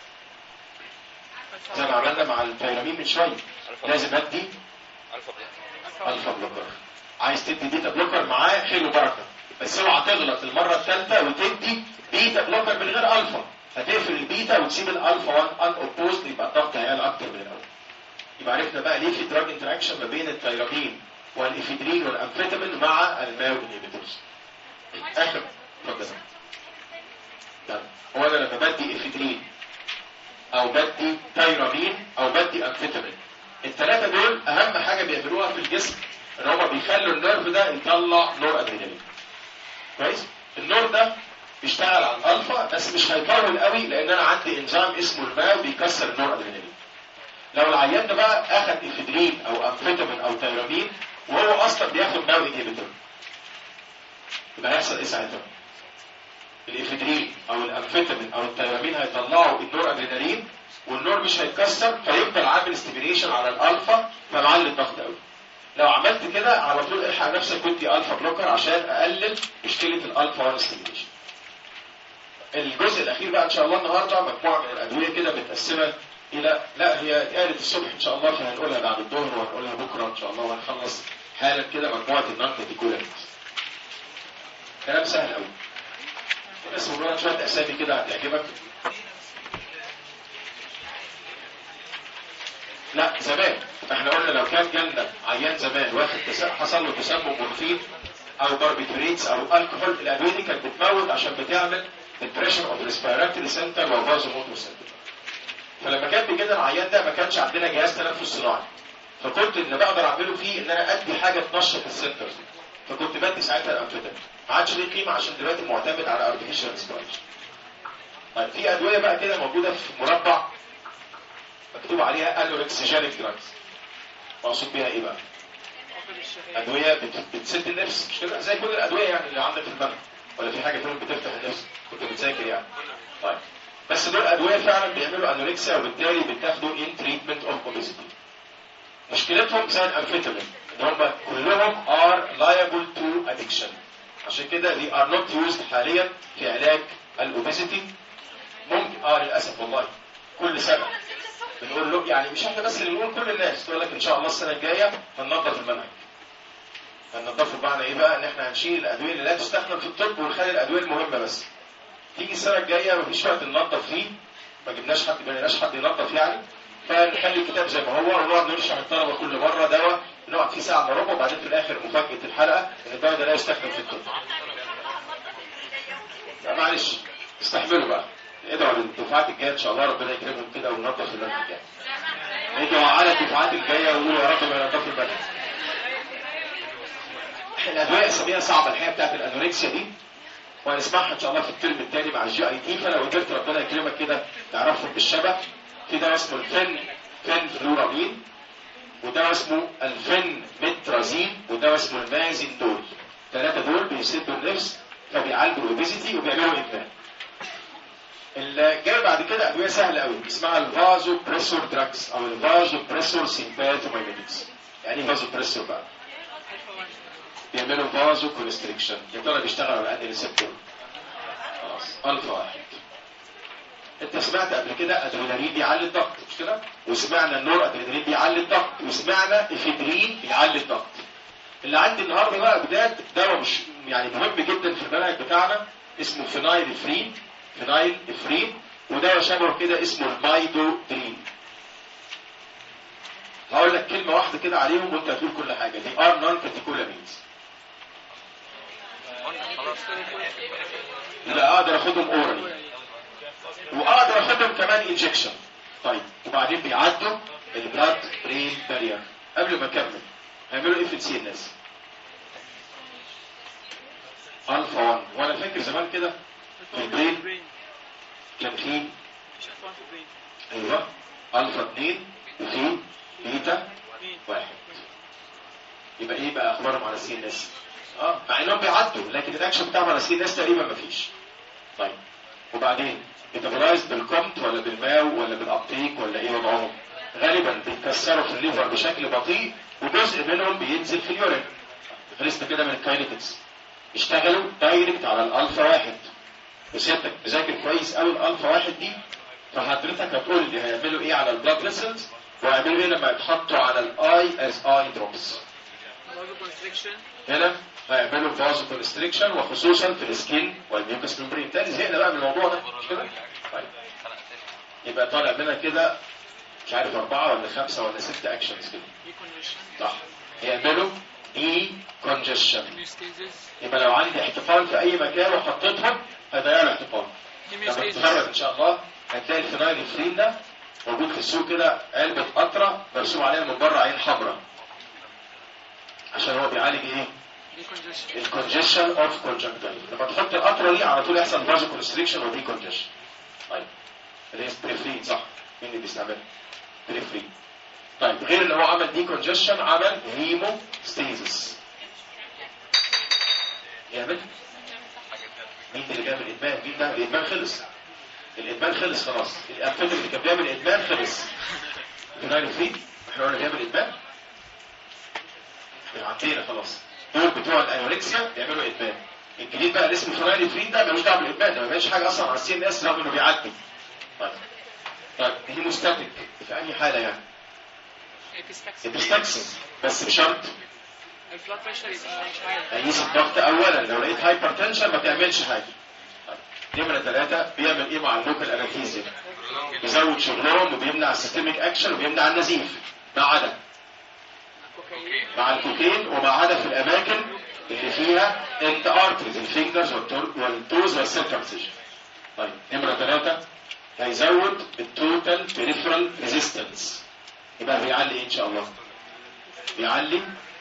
زي ما عملنا مع التيرامين من شويه، لازم ادي الفا بلوكر. عايز تدي بيتا بلوكر معاه حلو بركه، بس اوعى تغلط المره الثالثه وتدي بيتا بلوكر من غير الفا. هتقفل البيتا وتسيب الالفا واحد ان اوبوزد، يبقى الضغط هيعلى اكتر من الاول. يبقى عرفنا بقى ليه في دراج انتراكشن ما بين التيرامين والافيدرين والامفيتامين مع الماو انهبيتورز. اخر اتفضل. هو انا لما بدي افيدرين او بدي تيرامين او بدي امفيتامين، الثلاثه دول اهم حاجه بيعملوها في الجسم ان هم بيخلوا النيرف ده يطلع نور ادرينالين. كويس؟ النور ده بيشتغل على الالفا بس مش هيطول قوي، لان انا عندي انزيم اسمه الماو بيكسر النور ادرينالين. لو العيان ده بقى اخذ افيدرين او امفيتامين او تيرامين وهو اصلا بياخد ماو انهبيتور، يبقى هيحصل ايه ساعتها؟ الافيدرين او الامفيتامين او التيرامين هيطلعوا النور ادرينالين والنور مش هيتكسر، فيفضل عامل ستيميليشن على الالفا فمعلي الضغط قوي. لو عملت كده على طول الحق نفسك ودي الفا بلوكر عشان اقلل مشكله الالفا واحد ستيميليشن. الجزء الاخير بقى ان شاء الله النهارده مجموعه من الادويه كده متقسمه الى لا هي اتقالت الصبح ان شاء الله، فهنقولها بعد الظهر وهنقولها بكره ان شاء الله، وهنخلص حالا كده مجموعه النون كاتيكولاريز. كلام سهل قوي. بس مجرد شويه اسامي كده هتعجبك. لا زمان احنا قلنا لو كان جالنا عيان زمان واخد حصل له تسمم مورفين او باربيتوريتس او الكحول، الادويه دي كانت بتموت عشان بتعمل البريشر اوف ريسبيراتوري سنتر وفازو موتور سنتر. فلما كان بيجي لنا العيان ده ما كانش عندنا جهاز تنفس صناعي، فكنت اللي بقدر اعمله فيه ان انا ادي حاجه تنشط السنتر، فكنت بدي ساعتها الامفيتامين. ما عادش ليه قيمه عشان دلوقتي معتمد على ارتفيشال ريسبيريشن. طيب في ادويه بقى كده موجوده في مربع مكتوب عليها انوركسيجينيك دراجز. مقصود بيها ايه بقى؟ ادويه بت- بتسد النفس، مش كده؟ زي كل الادويه يعني اللي عندك في البلد، ولا في حاجه فيهم بتفتح النفس؟ كنت بتذاكر يعني. طيب بس دول ادويه فعلا بيعملوا انوركسيا، وبالتالي بتاخدوا ان تريتمنت اوف اوبيسيتي. مشكلتهم زي الامفيتامين ان هم كلهم ار لايبل تو ادكشن، عشان كده they are not used حاليا في علاج الاوبيسيتي. ممكن اه للاسف والله كل سنه بنقول له، يعني مش احنا بس اللي بنقول، كل الناس تقول لك ان شاء الله السنه الجايه هننظف المنهج. هننظفه بمعنى ايه بقى؟ ان احنا هنشيل الادويه اللي لا تستخدم في الطب ونخلي الادويه المهمه بس. تيجي السنه الجايه مفيش وقت ننظف فيه، ما جبناش حد، ما لقيناش حد ينظف يعني، فنخلي الكتاب زي ما هو ونقعد نرشح الطلبه كل مره دواء نقعد فيه ساعه الا ربع، وبعدين في الاخر مفاجاه الحلقه ان الدواء ده لا يستخدم في الطب. لا معلش استحملوا بقى، ادعوا للدفعات الجايه ان شاء الله ربنا يكرمهم كده وننظف المنهج الجاي. ادعوا على الدفعات الجايه وقولوا يا رب ما ينظفوا المنهج. الادويه اساميها صعبه الحقيقه بتاعت الانوركسيا دي، وهنسمعها ان شاء الله في الترم الثاني مع الجي اي تي، فلو قدرت ربنا يكرمك كده تعرفهم بالشبه. في دواء اسمه الفن فن فلورامين، ودواء اسمه الفن مترازين، ودواء اسمه المازين دول. الثلاثه دول بيسدوا النفس فبيعالجوا الاوبيزيتي وبيعملوا ادمان. اللي جاي بعد كده ادويه سهله قوي اسمها الفازو بريسور دراجز او الفازو بريسور سيمباثومايميتكس. يعني ايه فازو بريسور بقى؟ بيعملوا فازو كونستريكشن. يا ترى بيشتغلوا على انهي ريسبتور؟ خلاص الفا واحد. انت سمعت قبل كده ادرينالين بيعلي الضغط مش كده؟ وسمعنا النور ادرينالين بيعلي الضغط، وسمعنا افيدرين بيعلي الضغط. اللي عندي النهارده بقى بدايه دواء مش يعني مهم جدا في المنهج بتاعنا اسمه فينايل افرين. فينايل افرين ودواء شبه كده اسمه المايدو درين. هقول لك كلمه واحده كده عليهم وانت هتقول كل حاجه. دي ار نون كاتيكولامينز. يبقى اقدر اخدهم اورالي واقدر اخدهم كمان انجكشن. طيب وبعدين بيعدوا البلاد برين بارير. قبل ما اكمل هيعملوا ايه في السي ان اس؟ الفا واحد. وانا فاكر زمان كده في البرين كان في ايوه الفا اثنين وفي بيتا واحد. يبقى ايه بقى اخبارهم على السي ان اس؟ اه مع انهم بيعدوا لكن الاكشن بتاعهم على السي ان اس تقريبا مفيش. طيب وبعدين ميتابولايز بالكومت ولا بالماو ولا بالابتيك ولا ايه وضعهم؟ غالبا بيتكسروا في الليفر بشكل بطيء وجزء منهم بينزل في اليورين. خلصنا كده من الكاينيتكس. اشتغلوا دايركت على الالفا واحد. وسيادتك مذاكر كويس قوي الالفا واحد دي، فحضرتك هتقول لي هيعملوا ايه على البلاد فيسلز وهيعملوا ايه لما يتحطوا على الاي از اي دروبس. هنا هيعملوا فازو كونستريكشن وخصوصا في السكين والميوكس ممبرين. تاني زهقنا بقى من الموضوع ده مش كده؟ طيب يبقى طالع منها كده مش عارف اربعه ولا خمسه ولا ست اكشنز كده. صح. هيعملوا اي كونجشن. يبقى لو عندي احتقان في اي مكان وحطيتهم هيضيعوا الاحتقان. لما تتخرج ان شاء الله هتلاقي الفينايل افرين ده موجود في السوق كده علبه قطره مرسوم عليها من بره عين حمراء. عشان هو بيعالج ايه؟ الكونجشن اوف كونجكتيفال. لما تحط القطره دي على طول يحصل فازو كونستريكشن ودي كونجشن. طيب اللي هي بريفرين صح؟ مين اللي بيستعملها؟ بريفرين. طيب غير ان هو عمل دي كونجشن عمل هيمو ستيزس. يعمل مين اللي بيعمل ادمان؟ مين ده؟ الادمان خلص. الادمان خلص خلاص. الامفيتامين اللي كان بيعمل ادمان خلص. فينايل فري احنا قلنا بيعمل ادمان. عدينا خلاص. دول بتوع الانوركسيا بيعملوا ادمان. الجديد بقى اللي اسمه فينايل فري ده ملوش دعوه بالادمان، ده ما بيعملش حاجه اصلا على السي ان اس رغم انه بيعدي. طيب طيب هيموستاتيك في اي حاله يعني؟ ابستاكسن بس بشرط البلاد بريشر يبقى مش عارف. قيس الضغط اولا. لو لقيت هايبر تنشن ما تعملش حاجه. نمره ثلاثه بيعمل ايه مع اللوكال انستيزيا؟ بيزود شغلهم وبيمنع السيستميك اكشن وبيمنع النزيف ما عدا مع الكوكين وما عدا في الاماكن اللي فيها انت ارتريز الفينجرز والتوز والسيركمسيجن. طيب نمره ثلاثه هيزود التوتال بريفرال ريزيستنس. يبقى بيعلي ايه ان شاء الله؟ بيعلي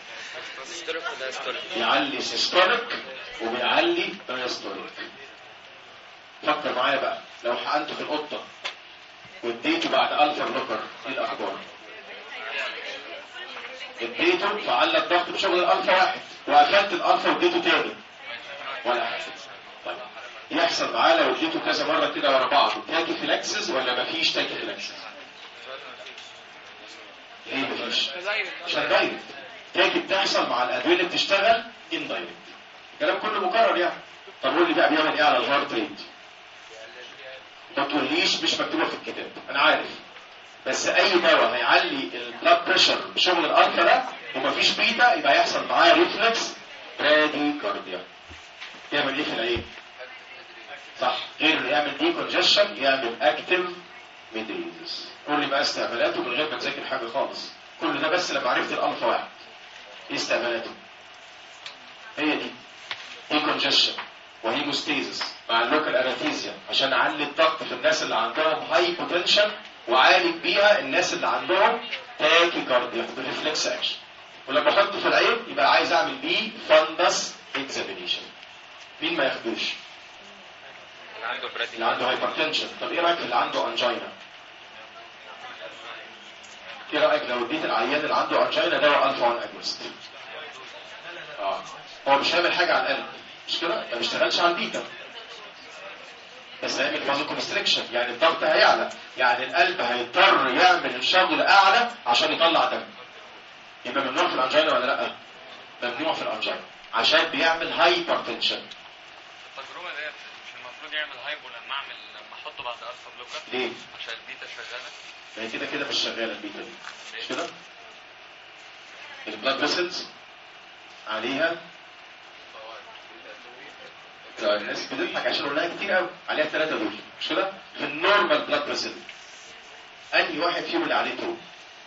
بيعلي سيستوليك وبيعلي دايستوليك. فكر معايا بقى لو حقنته في القطه واديته بعد الفا بلوكر ايه الاخبار؟ اديته فعلى الضغط بشغل الالفا واحد، وقفلت الالفا واديته تاني ولا حاجه. طيب يحصل معاه لو اديته كذا مره كده ورا بعض تاكي فيلاكسس ولا مفيش تاكي فيلاكسس؟ ايه مفيش؟ عشان دايركت. تاكي بتحصل مع الادويه اللي بتشتغل ان دايركت. الكلام كله مكرر يعني. طب قول لي بقى بيعمل ايه على الهارت ريت؟ ما تقوليش مش مكتوبه في الكتاب، انا عارف. بس اي دواء هيعلي البلاد بريشر بشغل الالفا ده ومفيش بيتا يبقى يحصل معاه ريفلكس برادي كارديا. يعمل ايه في العين؟ صح، غير يعمل دي كونجشن يعمل اكتيف ميدريزس. قول لي بقى استعمالاته من غير ما تذاكر حاجه خالص. كل ده بس لما عرفت الالفا واحد. ايه استعمالاته؟ هي دي دي كونجشن وهيموستيزس مع اللوكال انستيزيا عشان اعلي الضغط في الناس اللي عندهم هاي بوتنشن وعالج بيها الناس اللي عندهم تاكي كارديا بريفلكس اكشن. ولما احطه في العين يبقى عايز اعمل بيه فندس اكزامينيشن. مين ما ياخدوش؟ اللي عنده برادي اللي عنده هايبرتنشن. طب ايه رايك في اللي عنده انجينا؟ ايه رايك لو اديت العيان اللي عنده انجينا دواء الفا واحد اجونست؟ اه هو مش هيعمل حاجه على القلب مش كده؟ ما بيشتغلش على البيتا بس هيعمل فازو كونستريكشن، يعني الضغط هيعلى، يعني القلب هيضطر يعمل شغل اعلى عشان يطلع دم. يبقى ممنوع في الانجينا ولا لا؟ ممنوع في الانجينا عشان بيعمل هايبرتنشن. التجربه ديت مش المفروض يعمل هايبو لما اعمل لما احطه بعد الفا بلوكر؟ ليه؟ عشان البيتا شغاله. ما هي كده كده مش شغاله البيتا دي مش كده؟ البلاد فيسلز عليها الناس بتضحك عشان قلناها كتير قوي، عليها الثلاثه دول مش كده؟ في النورمال بلاد فيسل انهي واحد فيهم اللي عليه تو؟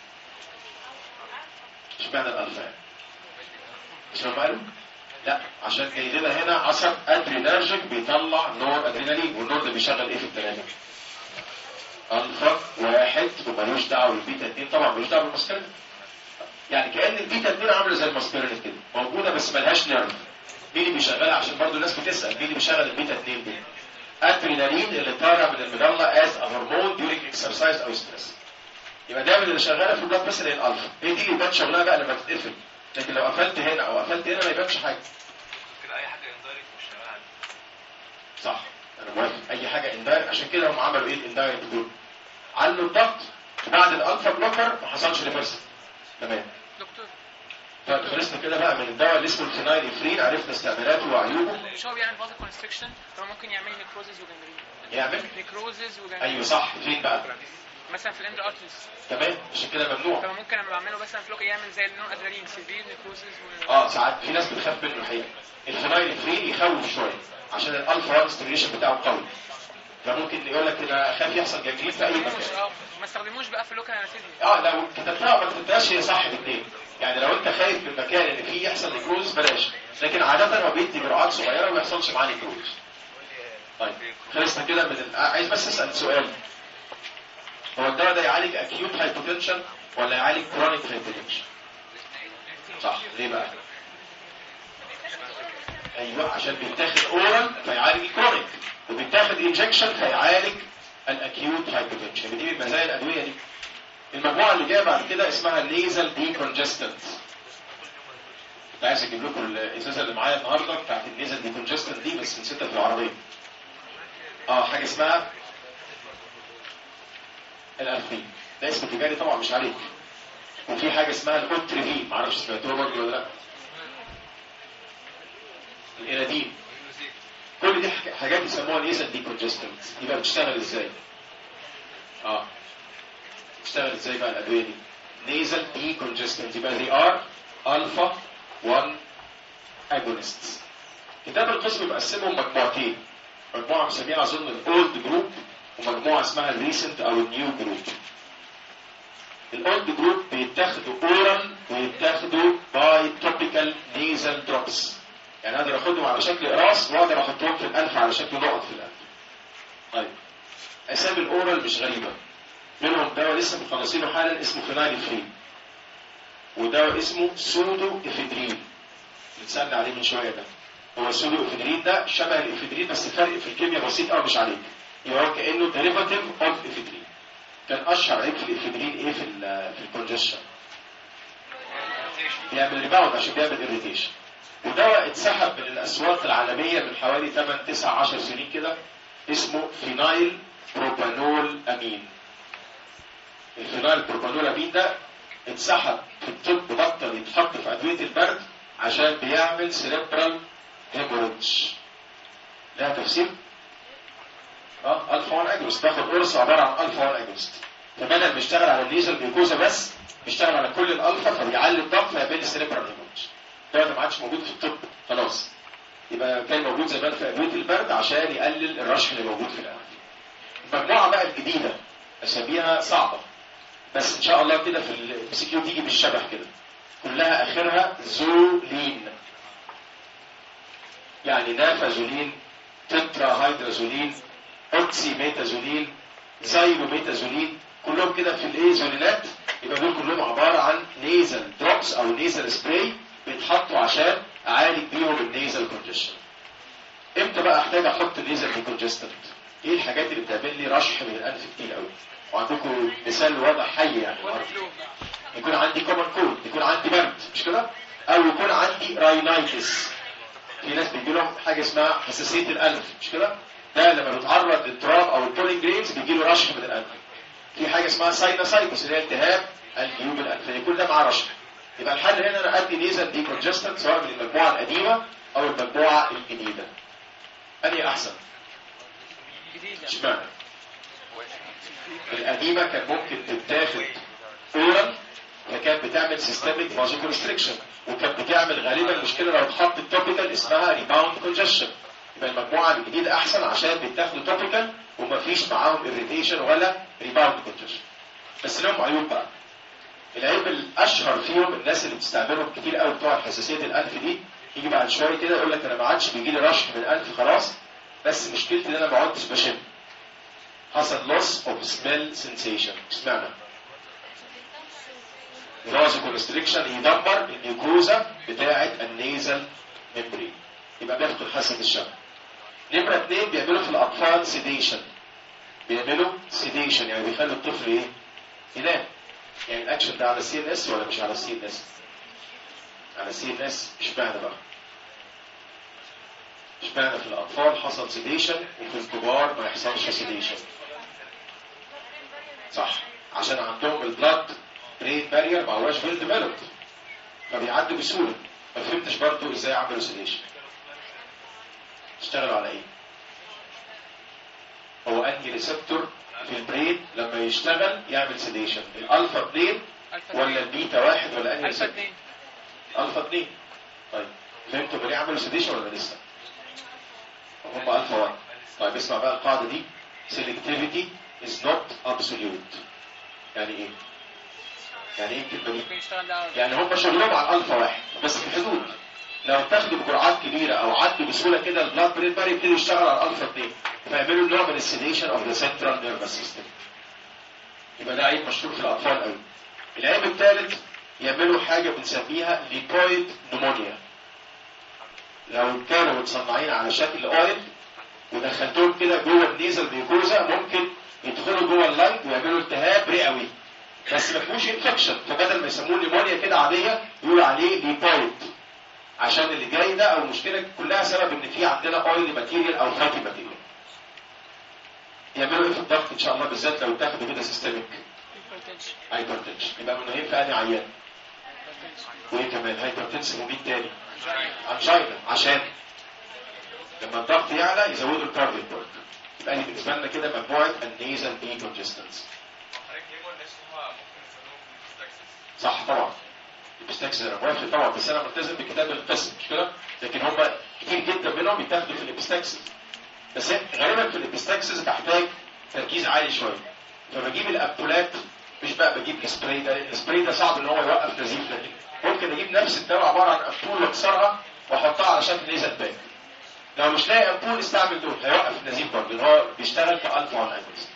اشمعنى الالفا؟ مش هم قالوا؟ لا عشان جاي لنا هنا عصب ادرينرجيك بيطلع نور ادرينالين، والنور ده بيشغل ايه في الثلاثه؟ الفا واحد ومالوش دعوه بالبيتا اثنين، طبعا ملوش دعوه بالماسكرين. يعني كأن البيتا اثنين عامله زي الماسكرين كده موجوده بس ملهاش نيرف. مين اللي بيشغلها؟ عشان برضه الناس بتسال مين اللي بيشغل البيتا اثنين دي؟ ادرينالين اللي طالع من المظله از هرمون ديورينج اكسرسايز او ستريس. يبقى دايما اللي شغاله في البلاد بس هي الالفا، هي دي اللي يبان شغلها بقى لما تتقفل. لكن لو قفلت هنا او قفلت هنا ما يبانش حاجه. ممكن اي حاجه اندايركت مش شغاله عليه. صح انا موافق، اي حاجه اندايركت. عشان كده هم عملوا ايه الاندايركت دول؟ علوا الضغط بعد الالفا بلوكر ما حصلش ريفرس. تمام دكتور طيب خلصنا كده بقى من الدواء اللي اسمه الفينايل افرين، عرفنا استعمالاته وعيوبه. مش هو بيعمل فازو كونستريكشن؟ هو ممكن يعمل نيكروزز وجنجرين. يعمل نيكروزز وجنجرين. ايوه صح. فين بقى؟ مثلا في الاند ارتريز. تمام عشان كده ممنوع. فممكن ممكن لما بعمله مثلا فلوك يعمل زي النون ادرينالين سيفير نيكروزز و... اه ساعات في ناس بتخاف منه الحقيقه. الفينايل افرين يخوف شويه عشان الالفا واحد ستيميوليشن بتاعه قوي، فممكن يقول لك انا خايف يحصل جنجرين في اي مكان. اه ما استخدموش بقى في اللوكال انستيزيا. اه لو كتبتها ما كتبتهاش هي صح الاثنين. يعني لو انت خايف من المكان اللي فيه يحصل نيكروز بلاش، لكن عاده هو بيدي جرعات صغيره وما يحصلش معاه نيكروز. طيب خلصنا كده من ال... عايز بس اسال سؤال، هو الدواء ده يعالج اكيوت هايبوتنشن ولا يعالج كرونيك هايبوتنشن؟ صح. ليه بقى؟ ايوه عشان بيتاخد اورال فيعالج الكرونيك، وبيتاخد انجكشن فيعالج الاكيوت هايبوتنشن. دي من مزايا الادويه دي. المجموعه اللي جايه بعد كده اسمها نيزل دي كونجستنت. كنت عايز اجيب لكم الازازه اللي معايا النهارده بتاعت النيزل دي كونجستنت دي بس نسيتها في العربيه. اه حاجه اسمها الالفين، ده اسم تجاري طبعا مش عليك. وفي حاجه اسمها الاوتريفين، معرفش سمعتوها برضه ولا لا. الانادين. كل دي حاجات يسموها نيزل دي كونجستنت. يبقى بتشتغل ازاي؟ اه بتشتغل ازاي بقى الادويه دي؟ نيزل دي كونجستنت يبقى دي ار الفا واحد اجونست. كتاب القسم مقسمهم مجموعتين، مجموعه مسميها اظن الاولد جروب ومجموعه اسمها الريسنت او النيو جروب. الاولد جروب بيتاخدوا اورال ويتاخدوا باي توبيكال نيزل دروبس، يعني اقدر اخدهم على شكل قراص واقدر احطهم في الانف على شكل نقط في الانف. طيب اسامي الاورال مش غريبه، منهم دواء لسه مخلصينه حالا اسمه فينايل افرين، ودواء اسمه سودو افيدرين بنسالنا عليه من شويه. ده هو السودو افيدرين ده شبه الافيدرين بس فرق في الكيمياء بسيط قوي مش عليك، يبقى هو كانه ديريفاتيف اوف افيدرين. كان اشهر عيب في الافيدرين ايه في ال في الكونجشن؟ بيعمل ريباوند عشان بيعمل اريتيشن. ودواء اتسحب من الاسواق العالميه من حوالي ثمانية تسعة عشر سنين كده، اسمه فينايل بروبانول امين. الفينايل بروبانول امين ده اتسحب في الطب، بطل يتحط في ادويه البرد عشان بيعمل سيريبرال هيموريدج. لها تفسير؟ اه الفا واحد اجروست، تاخد قرص عباره عن الفا واحد اجروست، فبدل ما يشتغل على النيزل ميوكوزا بس بيشتغل على كل الالفا، فبيعلي الضغط فيعمل سيريبرال هيموريدج. ده ما عادش موجود في الطب خلاص، يبقى كان موجود زمان في ادويه البرد عشان يقلل الرشح اللي موجود في الانف. المجموعه بقى الجديده اساميها صعبه، بس ان شاء الله كده في الام سي كيو تيجي بالشبه كده، كلها اخرها زولين، يعني نافازولين، تترا هيدرازولين، اوكسي ميتازولين، زايلو ميتازولين، كلهم كده في الايه زولينات. يبقى دول كلهم عباره عن نيزل دروبس او نيزل سبراي بيتحطوا عشان اعالج بيهم النيزل كونجستشن. امتى بقى احتاج احط النيزل ديكونجستنت؟ ايه الحاجات اللي بتعمل لي رشح من الانف كتير قوي؟ وعندكم مثال واضح حي يعني، يكون عندي كومن كولد، يكون عندي برد مش كده؟ او يكون عندي راينايتس. في ناس بيجي لهم حاجه اسمها حساسيه الانف مش كده؟ ده لما بيتعرض للتراب او البولين جرينز بيجي له رشح من الانف. في حاجه اسمها ساينوسايتس اللي هي التهاب الجيوب الانفيه، كل ده معاه رشح. يبقى الحل هنا انا ادي نيزل ديكونجستنت سواء من المجموعه القديمه او المجموعه الجديده. انهي احسن؟ اشمعنى؟ القديمه كان ممكن تتاخد اورال، فكانت بتعمل سيستميك فازو كونستريكشن، وكانت بتعمل غالبا مشكله لو اتحطت توبيكال اسمها ريباوند كونجشن. يبقى المجموعه الجديده احسن عشان بيتاخدوا توبيكال ومفيش معاهم اريتيشن ولا ريباوند كونجشن. بس لهم عيوب بقى. العيب الاشهر فيهم الناس اللي بتستعملهم كتير قوي بتوع حساسيه الانف دي، يجي بعد شويه كده يقول لك انا ما عادش بيجي لي رشح من الانف خلاص، بس مشكلتي ان انا ما عدتش بشم. حصل لوس اوف سميل سنسيشن. اشمعنى؟ فازو كونستريكشن يدمر النيوكوزا بتاعه النيزل ميمبرين، يبقى بيفقد حاسه الشم. نمره اثنين بيعملوا في الاطفال سيديشن، بيعملوا سيديشن يعني بيخلوا الطفل ايه؟ ينام. يعني الاكشن ده على السي ان اس ولا مش على السي ان اس؟ على السي ان اس. اشمعنى بقى؟ اشمعنى في الاطفال حصل سيديشن وفي الكبار ما يحصلش سيديشن؟ صح، عشان عندهم البلاد برين بارير ما هواش فيل ديفلوبد، فبيعدوا بسهوله. ما فهمتش برضه ازاي عملوا سيديشن. اشتغلوا على ايه؟ هو انهي ريسبتور في البرين لما يشتغل يعمل سيديشن؟ الالفا اثنين ولا البيتا واحد ولا انهي الفا ريسبتور؟ اتنين. الفا اثنين. طيب فهمتوا ليه عملوا سيديشن ولا لسه؟ هم الفا واحد. طيب اسمع بقى القاعده دي، selectivity is not absolute. يعني ايه؟ يعني ايه الكلمه دي؟ ممكن يشتغل ده يعني هم شغلهم على الالفا واحد بس في حدود. لو تاخدوا بجرعات كبيره او عدوا بسهوله كده البلاد برين باري يبتدي يشتغل على الالفا اثنين، فيعملوا نوع من السيديشن اوف ذا سنترال نيرفس سيستم. يبقى ده عيب مشهور في الاطفال قوي. العيب الثالث يعملوا حاجه بنسميها ليبويد نمونيا. لو كانوا متصنعين على شكل اويل ودخلتهم كده جوه النيزل ميوكوزا ممكن يدخلوا جوه اللايت ويعملوا التهاب رئوي، بس ما فيهوش انفكشن، فبدل ما يسموه نيمونيا كده عاديه يقولوا عليه ليبويد، عشان اللي جاي ده او المشكله كلها سبب ان في عندنا اويل ماتيريال او فاتي ماتيريال. يعملوا ايه في الضغط ان شاء الله بالذات لو تاخدوا كده سيستميك؟ هايبرتنشن. يبقى منهين في انهي عيان؟ وايه كمان؟ هايبرتنشن ومين تاني؟ انجينا، عشان لما الضغط يعلى يزودوا الكارديو بورت. يبقى دي بالنسبه لنا كده مجموعه النيزل دي كونجستنس. صح طبعا. الابستاكسس انا موافق طبعا، بس انا ملتزم بكتاب القسم مش كده؟ لكن هم كتير جدا منهم يتاخدوا في الابستاكسس، بس غالبا في الابستاكسس تحتاج تركيز عالي شويه. فبجيب الامبولات، مش بقى بجيب السبراي ده، السبراي ده صعب ان هو يوقف نزيف، لكن ممكن اجيب نفس الدواء عباره عن امبول واكسرها واحطها على شكل نيزل باك. لو مش لاقي امبول استعمل دول، هيوقف النزيف برضه، ان هو بيشتغل كالفا وان اجونست.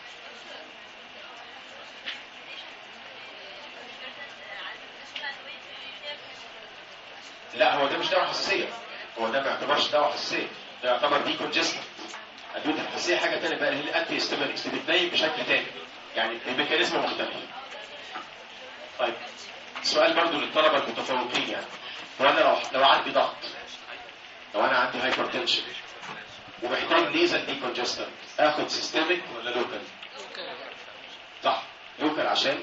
لا هو ده مش دواء حساسيه، هو ده ما يعتبرش دواء حساسيه، ده يعتبر دي كونجستنت. ادويه الحساسيه حاجه ثانيه بقى، هي الانتي هيستامينكس بتنيم بشكل ثاني، يعني الميكانيزم مختلف. طيب سؤال برضو للطلبه المتفوقين يعني، هو انا لو لو عندي ضغط، لو انا عندي هايبرتنشن ومحتاج نيزل ديكونجستنت، اخد سيستميك ولا لوكال؟ صح، لوكال. عشان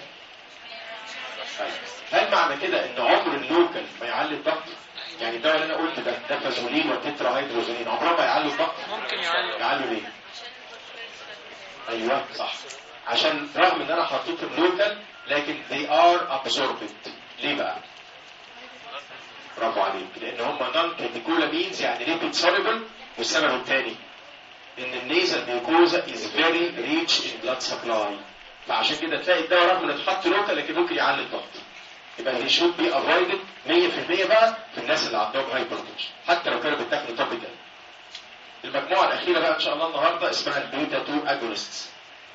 هل معنى كده ان عمر اللوكال ما يعلي الضغط؟ يعني الدواء اللي انا قلت ده ده فازولين وتترا هيدروزولين عمرها ما يعلي الضغط؟ ممكن يعلي. يعلي ليه؟ ايوه صح، عشان رغم ان انا حطيتهم لوكال لكن they are absorbed. ليه بقى؟ برافو عليك، لان هم نون كاتيكولامينز يعني ليبيد soluble. والسبب الثاني ان النيزل ميوكوزا is very rich in blood supply، فعشان كده تلاقي الدواء رغم انه اتحط لوكال لكن ممكن يعلي الضغط. يبقى he should be avoided مية في المية بقى في الناس اللي عندهم هايبرتنشن حتى لو كانوا بيتاكلوا توبيكال. المجموعه الاخيره بقى ان شاء الله النهارده اسمها البيتا اتنين اجونستس.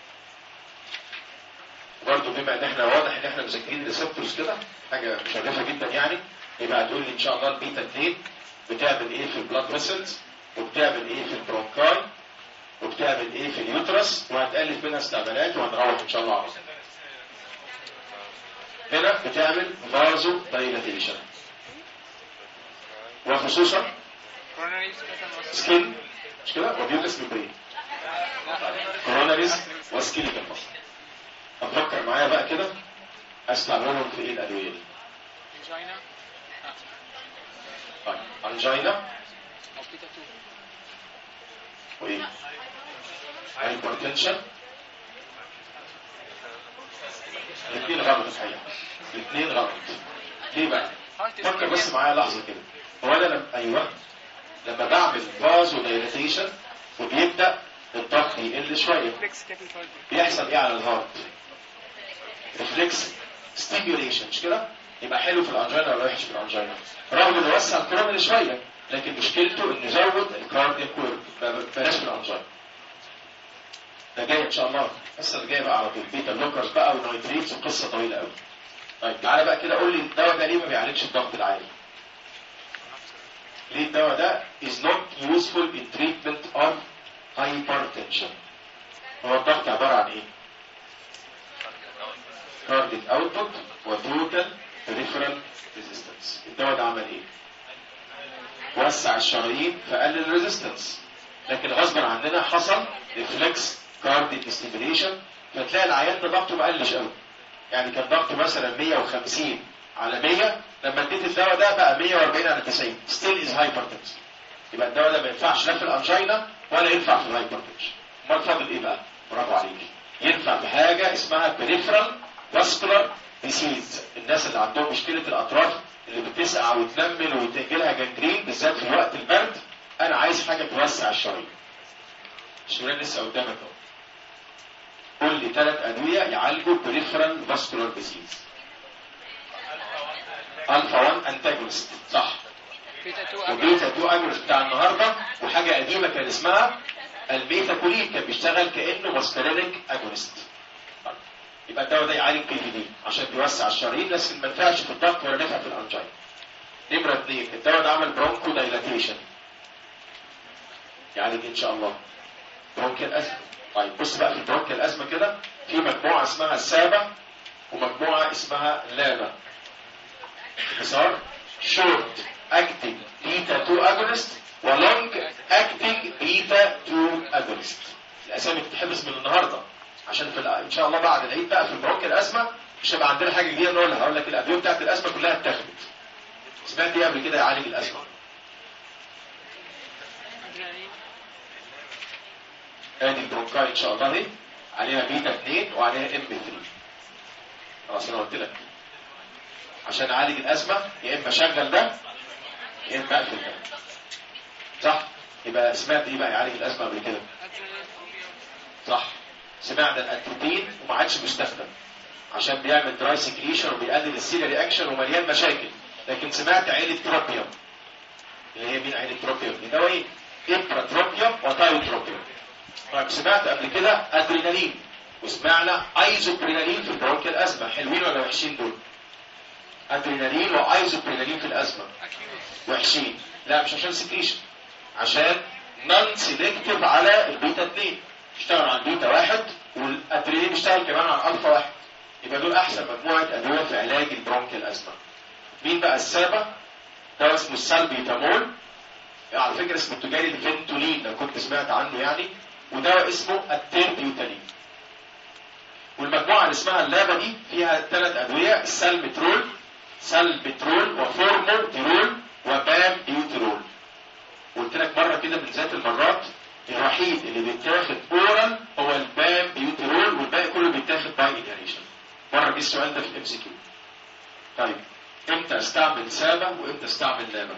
برضه بما ان احنا واضح ان احنا مذاكرين ريسبتورز كده حاجه مشرفه جدا يعني، يبقى هتقول لي ان شاء الله البيتا اتنين بتعمل ايه في البلاد فيسلز، وبتعمل ايه في البرونكاي، وبتعمل ايه في اليوترس، وهتالف منها استعمالات وهنروح ان شاء الله على هنا. بتعمل فازو دايلاتيشن وخصوصا سكين، مش كده؟ وبيوكس ميمبرين، كوروناريز وسكيليكال ماسل. افكر معايا بقى كده استعملهم في ايه الادويه دي؟ انجينا. طيب انجينا وايه؟ هايبرتنشن. الاثنين غلط الحقيقه، الاثنين غلط. ليه بقى؟ فكر بس معايا لحظه كده. هو انا لما ايوه لما بعمل فازو دايلاتيشن وبيبدا الضغط يقل شويه بيحصل ايه على الهارت؟ ريفلكس ستيميوليشن، مش كده؟ يبقى حلو في الانجينا ولا وحش في الانجينا؟ رغم انه وسع الكرامل شويه لكن مشكلته انه يزود الكاردياك كورب، بلاش في الانجينا. ده جاي ان شاء الله الحصه اللي جايه بقى على طول، بيتا بلوكرز بقى ونايتريتس وقصه طويله قوي. طيب تعالى بقى كده قول لي الدواء ده ليه ما بيعالجش الضغط العالي؟ ليه الدواء ده is not useful in treatment of hypertension؟ هو الضغط عباره عن ايه؟ كارديك اوتبوت وتوتال بريفرال ريزيستنس. الدواء ده عمل ايه؟ وسع الشرايين فقلل الريزيستنس، لكن غصبا عننا حصل ريفلكس كارديك ستيميوليشن، فتلاقي العيان ده ضغطه ما قلش قوي. يعني كان ضغطه مثلا مية وخمسين على مية، لما اديت الدواء ده بقى مية واربعين على تسعين، ستيل از هايبرتنشن. يبقى الدواء ده ما ينفعش لا في الانجينا ولا ينفع في الهايبرتنشن. امال فاضل ايه بقى؟ برافو عليك، ينفع في حاجه اسمها بريفرال فاسكولار ديسيز. الناس اللي عندهم مشكله الاطراف اللي بتسقع وتنمل وتجي لها جنجرين بالذات في وقت البرد، انا عايز حاجه توسع الشرايين. الشريان لسه قدامك اهو. قول لي ثلاث ادويه يعالجوا بريفرال فاسكولار ديسيز. الفا واحد انتاجونست، صح. وبيتا اتنين اجونست بتاع النهارده، وحاجه قديمه كان اسمها الميثاكولين، كان بيشتغل كانه ماسكارينيك اجونست. يبقى الدواء ده يعالج بي في دي عشان بيوسع الشرايين، لكن ما ينفعش في الضغط ولا نفع في الانجينا. نمره اثنين، الدواء ده عمل برونكو دايلاتيشن، يعالج ان شاء الله برونكيال ازمه. طيب بص بقى في البرونكيال ازمه كده في مجموعه اسمها سابا ومجموعه اسمها لابا. باختصار شورت اكتنج بيتا اتنين اجونست ولونج اكتنج بيتا اتنين اجونست. الاسامي بتتحفظ من النهارده عشان في ان شاء الله بعد العيد بقى في البرونكيال ازمه مش هيبقى عندنا حاجه جديده نقولها. هقول لك الادويه بتاعت الازمه كلها اتاخدت. سمعت ايه قبل كده يعالج الازمه؟ ادي البرونكاي ان شاء الله اهي، عليها بيتا اتنين وعليها ام تلاتة. خلاص انا قلت لك عشان اعالج الازمه يا اما اشغل ده يا اما اقفل ده، صح؟ يبقى سمعت ايه بقى يعالج الازمه قبل كده؟ صح، سمعنا الاتروبين وما عادش مستخدم عشان بيعمل دراي سكريشن وبيقلل السيليا رياكشن ومليان مشاكل. لكن سمعت عيله تروبيوم، اللي هي مين عيله تروبيوم دي؟ دواء ايه؟ ابراتروبيوم وتايوتروبيوم. طيب سمعت قبل كده ادرينالين، وسمعنا ايزوبرينالين في البرونكيال ازمه. حلوين ولا وحشين دول؟ ادرينالين وايزوبرينالين في الازمه وحشين. لا مش عشان سكريشن، عشان نون سيلكتيف على البيتا اتنين، اشتغل على البيتا واحد، والادرينالين بيشتغل كمان على الالفا واحد. يبقى دول احسن مجموعه ادويه في علاج البرونكيال ازمه. مين بقى السابع؟ دواء اسمه السالبيتامول، على فكره اسمه التجاري الفنتولين لو كنت سمعت عنه يعني، ودواء اسمه التيربيوتالين. والمجموعه اللي اسمها اللابا دي فيها ثلاث ادويه، السالمترول، سالبترول وفورموتيرول وبام بيوتيرول. قلت لك مره كده من ذات المرات الوحيد اللي بيتاخد اورال هو البام بيوتيرول والباقي كله بيتاخد باي انهاليشن. مره جه السؤال ده في الام سي كيو. طيب امتى استعمل سابا وامتى استعمل لابا؟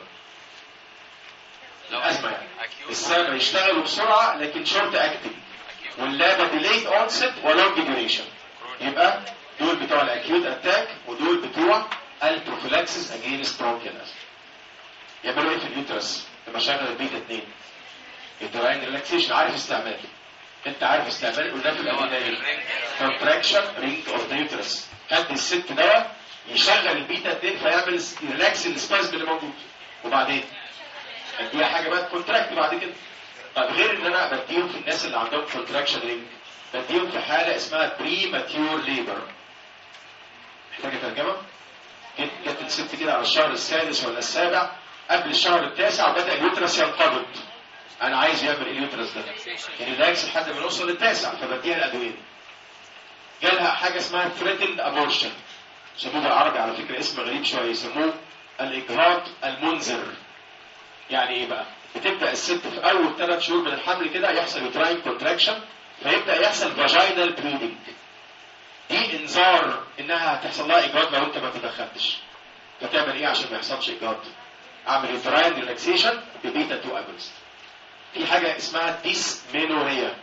الازمه يعني السابا يشتغلوا بسرعه لكن شورت اكتنج، واللابا ديليد اونست ولونج ديوريشن. يبقى دول بتوع الاكيوت اتاك ودول بتوع البروفيلاكسيس اجينست برونكيال ازمه. يعملوا ايه في اليوترس لما شغل البيتا اتنين؟ يدوين ريلاكسيشن. عارف استعمال؟ انت عارف استعمال؟ قلنا في البدايه كونتراكشن رينج اوف ذا يوترس. خد الست دواء يشغل البيتا اتنين فيعمل ريلاكس السبازم اللي موجود، وبعدين اديها حاجه بقى كونتراكت بعد كده. طب غير ان انا بديهم في الناس اللي عندهم كونتراكشن رينج، بديهم في حاله اسمها بري ماتيور ليبر. محتاجه ترجمه؟ جت جت الست كده على الشهر السادس ولا السابع قبل الشهر التاسع وبدا اليوترس ينقبض. انا عايز يعمل ايه اليوترس ده؟ ريلاكس لحد ما نوصل للتاسع، فبديها الادويه. جالها حاجه اسمها ثريتند ابورشن، سموه بالعربي على فكره اسم غريب شويه، يسموه الاجهاض المنذر. يعني ايه بقى؟ بتبدا الست في اول ثلاث شهور من الحمل كده يحصل يوتراين كونتراكشن، فيبدا يحصل فاجينال بليدنج. دي انذار انها هتحصل لها اجهاض لو انت ما تدخلتش. فتعمل ايه عشان ما يحصلش اجهاض؟ اعمل يوتراين ريلاكسيشن ببيتا اتنين اجونست. في حاجه اسمها ديسمينوريا.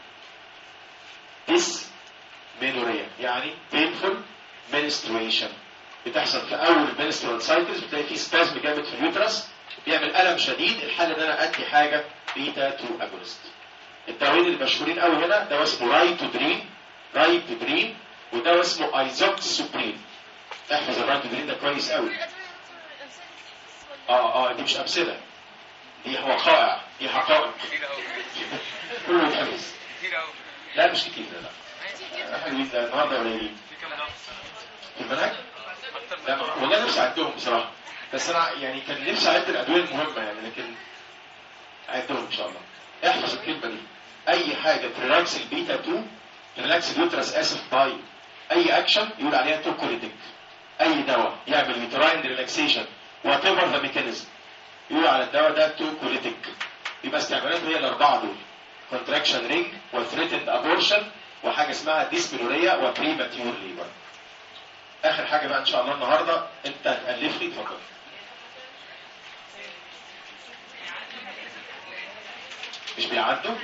ديسمينوريا يعني painful menstruation، بتحصل في اول المنسترال سايكلز، بتلاقي في سبازم جامد في اليوترس بيعمل الم شديد. الحل ان انا ادي حاجه بيتا اتنين اجونست. الدوايين المشهورين قوي هنا دواء اسمه رايتودرين، رايتودرين، ودواء اسمه ايزوكسوبرين. احفظ الرايتودرين ده كويس قوي. اه اه دي مش امثله، دي وقائع، دي حقائق. كتير قوي كله يتحفظ. كتير قوي. لا مش كتير، لا لا حلوين ده النهارده قليلين. في كام ضغط في المنهج؟ اكتر من لا والله نفسي اعدهم بصراحه، بس انا يعني كان نفسي اعد الادويه المهمه يعني، لكن اعدهم ان شاء الله. احفظ الكلمه دي، اي حاجه تريلاكس البيتا اتنين، تريلاكس اليوترس اسف باي اي اكشن يقول عليها توكوليتيك. اي دواء يعمل يوتراين ريلاكسيشن وات ايفر ذا ميكانيزم يقول على الدواء ده توكوليتيك. يبقى استعمالاته هي الاربعه دول، كونتراكشن رينج وثريتند ابورشن وحاجه اسمها ديسمينوريا وبريماتيور ليبر. اخر حاجه بقى ان شاء الله النهارده انت هتالف لي، اتفضل. مش بيعدوا؟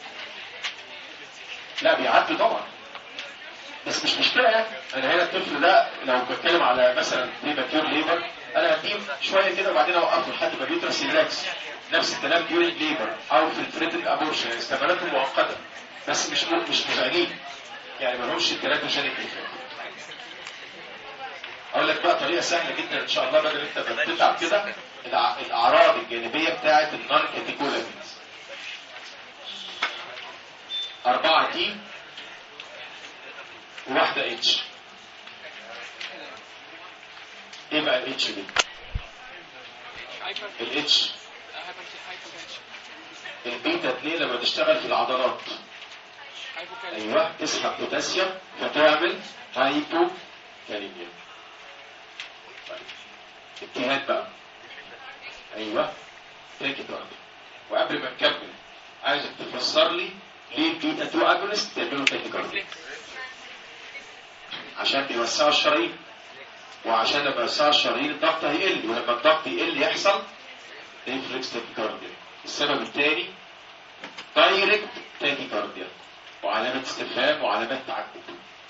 لا بيعدوا طبعا، بس مش مشكله يعني. انا هنا الطفل ده لو بتكلم على مثلا بريماتيور ليبر انا هديه شويه كده وبعدين اوقفه لحد ما اليوترس يريلاكس. نفس الكلام ديورنج ليبر او في الثريتند ابورشن، استعمالاتهم مؤقته بس مش مش مزعجين يعني، ما لهمش التلاتوجينيك ايفكت. اقول لك بقى طريقه سهله جدا ان شاء الله بدل انت بتتعب كده، الاعراض الجانبيه بتاعه النون كاتيكولامينز. أربعة تي وواحدة اتش. ايه بقى الاتش دي؟ الاتش البيتا اتنين لما تشتغل في العضلات ايوه تسحب بوتاسيوم فتعمل هايبو كاليميا. اجتهاد بقى. ايوه تيجي تقعد. وقبل ما نكمل عايزك تفسر لي ليه البيتا اتنين اجونست بيعملوا تاكيكارديا؟ عشان بيوسعوا الشرايين، وعشان لما يوسعوا الشرايين الضغط هيقل، ولما الضغط يقل يحصل ريفلكس تاكيكارديا. السبب الثاني دايركت تاكيكارديا، وعلامة استفهام وعلامات تعجب.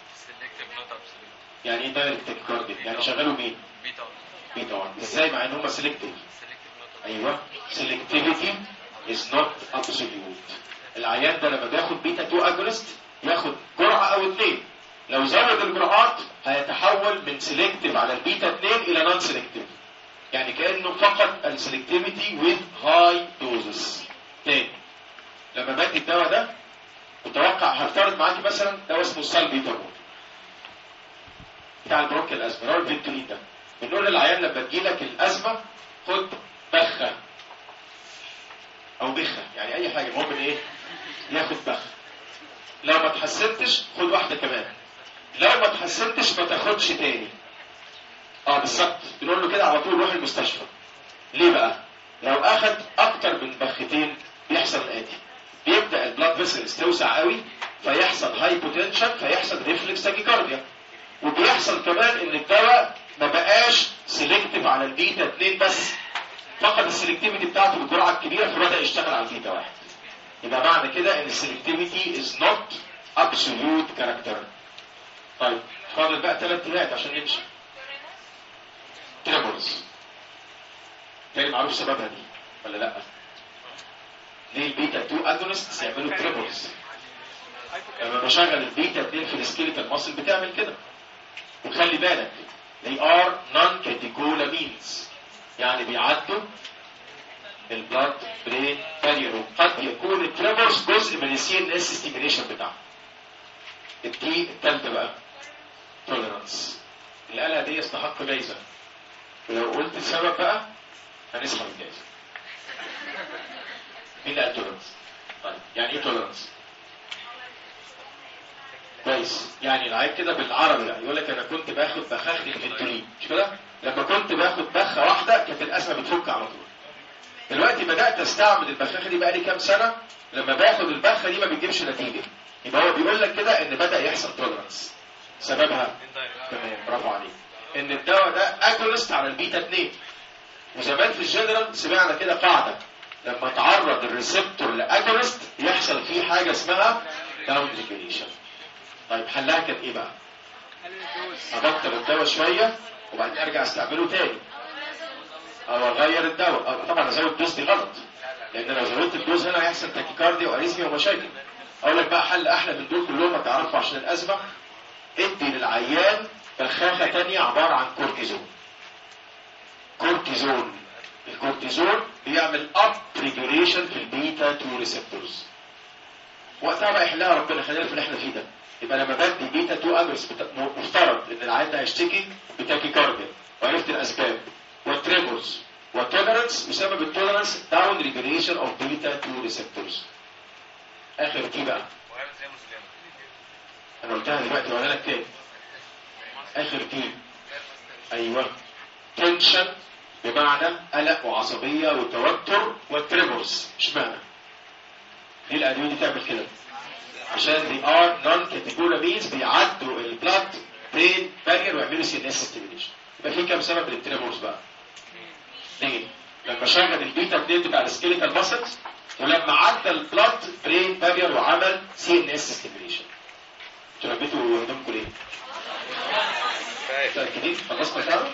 يعني ايه دايركت تاكيكارديا؟ يعني شغلوا مين؟ بيتا بيتا واحد. ازاي مع ان هم سيلكتيف؟ ايوه selectivity is not absolute. العيان ده لما بياخد بيتا اتنين اجونست ياخد جرعه او اثنين، لو زود الجرعات هيتحول من سيلكتيف على البيتا اتنين الى نون سيلكتيف، يعني كانه فقط السيلكتيفيتي with high doses. تاني لما بدي الدواء ده متوقع هفترض معاكي مثلا دواء اسمه سالبيتامول، بتاع البرونكيال ازمه اللي هو الفنتولين ده. بنقول للعيان لما تجيلك الازمه خد بخه او بخه، يعني اي حاجه، المهم ايه؟ ياخد بخه. لو ما اتحسنتش خد واحده كمان، لو ما اتحسنتش ما تاخدش تاني. اه بالظبط، بنقول له كده على طول روح المستشفى. ليه بقى؟ لو اخد اكتر من بختين بيحصل الاتي: بيبدا البلاد فيسلز توسع قوي فيحصل هايبوتنشن فيحصل ريفلكس تاكيكارديا، وبيحصل كمان ان الدواء ما بقاش سيلكتيف على البيتا اتنين بس، فقد السيلكتيفيتي بتاعته بالجرعه الكبيره فبدا يشتغل على البيتا واحد. يبقى معنى كده ان السيلكتيفيتي از نوت ابسوليوت كاركتر. طيب فاضل بقى ثلاث تلات عشان نمشي. تريبولز تاني معروف سببها دي ولا لا؟ ليه البيتا اتنين اجونست يعملوا تريبولز؟ لما بشغل البيتا اتنين في السكيليتال ماسل بتعمل كده. وخلي بالك they are non-catecholamines، يعني بيعدوا البلاد برين بارير، وقد يكون التريبولز جزء من السي ان اس ستيميليشن بتاعه. التي الثالثه بقى توليرانس، اللي قالها دي يستحق جايزه، ولو قلت السبب بقى هنسحب الجايزه. مين اللي قال توليرانس؟ طيب يعني ايه توليرانس؟ كويس، يعني العيب كده بالعربي بقى يقول لك انا كنت باخد بخاخ الفنتولين، مش كده؟ لما كنت باخد بخه واحده كانت الازمه بتفك على طول. دلوقتي بدات استعمل البخاخه دي بقى لي كام سنه، لما باخد البخه دي ما بتجيبش نتيجه، يبقى هو بيقول لك كده ان بدا يحصل توليرانس. سببها تمام، برافو عليك، ان الدواء ده اجونست على البيتا اتنين. وزمان في الجنرال سمعنا كده قاعده: لما تعرض الريسبتور لاجونست يحصل فيه حاجه اسمها داون ريجوليشن. طيب حلها كان ايه بقى؟ ابطل الدواء شويه وبعدين ارجع استعمله تاني، او اغير الدواء، أو طبعا ازود الدوز دي غلط، لان لو زودت الدوز هنا هيحصل تاكيكارديا واريثميا ومشاكل. اقول لك بقى حل احلى من دول كلهم هتعرفوا عشان الازمه: ادي للعيان بخاخه تانيه عباره عن كورتيزون. كورتيزون الكورتيزون بيعمل اب ريجوليشن في البيتا اتنين ريسبتورز. وقتها بقى يحلها ربنا، خلينا في اللي احنا فيه ده. يبقى لما بدي بيتا اتنين اجونست مفترض ان العيان ده هيشتكي بتاكيكارديا، وعرفت الاسباب والتريمورز والتوليرانس، وسبب التوليرانس داون ريجوليشن اوف بيتا اتنين ريسبتورز. اخر دي بقى انا قلتها دلوقتي ولا لك تاني؟ اخر دي ايوه تنشن، بمعنى قلق وعصبيه وتوتر والتريمورز. اشمعنى؟ ليه الادويه دي تعمل كده؟ عشان دي ار نون كاتيكولامينز، بيعدوا البلاد برين بارير ويعملوا سي ان اس ستيميليشن. يبقى في كام سبب للتريمورز بقى؟ ليه؟ لما شغل البيتا اتنين بتاع السكيليتال ماسلز، ولما عدى البلاد برين بارير وعمل سي ان اس ستيميليشن. انتوا ربيتوا هدومكم ليه؟ متأكدين؟ خلصنا كده؟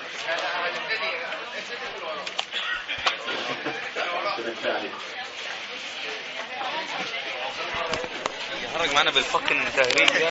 كده كفايه عليكم. خرج معانا بالفك التهريج ده.